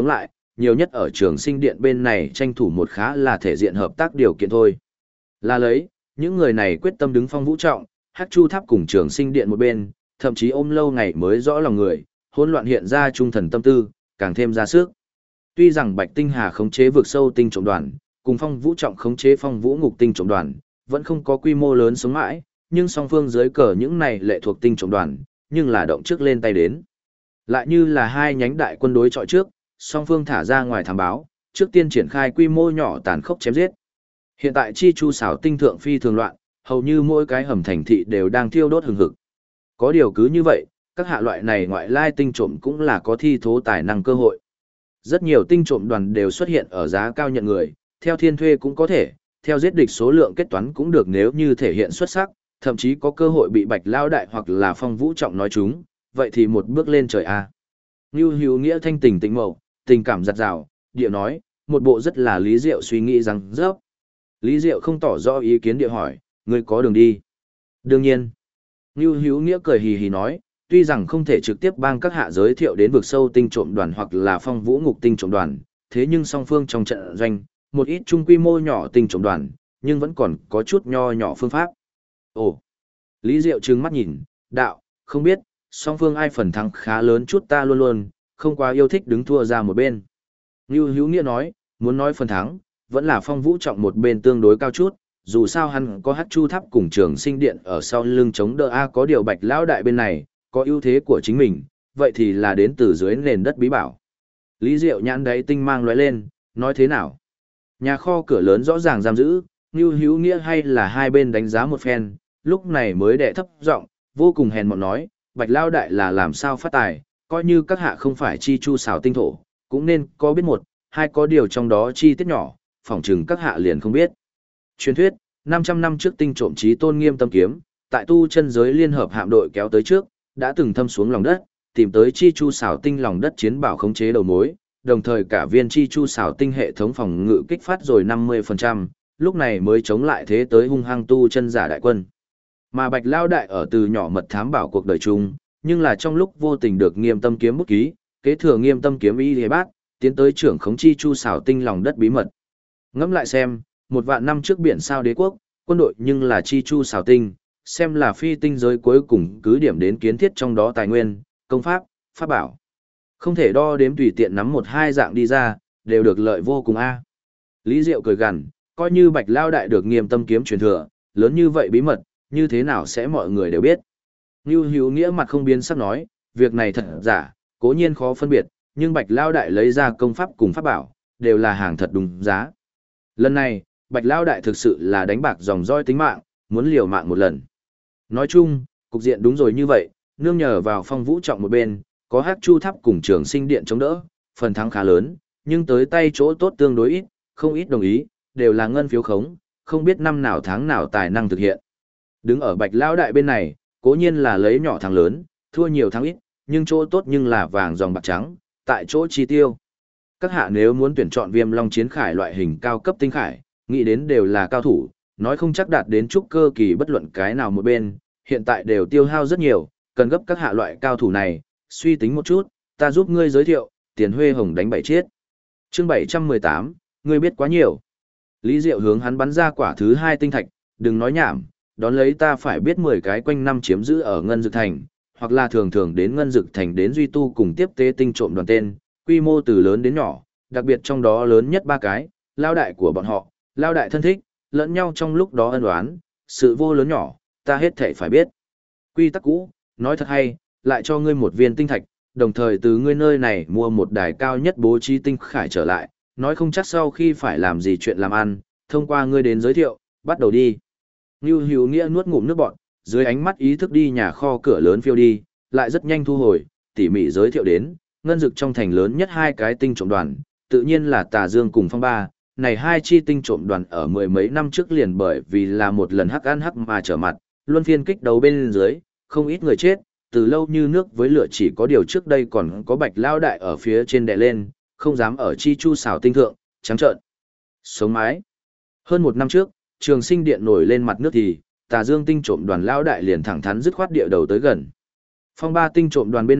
[SPEAKER 1] nhiều nhất ở trường sinh điện bên này tranh thủ một khá là thể diện hợp tác điều kiện thôi. Là lấy, những người này quyết tâm đứng Phong Vũ Trọng, Hắc Chu Tháp cùng trường sinh điện một bên, thậm chí ôm lâu ngày mới rõ lòng người, hỗn loạn hiện ra trung thần tâm tư, càng thêm ra sức. Tuy rằng Bạch Tinh Hà khống chế vực sâu tinh trộm đoàn, cùng Phong Vũ Trọng khống chế Phong Vũ Ngục tinh trộm đoàn, vẫn không có quy mô lớn sống mãi, nhưng song phương dưới cờ những này lệ thuộc tinh trộm đoàn, nhưng là động trước lên tay đến. Lại như là hai nhánh đại quân đối chọi trước, song phương thả ra ngoài thám báo, trước tiên triển khai quy mô nhỏ tàn khốc chém giết. Hiện tại chi chu xảo tinh thượng phi thường loạn, hầu như mỗi cái hầm thành thị đều đang thiêu đốt hừng hực. Có điều cứ như vậy, các hạ loại này ngoại lai tinh trộm cũng là có thi thố tài năng cơ hội. Rất nhiều tinh trộm đoàn đều xuất hiện ở giá cao nhận người, theo thiên thuê cũng có thể, theo giết địch số lượng kết toán cũng được nếu như thể hiện xuất sắc, thậm chí có cơ hội bị Bạch Lao Đại hoặc là Phong Vũ Trọng nói chúng, vậy thì một bước lên trời a. Ngưu Hữu Nghĩa thanh tỉnh tĩnh mậu, tình cảm giặt rào, địa nói, một bộ rất là Lý Diệu suy nghĩ rằng rớp. Lý Diệu không tỏ rõ ý kiến địa hỏi, ngươi có đường đi? Đương nhiên. Ngưu Hữu Nghĩa cười hì hì nói, tuy rằng không thể trực tiếp bang các hạ giới thiệu đến vực sâu tinh trộm đoàn hoặc là Phong Vũ Ngục tinh trộm đoàn, thế nhưng song phương trong trận doanh, một ít trung quy mô nhỏ tinh trộm đoàn, nhưng vẫn còn có chút nho nhỏ phương pháp. Ồ. Lý Diệu trừng mắt nhìn, đạo, không biết, song phương ai phần thắng khá lớn chút ta luôn luôn, không quá yêu thích đứng thua ra một bên. Ngưu Hữu Nghĩa nói, muốn nói phần thắng, vẫn là Phong Vũ Trọng một bên tương đối cao chút, dù sao hắn có Hắc Chu Tháp cùng trường sinh điện ở sau lưng chống đỡ a có điều Bạch Lão Đại bên này, có ưu thế của chính mình, vậy thì là đến từ dưới nền đất bí bảo. Lý Diệu nhãn đáy tinh mang lóe lên, nói thế nào? Nhà kho cửa lớn rõ ràng giam giữ, Ngưu Hữu Nghĩa hay là hai bên đánh giá một phen, lúc này mới đệ thấp giọng, vô cùng hèn mọn nói, Bạch Lao Đại là làm sao phát tài, coi như các hạ không phải chi chu xảo tinh thổ, cũng nên có biết một, hai có điều trong đó chi tiết nhỏ, phỏng chừng các hạ liền không biết. Truyền thuyết, 500 năm trước tinh trộm chí tôn Nghiêm Tâm kiếm, tại tu chân giới liên hợp hạm đội kéo tới trước, đã từng thâm xuống lòng đất, tìm tới chi chu xảo tinh lòng đất chiến bảo khống chế đầu mối, đồng thời cả viên chi chu xảo tinh hệ thống phòng ngự kích phát rồi 50%, lúc này mới chống lại thế tới hung hăng tu chân giả đại quân. Mà Bạch Lao Đại ở từ nhỏ mật thám bảo cuộc đời chung, nhưng là trong lúc vô tình được Nghiêm Tâm kiếm bút ký, kế thừa Nghiêm Tâm kiếm y lý bát, tiến tới trưởng khống chi chu xảo tinh lòng đất bí mật. Ngẫm lại xem, 1.000 năm trước biển sao đế quốc, quân đội nhưng là chi chu xảo tinh, xem là phi tinh giới cuối cùng cứ điểm đến kiến thiết trong đó tài nguyên, công pháp, pháp bảo. Không thể đo đếm tùy tiện nắm một hai dạng đi ra, đều được lợi vô cùng a. Lý Diệu cười gằn, coi như Bạch Lao Đại được Nghiêm Tâm kiếm truyền thừa, lớn như vậy bí mật, như thế nào sẽ mọi người đều biết. Ngưu Hữu Nghĩa mặt không biến sắc nói, việc này thật giả, cố nhiên khó phân biệt, nhưng Bạch Lao Đại lấy ra công pháp cùng pháp bảo, đều là hàng thật đúng giá. Lần này, Bạch Lao Đại thực sự là đánh bạc dòng roi tính mạng, muốn liều mạng một lần. Nói chung, cục diện đúng rồi như vậy, nương nhờ vào Phong Vũ Trọng một bên, có Hắc Chu Tháp cùng trường sinh điện chống đỡ, phần thắng khá lớn, nhưng tới tay chỗ tốt tương đối ít, không ít đồng ý, đều là ngân phiếu khống, không biết năm nào tháng nào tài năng thực hiện. Đứng ở Bạch Lão Đại bên này, cố nhiên là lấy nhỏ thắng lớn, thua nhiều thắng ít, nhưng chỗ tốt nhưng là vàng dòng bạc trắng, tại chỗ chi tiêu. Các hạ nếu muốn tuyển chọn Viêm Long Chiến Khải loại hình cao cấp tinh khải, nghĩ đến đều là cao thủ, nói không chắc đạt đến trúc cơ kỳ bất luận cái nào một bên, hiện tại đều tiêu hao rất nhiều, cần gấp các hạ loại cao thủ này, suy tính một chút, ta giúp ngươi giới thiệu, tiền huê hồng đánh bảy chiết. Chương 718, ngươi biết quá nhiều. Lý Diệu hướng hắn bắn ra quả thứ 2 tinh thạch, đừng nói nhảm, đón lấy ta phải biết 10 cái quanh năm chiếm giữ ở Ngân Dực Thành, hoặc là thường thường đến Ngân Dực Thành đến duy tu cùng tiếp tế tinh trộm đoàn tên, quy mô từ lớn đến nhỏ, đặc biệt trong đó lớn nhất 3 cái, lao đại của bọn họ, lao đại thân thích, lẫn nhau trong lúc đó ân oán, sự vô lớn nhỏ, ta hết thể phải biết. Quy tắc cũ, nói thật hay, lại cho ngươi một viên tinh thạch, đồng thời từ ngươi nơi này mua một đài cao nhất bố trí tinh khải trở lại, nói không chắc sau khi phải làm gì chuyện làm ăn, thông qua ngươi đến giới thiệu, bắt đầu đi. Ngưu Hữu Nghĩa nuốt ngụm nước bọt, dưới ánh mắt ý thức đi nhà kho cửa lớn phiêu đi, lại rất nhanh thu hồi, tỉ mỉ giới thiệu đến, Ngân Dực trong thành lớn nhất 2 cái tinh trộm đoàn, tự nhiên là Tà Dương cùng Phong Ba, này 2 chi tinh trộm đoàn ở mười mấy năm trước liền bởi vì là một lần hắc ăn hắc mà trở mặt, luân phiên kích đấu bên dưới, không ít người chết, từ lâu như nước với lửa, chỉ có điều trước đây còn có Bạch Lao Đại ở phía trên đè lên, không dám ở chi chu xảo tinh thượng, trắng trợn. Sống mái. Hơn 1 năm trước, Trường Sinh Điện nổi lên mặt nước thì, Tà Dương tinh trộm đoàn Lao Đại liền thẳng thắn dứt khoát địa đầu tới gần. Phong Ba tinh trộm đoàn bên này,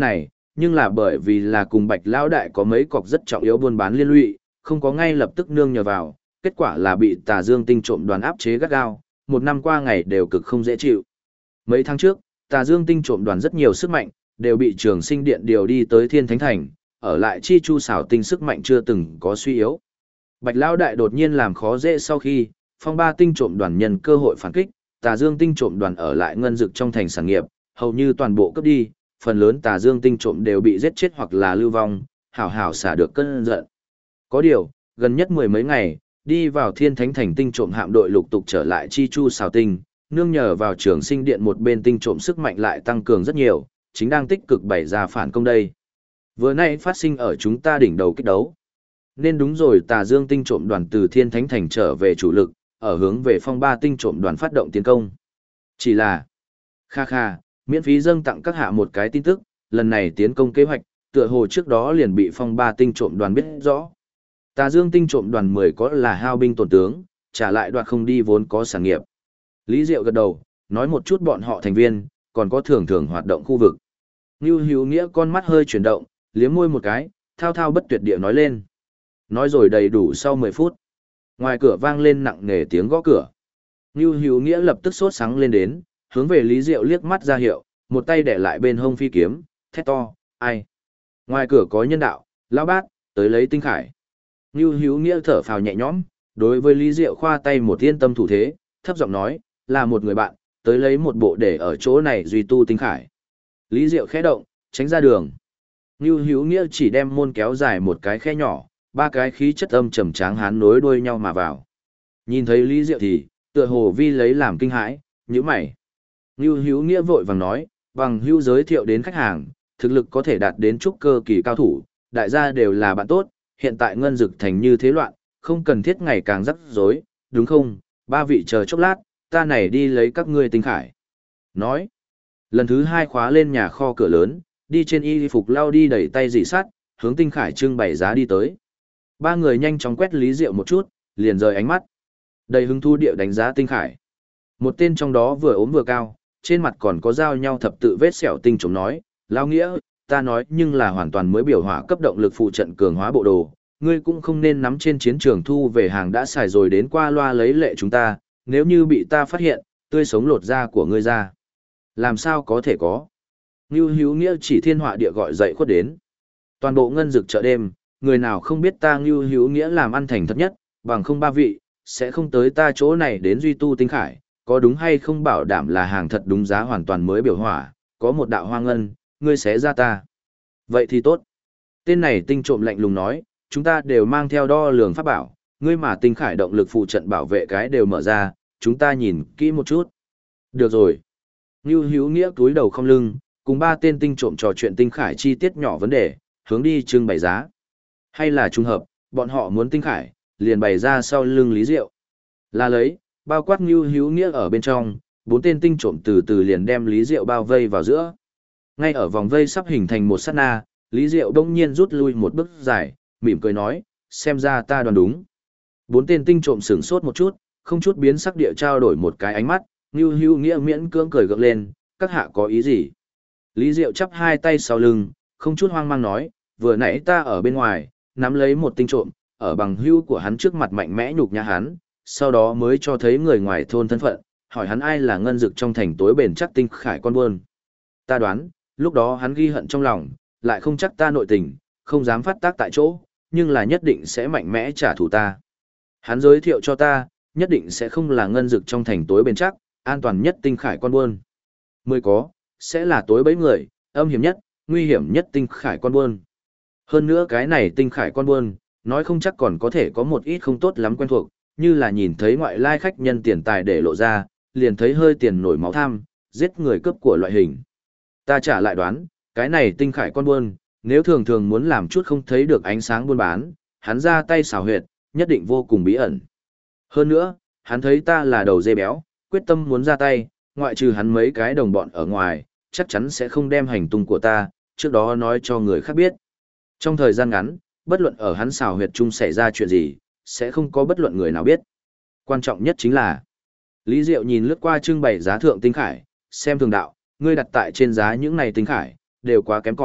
[SPEAKER 1] nhưng là bởi vì là cùng Bạch Lão Đại có mấy cọc rất trọng yếu buôn bán liên lụy, không có ngay lập tức nương nhờ vào, kết quả là bị Tà Dương Tinh trộm đoàn áp chế gắt gao, một năm qua ngày đều cực không dễ chịu. Mấy tháng trước, Tà Dương Tinh trộm đoàn rất nhiều sức mạnh, đều bị Trường Sinh Điện điều đi tới Thiên Thánh Thành, ở lại Chi Chu xảo tinh sức mạnh chưa từng có suy yếu. Bạch Lão Đại đột nhiên làm khó dễ sau khi, Phong Ba Tinh trộm đoàn nhân cơ hội phản kích, Tà Dương Tinh trộm đoàn ở lại ngân dực trong thành sản nghiệp, hầu như toàn bộ cướp đi, phần lớn Tà Dương Tinh trộm đều bị giết chết hoặc là lưu vong, hảo hảo xả được cơn giận. Có điều, gần nhất mười mấy ngày, đi vào Thiên Thánh Thành tinh trộm hạm đội lục tục trở lại Chi Chu xào tinh, nương nhờ vào Trường Sinh Điện một bên tinh trộm sức mạnh lại tăng cường rất nhiều, chính đang tích cực bày ra phản công đây. Vừa nay phát sinh ở chúng ta đỉnh đầu kích đấu. Nên đúng rồi, Tà Dương Tinh trộm đoàn từ Thiên Thánh Thành trở về chủ lực, ở hướng về Phong Ba Tinh trộm đoàn phát động tiến công. Chỉ là, kha kha, miễn phí dâng tặng các hạ một cái tin tức, lần này tiến công kế hoạch, tựa hồ trước đó liền bị Phong Ba Tinh trộm đoàn biết rõ. Tà Dương Tinh trộm đoàn 10 có là hao binh tổn tướng, trả lại đoạt không đi vốn có sản nghiệp. Lý Diệu gật đầu, nói một chút bọn họ thành viên, còn có thường thường hoạt động khu vực. Ngưu Hữu Nghĩa con mắt hơi chuyển động, liếm môi một cái, thao thao bất tuyệt địa nói lên. Nói rồi đầy đủ sau 10 phút. Ngoài cửa vang lên nặng nề tiếng gõ cửa. Ngưu Hữu Nghĩa lập tức sốt sắng lên đến, hướng về Lý Diệu liếc mắt ra hiệu, một tay để lại bên hông phi kiếm, thét to, ai? Ngoài cửa có nhân đạo, lão bát, tới lấy tinh khải. Ngưu Hữu Nghĩa thở phào nhẹ nhõm, đối với Lý Diệu khoa tay một yên tâm thủ thế, thấp giọng nói, là một người bạn, tới lấy một bộ để ở chỗ này duy tu tinh khải. Lý Diệu khẽ động, tránh ra đường. Ngưu Hữu Nghĩa chỉ đem môn kéo dài một cái khe nhỏ, ba cái khí chất âm trầm tráng hán nối đuôi nhau mà vào. Nhìn thấy Lý Diệu thì, tựa hồ vi lấy làm kinh hãi, nhíu mày. Ngưu Hữu Nghĩa vội vàng nói, bằng hữu giới thiệu đến khách hàng, thực lực có thể đạt đến trúc cơ kỳ cao thủ, đại gia đều là bạn tốt, hiện tại ngân dực thành như thế loạn, không cần thiết ngày càng rắc rối, đúng không? Ba vị chờ chốc lát, ta này đi lấy các ngươi tinh khải. Nói, lần thứ hai khóa lên nhà kho cửa lớn, đi trên y phục lao đi đẩy tay dì sắt, hướng tinh khải trưng bày giá đi tới. Ba người nhanh chóng quét Lý Diệu một chút, liền rời ánh mắt. Đầy hứng thú điệu đánh giá tinh khải. Một tên trong đó vừa ốm vừa cao, trên mặt còn có giao nhau thập tự vết sẹo tinh trống nói, Lao Nghĩa, ta nói nhưng là hoàn toàn mới biểu hỏa cấp động lực phụ trận cường hóa bộ đồ, ngươi cũng không nên nắm trên chiến trường thu về hàng đã xài rồi đến qua loa lấy lệ chúng ta, nếu như bị ta phát hiện, tươi sống lột da của ngươi ra. Làm sao có thể có? Ngưu Hữu Nghĩa chỉ thiên họa địa gọi dậy khuất đến. Toàn bộ ngân dực chợ đêm, người nào không biết ta Ngưu Hữu Nghĩa làm ăn thành thật nhất, bằng không ba vị, sẽ không tới ta chỗ này đến duy tu tinh khải, có đúng hay không bảo đảm là hàng thật đúng giá hoàn toàn mới biểu hỏa, có một đạo hoa ngân, ngươi sẽ ra ta. Vậy thì tốt. Tên này tinh trộm lạnh lùng nói, chúng ta đều mang theo đo lường pháp bảo, ngươi mà tinh khải động lực phụ trận bảo vệ cái đều mở ra, chúng ta nhìn kỹ một chút. Được rồi. Ngưu Hữu Nghĩa cúi đầu không lưng, cùng ba tên tinh trộm trò chuyện tinh khải chi tiết nhỏ vấn đề, hướng đi trưng bày giá. Hay là trùng hợp, bọn họ muốn tinh khải, liền bày ra sau lưng Lý Diệu. Là lấy, bao quát Ngưu Hữu Nghĩa ở bên trong, bốn tên tinh trộm từ từ liền đem Lý Diệu bao vây vào giữa. Ngay ở vòng vây sắp hình thành một sát na, Lý Diệu đông nhiên rút lui một bước dài, mỉm cười nói, xem ra ta đoán đúng. Bốn tên tinh trộm sửng sốt một chút, không chút biến sắc địa trao đổi một cái ánh mắt, Ngưu Hữu Nghĩa miễn cưỡng cười gượng lên, các hạ có ý gì? Lý Diệu chắp hai tay sau lưng, không chút hoang mang nói, vừa nãy ta ở bên ngoài, nắm lấy một tinh trộm, ở bằng hữu của hắn trước mặt mạnh mẽ nhục nhã hắn, sau đó mới cho thấy người ngoài thôn thân phận, hỏi hắn ai là ngân dực trong thành tối bền chắc tinh khải con buôn. Ta đoán, lúc đó hắn ghi hận trong lòng, lại không chắc ta nội tình, không dám phát tác tại chỗ, nhưng là nhất định sẽ mạnh mẽ trả thù ta. Hắn giới thiệu cho ta, nhất định sẽ không là ngân dực trong thành tối bền chắc, an toàn nhất tinh khải con buôn. Mười có, sẽ là tối bấy người, âm hiểm nhất, nguy hiểm nhất tinh khải con buôn. Hơn nữa cái này tinh khải con buôn, nói không chắc còn có thể có một ít không tốt lắm quen thuộc, như là nhìn thấy ngoại lai khách nhân tiền tài để lộ ra, liền thấy hơi tiền nổi máu tham, giết người cướp của loại hình. Ta trả lại đoán, cái này tinh khải con buôn, nếu thường thường muốn làm chút không thấy được ánh sáng buôn bán, hắn ra tay xảo huyệt, nhất định vô cùng bí ẩn. Hơn nữa, hắn thấy ta là đầu dê béo, quyết tâm muốn ra tay, ngoại trừ hắn mấy cái đồng bọn ở ngoài, chắc chắn sẽ không đem hành tung của ta, trước đó nói cho người khác biết. Trong thời gian ngắn, bất luận ở hắn xảo huyệt chung xảy ra chuyện gì, sẽ không có bất luận người nào biết. Quan trọng nhất chính là, Lý Diệu nhìn lướt qua trưng bày giá thượng tinh khải, xem thường đạo, ngươi đặt tại trên giá những này tinh khải, đều quá kém cỏi,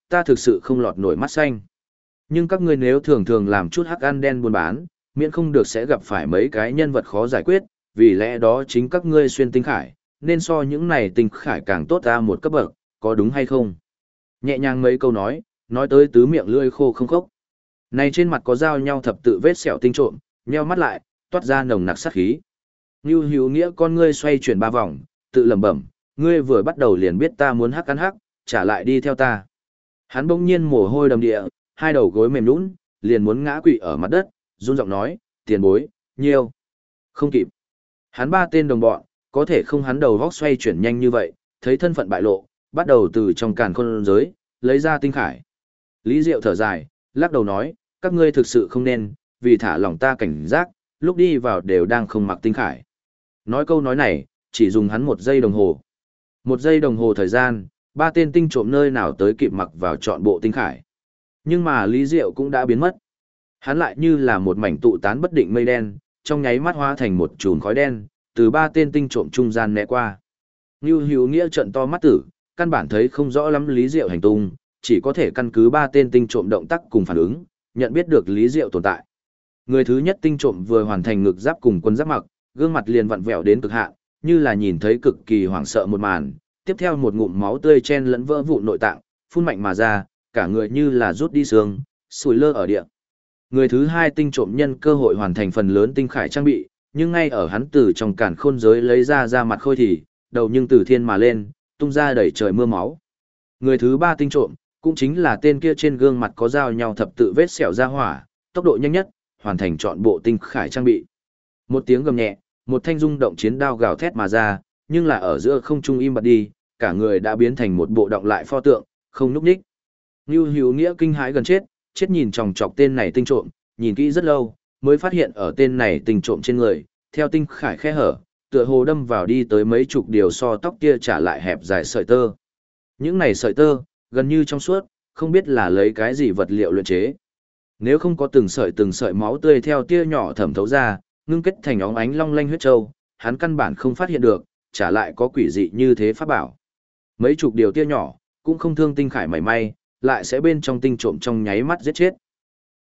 [SPEAKER 1] ta thực sự không lọt nổi mắt xanh. Nhưng các ngươi nếu thường thường làm chút hắc ăn đen buôn bán, miễn không được sẽ gặp phải mấy cái nhân vật khó giải quyết, vì lẽ đó chính các ngươi xuyên tinh khải, nên so những này tinh khải càng tốt ra một cấp bậc, có đúng hay không? Nhẹ nhàng mấy câu nói tới tứ miệng lưỡi khô không khốc. Này trên mặt có giao nhau thập tự vết sẹo tinh trộm, nheo mắt lại, toát ra nồng nặc sát khí. Nưu Hữu Nghĩa con ngươi xoay chuyển 3 vòng, tự lẩm bẩm, ngươi vừa bắt đầu liền biết ta muốn hắc ăn hắc, trả lại đi theo ta. Hắn bỗng nhiên mồ hôi đầm địa, hai đầu gối mềm nhũn, liền muốn ngã quỵ ở mặt đất, run giọng nói, tiền bối, nhiêu. Không kịp. Hắn 3 tên đồng bọn, có thể không hắn đầu vóc xoay chuyển nhanh như vậy, thấy thân phận bại lộ, bắt đầu từ trong càn khôn giới, lấy ra tinh khải. Lý Diệu thở dài, lắc đầu nói, các ngươi thực sự không nên, vì thả lòng ta cảnh giác, lúc đi vào đều đang không mặc tinh khải. Nói câu nói này, chỉ dùng hắn 1 giây đồng hồ. 1 giây đồng hồ thời gian, 3 tên tinh trộm nơi nào tới kịp mặc vào trọn bộ tinh khải. Nhưng mà Lý Diệu cũng đã biến mất. Hắn lại như là một mảnh tụ tán bất định mây đen, trong nháy mắt hóa thành một chùm khói đen, từ 3 tên tinh trộm trung gian né qua. Nưu Hữu Nghĩa trợn to mắt tử, căn bản thấy không rõ lắm Lý Diệu hành tung, chỉ có thể căn cứ 3 tên tinh trộm động tác cùng phản ứng, nhận biết được Lý Diệu tồn tại. Người thứ nhất tinh trộm vừa hoàn thành ngực giáp cùng quân giáp mặc, gương mặt liền vặn vẹo đến cực hạn, như là nhìn thấy cực kỳ hoảng sợ một màn, tiếp theo một ngụm máu tươi chen lẫn vỡ vụn nội tạng, phun mạnh mà ra, cả người như là rút đi xương, sủi lơ ở địa. Người thứ hai tinh trộm nhân cơ hội hoàn thành phần lớn tinh khải trang bị, nhưng ngay ở hắn từ trong càn khôn giới lấy ra mặt khôi thì, đầu nhưng từ thiên mà lên, tung ra đẩy trời mưa máu. Người thứ ba tinh trộm, cũng chính là tên kia trên gương mặt có dao nhau thập tự vết sẹo ra hỏa, tốc độ nhanh nhất, hoàn thành trọn bộ tinh khải trang bị. Một tiếng gầm nhẹ, một thanh rung động chiến đao gào thét mà ra, nhưng là ở giữa không trung im bặt đi, cả người đã biến thành một bộ động lại pho tượng, không nhúc nhích. Nưu Hữu Nghĩa kinh hãi gần chết, nhìn chòng chọc tên này tinh trộm, nhìn kỹ rất lâu, mới phát hiện ở tên này tinh trộm trên người, theo tinh khải khe hở, tựa hồ đâm vào đi tới mấy chục điều so tóc kia trả lại hẹp dài sợi tơ. Những này sợi tơ, gần như trong suốt, không biết là lấy cái gì vật liệu luyện chế. Nếu không có từng sợi máu tươi theo tia nhỏ thẩm thấu ra, ngưng kết thành óng ánh long lanh huyết châu, hắn căn bản không phát hiện được, trả lại có quỷ dị như thế pháp bảo. Mấy chục điều tia nhỏ, cũng không thương tinh khải mảy may, lại sẽ bên trong tinh trộm trong nháy mắt giết chết.